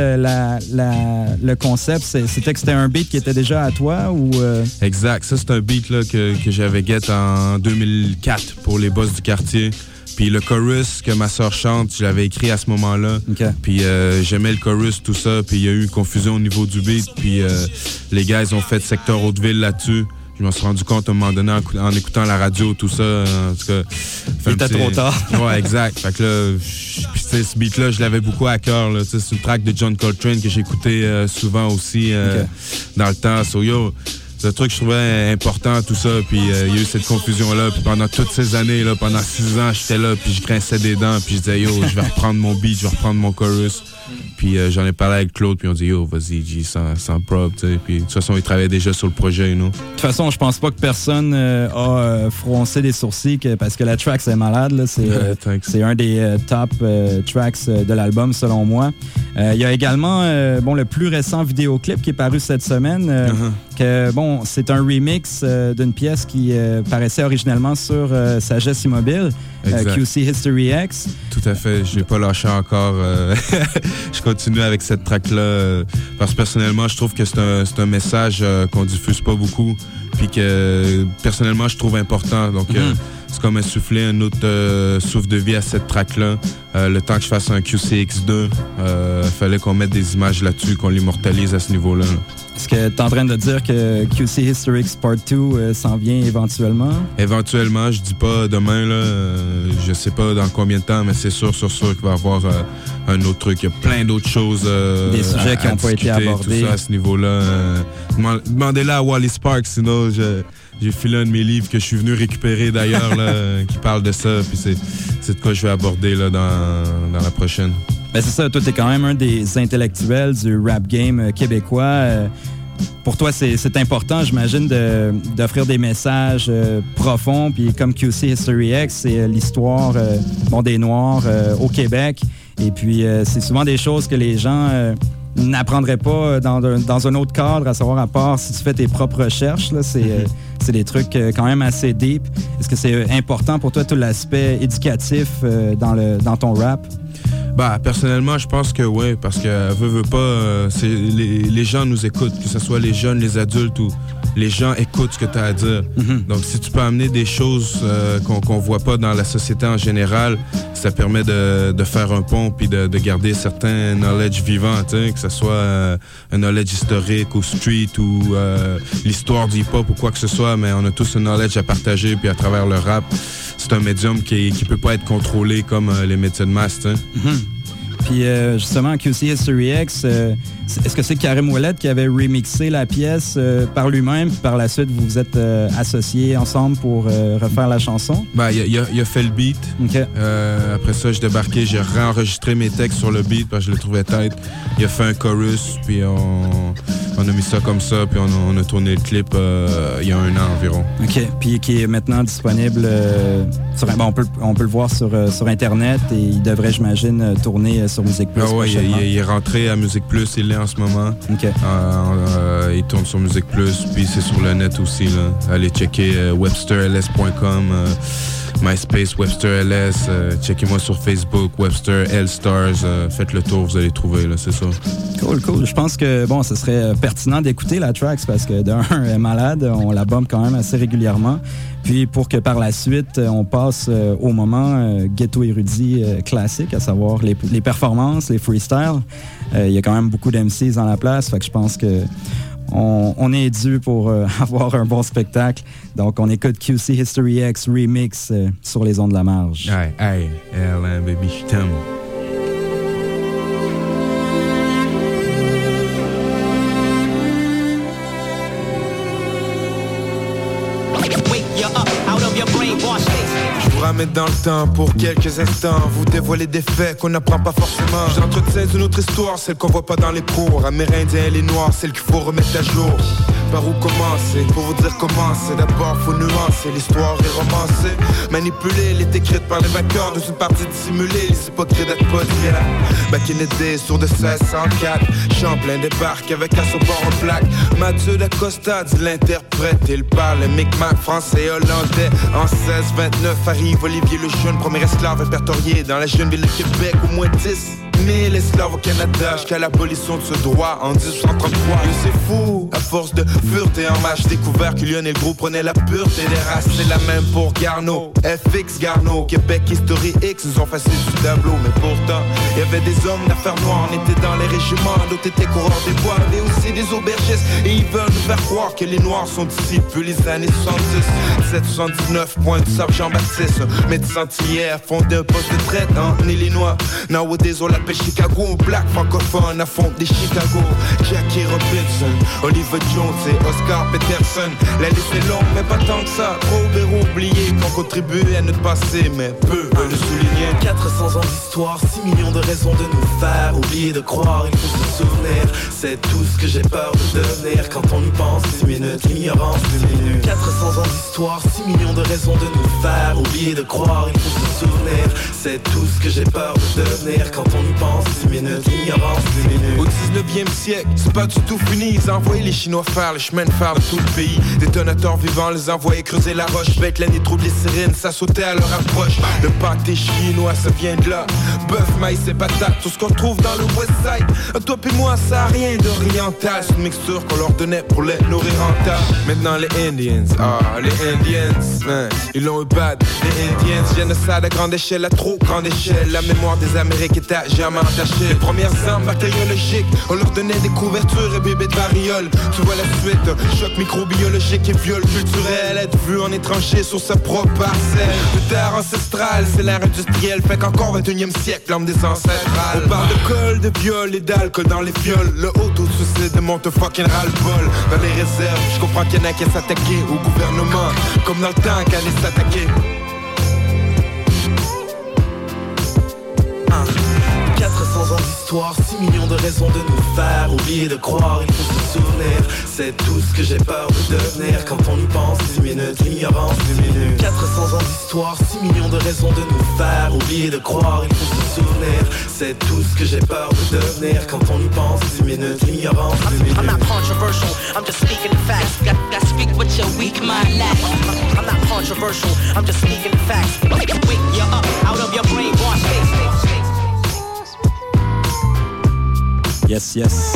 le concept? C'était que c'était un beat qui était déjà à toi ou... Exact. Ça, c'est un beat là, que j'avais get en 2004 pour les boss du quartier. Puis le chorus que ma soeur chante, je l'avais écrit à ce moment-là. Okay. Puis j'aimais le chorus, tout ça. Puis il y a eu une confusion au niveau du beat. Puis les gars, ils ont fait Secteur Hauteville là-dessus. Je m'en suis rendu compte à un moment donné en écoutant la radio, tout ça. En tout cas, il était trop tard. Ouais, exact. Fait que là, ce beat-là, je l'avais beaucoup à cœur. C'est une track de John Coltrane que j'écoutais souvent aussi dans le temps. So, yo, c'est un truc que je trouvais important, tout ça. Puis il y a eu cette confusion-là. Puis pendant toutes ces années, là, pendant 6 ans, j'étais là, puis je grinçais des dents. Puis je disais, yo, je vais reprendre mon beat, je vais reprendre mon chorus. Puis j'en ai parlé avec Claude, puis on dit, yo, vas-y, G, sans prop, tu sais. Puis de toute façon, il travaillait déjà sur le projet, nous. De toute façon, je pense pas que personne a froncé des sourcils parce que la track, c'est malade, là. C'est un des top tracks de l'album, selon moi. Il y a également, le plus récent vidéoclip qui est paru cette semaine, c'est un remix d'une pièce qui paraissait originellement sur Sagesse Immobile, QC History X. Tout à fait, je l'ai pas lâché encore. Je continue avec cette track-là parce que personnellement, je trouve que c'est un message qu'on diffuse pas beaucoup puis que personnellement, je trouve important. Donc, c'est comme insuffler un autre souffle de vie à cette track-là. Le temps que je fasse un QCX2, fallait qu'on mette des images là-dessus, qu'on l'immortalise à ce niveau-là. Est-ce que tu es en train de dire que QC History X Part 2 s'en vient éventuellement? Éventuellement, je dis pas demain, là. Je sais pas dans combien de temps, mais c'est sûr qu'il va y avoir un autre truc. Il y a plein d'autres choses. Des sujets qui n'ont pas été abordés. Tout ça à ce niveau-là. Demandez-la à Wally Sparks, sinon j'ai filé un de mes livres que je suis venu récupérer d'ailleurs, là, qui parle de ça. Puis c'est de quoi je vais aborder là, dans la prochaine. Ben c'est ça, toi, t'es quand même un des intellectuels du rap game québécois. Pour toi, c'est important, j'imagine, d'offrir des messages profonds. Puis comme QC History X, c'est l'histoire des Noirs au Québec. Et puis, c'est souvent des choses que les gens n'apprendraient pas dans un autre cadre, à savoir à part si tu fais tes propres recherches. Là, c'est des trucs quand même assez deep. Est-ce que c'est important pour toi, tout l'aspect éducatif dans ton rap? Bah, personnellement, je pense que oui, parce que veut pas, les gens nous écoutent, que ce soit les jeunes, les adultes ou les gens écoutent ce que tu as à dire. Donc, si tu peux amener des choses qu'on voit pas dans la société en général, ça permet de faire un pont puis de garder certains knowledge vivants, que ce soit un knowledge historique ou street ou l'histoire du hip-hop ou quoi que ce soit, mais on a tous un knowledge à partager puis à travers le rap, c'est un médium qui peut pas être contrôlé comme les métiers de masse, Puis justement, QC History X, est-ce que c'est Karim Ouellet qui avait remixé la pièce par lui-même, puis par la suite vous vous êtes associés ensemble pour refaire la chanson? Ben, il a fait le beat. Okay. Après ça, j'ai débarqué, j'ai réenregistré mes textes sur le beat parce que je le trouvais tête. Il a fait un chorus, puis on a mis ça comme ça, puis on a tourné le clip il y a 1 an environ. OK. Puis qui est maintenant disponible on peut le voir sur Internet et il devrait, j'imagine, tourner sur Musique Plus. Ah ouais, il est rentré à Musique Plus, il l'est en ce moment. OK. Il tourne sur Musique Plus, puis c'est sur le net aussi. Là. Allez checker websterls.com, MySpace, WebsterLS. Checkez-moi sur Facebook, Webster L Stars. Faites le tour, vous allez trouver, là, c'est ça. Cool. Je pense que, ce serait pertinent d'écouter la track parce que d'un, elle est malade, on la bombe quand même assez régulièrement. Puis pour que par la suite, on passe au moment ghetto érudit classique, à savoir les performances, les freestyles. Il y a quand même beaucoup d'MCs dans la place, fait que je pense que on est dû pour avoir un bon spectacle. Donc on écoute QC History X Remix sur les ondes de la marge. Hey, baby, je t'aime. Je vous ramène dans le temps pour quelques instants, vous dévoiler des faits qu'on n'apprend pas forcément. J'entretiens une autre histoire, celle qu'on voit pas dans les cours. Amérindiens et les noirs, celle qu'il faut remettre à jour. Par où commencer? Pour vous dire comment c'est. D'abord faut nuancer, l'histoire est romancée. Manipulée, elle est écrite par les vainqueurs dans une partie dissimulée. Les hypocrites d'être pas d'hier. Back in the day, sur de 1604. Champlain débarque avec un support en plaque. Mathieu d'Acosta dit l'interprète. Il parle micmac, français et hollandais. En 1629 arrive Olivier le Jeune, premier esclave répertorié dans la jeune ville de Québec. Au moins 10 000 esclaves au Canada jusqu'à l'abolition de ce droit en 1833. Et c'est fou, à force de fureté en marche, découvert que Lionel Gros prenait la pureté des races. C'est la même pour Garneau, FX Garneau, Québec History X nous ont facile du tableau. Mais pourtant, il y avait des hommes d'affaires noires, on était dans les régiments, d'autres étaient coureurs des bois, mais aussi des aubergistes. Et ils veulent nous faire croire que les noirs sont d'ici depuis les années 70. 779, point du sable Jean-Baptiste, médecin hier, fondé un poste de traite en Illinois. Nowadays on l'appelle Chicago, black francophone affronte des Chicago. Jackie Robinson, Oliver Jones et Oscar Peterson. La liste est longue mais pas tant que ça. Trop héros oubliés qui ont contribué à notre passé, mais peu veulent le souligner. 400 ans d'histoire, 6 millions de raisons de nous faire oublier de croire, il faut se souvenir. C'est tout ce que j'ai peur de devenir quand on y pense. 10 minutes, l'ignorance diminue. 400 ans d'histoire, 6 millions de raisons de nous faire oublier de croire, il faut se souvenir. C'est tout ce que j'ai peur de devenir quand on y pense. 10 minutes, l'ignorance diminue. Au 19e siècle, c'est pas du tout fini. Ils envoyaient les Chinois faire le chemin de fer de tout le pays. Détonateurs vivants les envoyaient creuser la roche. Bec, l'année trouble les sirènes, ça sautait à leur approche. Le pâté chinois, ça vient de là. Bœuf, maïs et patates, tout ce qu'on trouve dans le West Side. Toi pis moi, ça a rien d'oriental. C'est une mixture qu'on leur donnait pour les nourrir en tas. Maintenant les Indians, les Indians, ils l'ont eu bad. Les Indians, génocide à grande échelle, à trop grande échelle. La mémoire des Amériques est à jamais entachée. Les premières armes bactériologiques, on leur donnait des couvertures et bébés de variole. Tu vois la suite, choc microbiologique et viol culturel. Être vu en étranger sur sa propre parcelle. De terre ancestrale, c'est l'ère industrielle. Fait qu'encore 21e siècle, l'homme des ancestrales. On parle de colle, de viol et d'alcool dans les viols. Le auto-suicide de mon fucking ras-le-bol. Dans les réserves, je comprends qu'il y en a qui s'attaquer au gouvernement, comme dans le temps qu'elle est s'attaquer. 400 ans d'histoire, 6 millions de raisons de nous faire oublier de croire, il faut se souvenir. C'est tout ce que j'ai peur de devenir quand on y pense. 10 minutes, l'ignorance diminue. 400 ans d'histoire, 6 millions de raisons de nous faire oublier de croire, il faut se souvenir. C'est tout ce que j'ai peur de devenir quand on y pense. 10 minutes, l'ignorance diminue. I'm not controversial, I'm just speaking the facts. Got speak what your weak mind lacks. I'm not controversial, I'm just speaking the facts. Wake you up out of your brainwash state. Yes, yes.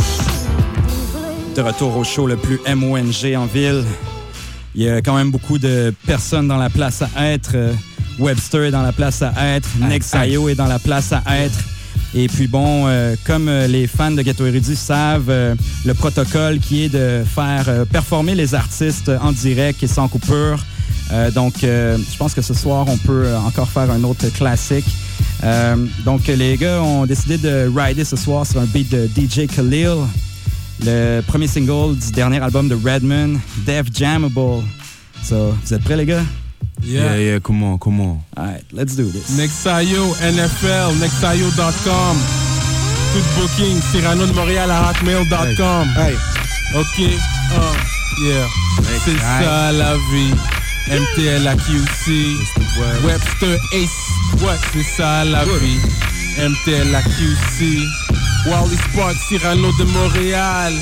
De retour au show le plus MONG en ville. Il y a quand même beaucoup de personnes dans la place à être. Webster est dans la place à être. Nexayo est dans la place à être. Et puis bon, comme les fans de Ghetto Érudit savent, le protocole qui est de faire performer les artistes en direct et sans coupure. Donc, je pense que ce soir, on peut encore faire un autre classique. Donc, les gars ont décidé de rider ce soir sur un beat de DJ Khalil, le premier single du dernier album de Redman, Def Jammable. So, vous êtes prêts, les gars? Yeah, come on. All right, let's do this. Nexayo, NFL, nexayo.com. Tout booking, Cyrano de Montréal à hotmail.com. Hey. OK, yeah. C'est ça la vie. MTL à QC. Webster Ace. Ouais, c'est ça la vie. MTL à QC. Wally Spark, Cyrano de Montréal.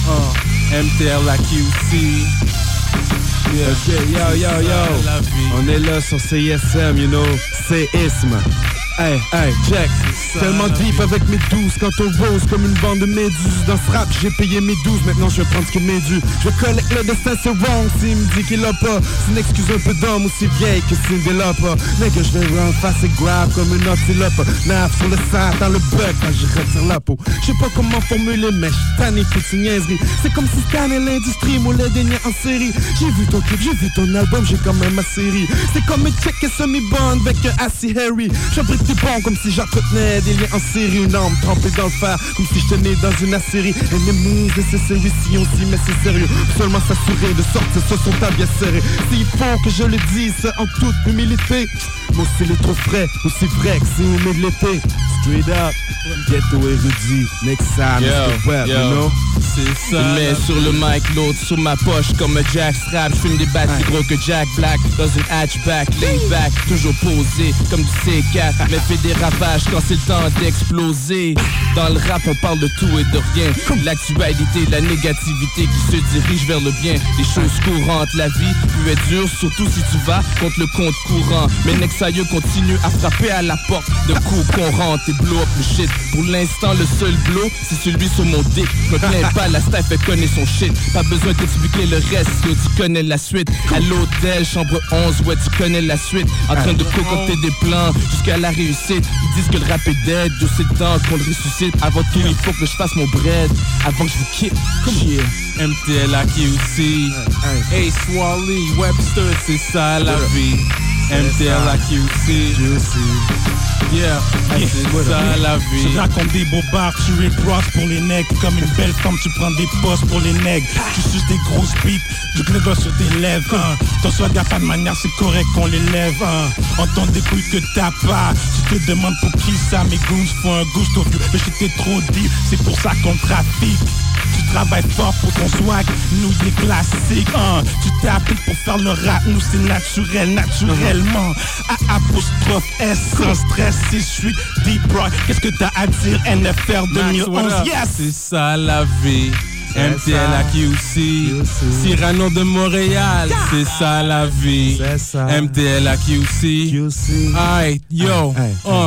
MTL à QC. Yeah. Okay, yo. On est là sur CISM, you know. Séisme. Hey, check. Tellement deep avec mes 12 quand on rose comme une bande de méduses. Dans ce rap, j'ai payé mes 12, maintenant je vais prendre ce qui m'est dû. Je collecte le destin, c'est wrong s'il me dit qu'il a pas. C'est une excuse un peu d'homme aussi vieille que Cindy Lauper. Nigga, je vais run face et grave comme une antilope. Naf sur le sang, dans le bug quand je retire la peau. Je sais pas comment formuler, mais je tanné toute une niaiserie. C'est comme si c'était l'industrie, moi le dernier en série. J'ai vu ton clip, j'ai vu ton album, j'ai quand même ma série. C'est comme une check et semi-bond avec un Assy Harry. J'abrite des bons comme si j'entretenais des liens en série. Une arme trempée dans le fer, comme si je tenais dans une Assyrie. Ennemis nécessaires ici aussi, mais c'est sérieux. Seulement s'assurer de sortir ce son tas bien serré. S'il faut que je le dise en toute humilité, mon style est trop frais, aussi vrai que c'est humide l'été. Straight up, Ghetto Érudit, next time, Mr. Web, you know? C'est ça. Une main sur le mic, l'autre sur ma poche comme un Jack Strap. J'fume des battes plus gros que Jack Black dans une hatchback, laid back, toujours posé comme du C4, mais fait des ravages quand c'est le temps d'exploser. Dans le rap, on parle de tout et de rien. L'actualité, la négativité qui se dirige vers le bien. Les choses courantes, la vie peut être dure, surtout si tu vas contre le compte courant. Mais Nexayo continue à frapper à la porte de coups qu'on rentre et blow up le shit. Pour l'instant, le seul blow, c'est celui sur mon dick. Me plains pas, la staff elle connaît son shit. Pas besoin d'expliquer le reste, yo, tu connais la suite. À l'hôtel, chambre 11, ouais, tu connais la suite. En train de concocter des plans jusqu'à la réussite. Ils disent que le rap est dead, yo, c'est le temps qu'on le ressuscite. Avant tout, il faut que je fasse mon bread avant que je vous quitte. Yeah. MTL à QC. Ace Wally, Webster, c'est ça la vie. MTL à QC. Yeah, c'est ça la vie. Tu racontes des beaux bars, tu reproches pour les nègres. Comme une belle femme, tu prends des postes pour les nègres. Tu suces des grosses bites, du clégo sur tes lèvres. Ton swag a pas de manière, c'est correct qu'on les lève. Entends des couilles que t'as pas. Tu te demandes pour qui ça, mes goons font un gusto vieux. Le shit est trop deep, c'est pour ça qu'on trafique. Tu travailles fort pour ton swag, nous des classiques. Tu t'appliques pour faire le rap, nous c'est naturel, naturellement. Apostrophe S, sans stress, 6-8, deep rock. Qu'est-ce que t'as à dire, NFR 2011? Yes! C'est ça la vie. MTL à QC. Cyrano de Montréal, c'est ça la vie. MTL à QC. Aïe, yo,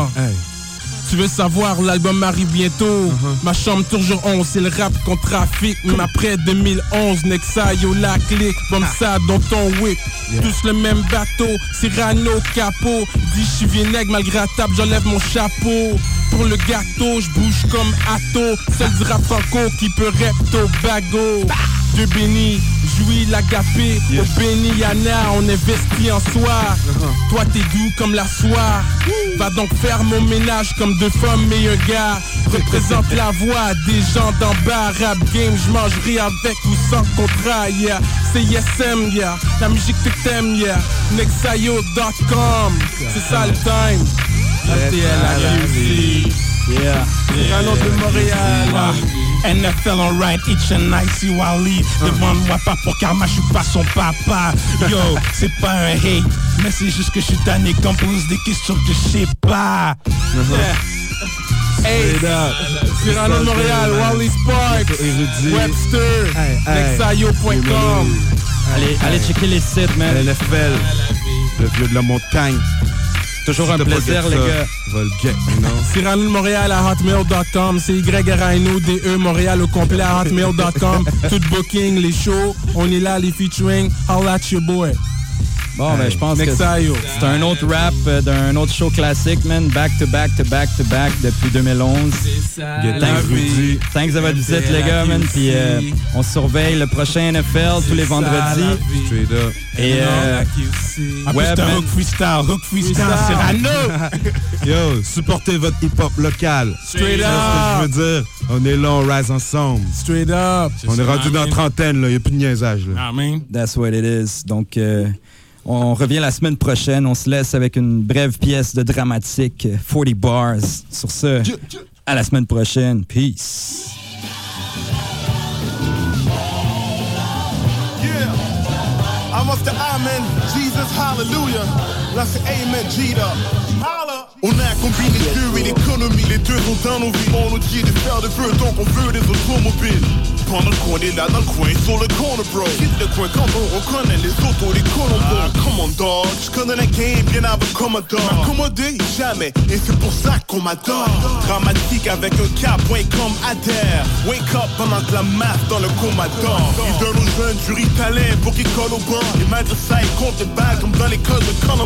Tu veux savoir, l'album arrive bientôt. Ma chambre toujours 11, c'est le rap qu'on trafique. Même après 2011, Nexayo la clique. Comme ça dans ton whip. Tous le même bateau, Cyrano capot. Dis je suis vinaigre, malgré la table, j'enlève mon chapeau. Pour le gâteau, je bouge comme Atto. Celle du rap franco qui peut repto bago. De béni, jouis l'agapé. Au béni Yana, on investit en soir. Toi t'es doux comme la soie. Va donc faire mon ménage comme deux femmes et un gars. Représente la voix des gens d'en bas. Rap game, j'mangerai avec ou sans contrat, yeah. CISM, yeah. La musique que t'aimes, yeah. Nexayo.com. C'est ça le time. RTL à QC. Yeah. Cyrano de Montréal. NFL alright, each and night, see Wally. Demande-moi pas pour karma, je suis pas son papa. Yo, c'est pas un hate, mais c'est juste que je suis tanné qu'on pose des questions que je sais pas. Hey, Cyrano de Montréal, Wally Sparks, Webster, Nexayo.com. Allez checker les sites, man. LFL, le vieux de la montagne. Toujours un plaisir, les gars. Cyrano de Montréal à hotmail.com. C'est YRAINO-DE Montréal au complet à hotmail.com. Tout booking, les shows, on est là, les featuring. Holla at your boy. Bon, ben, je pense que c'est un autre rap d'un autre show classique, man. Back to back to back to back depuis 2011. Thanks à votre visite, les gars, man. Puis on surveille le prochain NFL tous les vendredis. Et Hook freestyle, Cyrano. Yo, supportez votre hip-hop local. Straight up. C'est ce que je veux dire. On est là, on rise ensemble. Straight up. On est rendu dans la trentaine, là. Il n'y a plus de niaisage, là. That's what it is. Donc, on revient la semaine prochaine. On se laisse avec une brève pièce de dramatique, 40 bars. Sur ce, à la semaine prochaine. Peace. Yeah, I'm of the Amen, Jesus, hallelujah. Là c'est Amen, Jida. On a combiné les deux et l'économie, les deux sont dans nos vies. On nous dit de faire de feu, donc on veut des automobiles. Pendant qu'on est là dans le coin, sur le corner, bro. Quitte le coin quand on reconnaît les autos, les colombos. Come on, dog, je connais la game bien avant Commodore. M'accommoder, jamais, et c'est pour ça qu'on m'adore. Dramatique avec un K, point comme adhère. Wake up pendant que la masse dans le coma dort. Ils donnent aux jeunes du ritalin pour qu'ils collent au banc. Les magistrats, ils comptent les balles comme dans l'école de Colombo.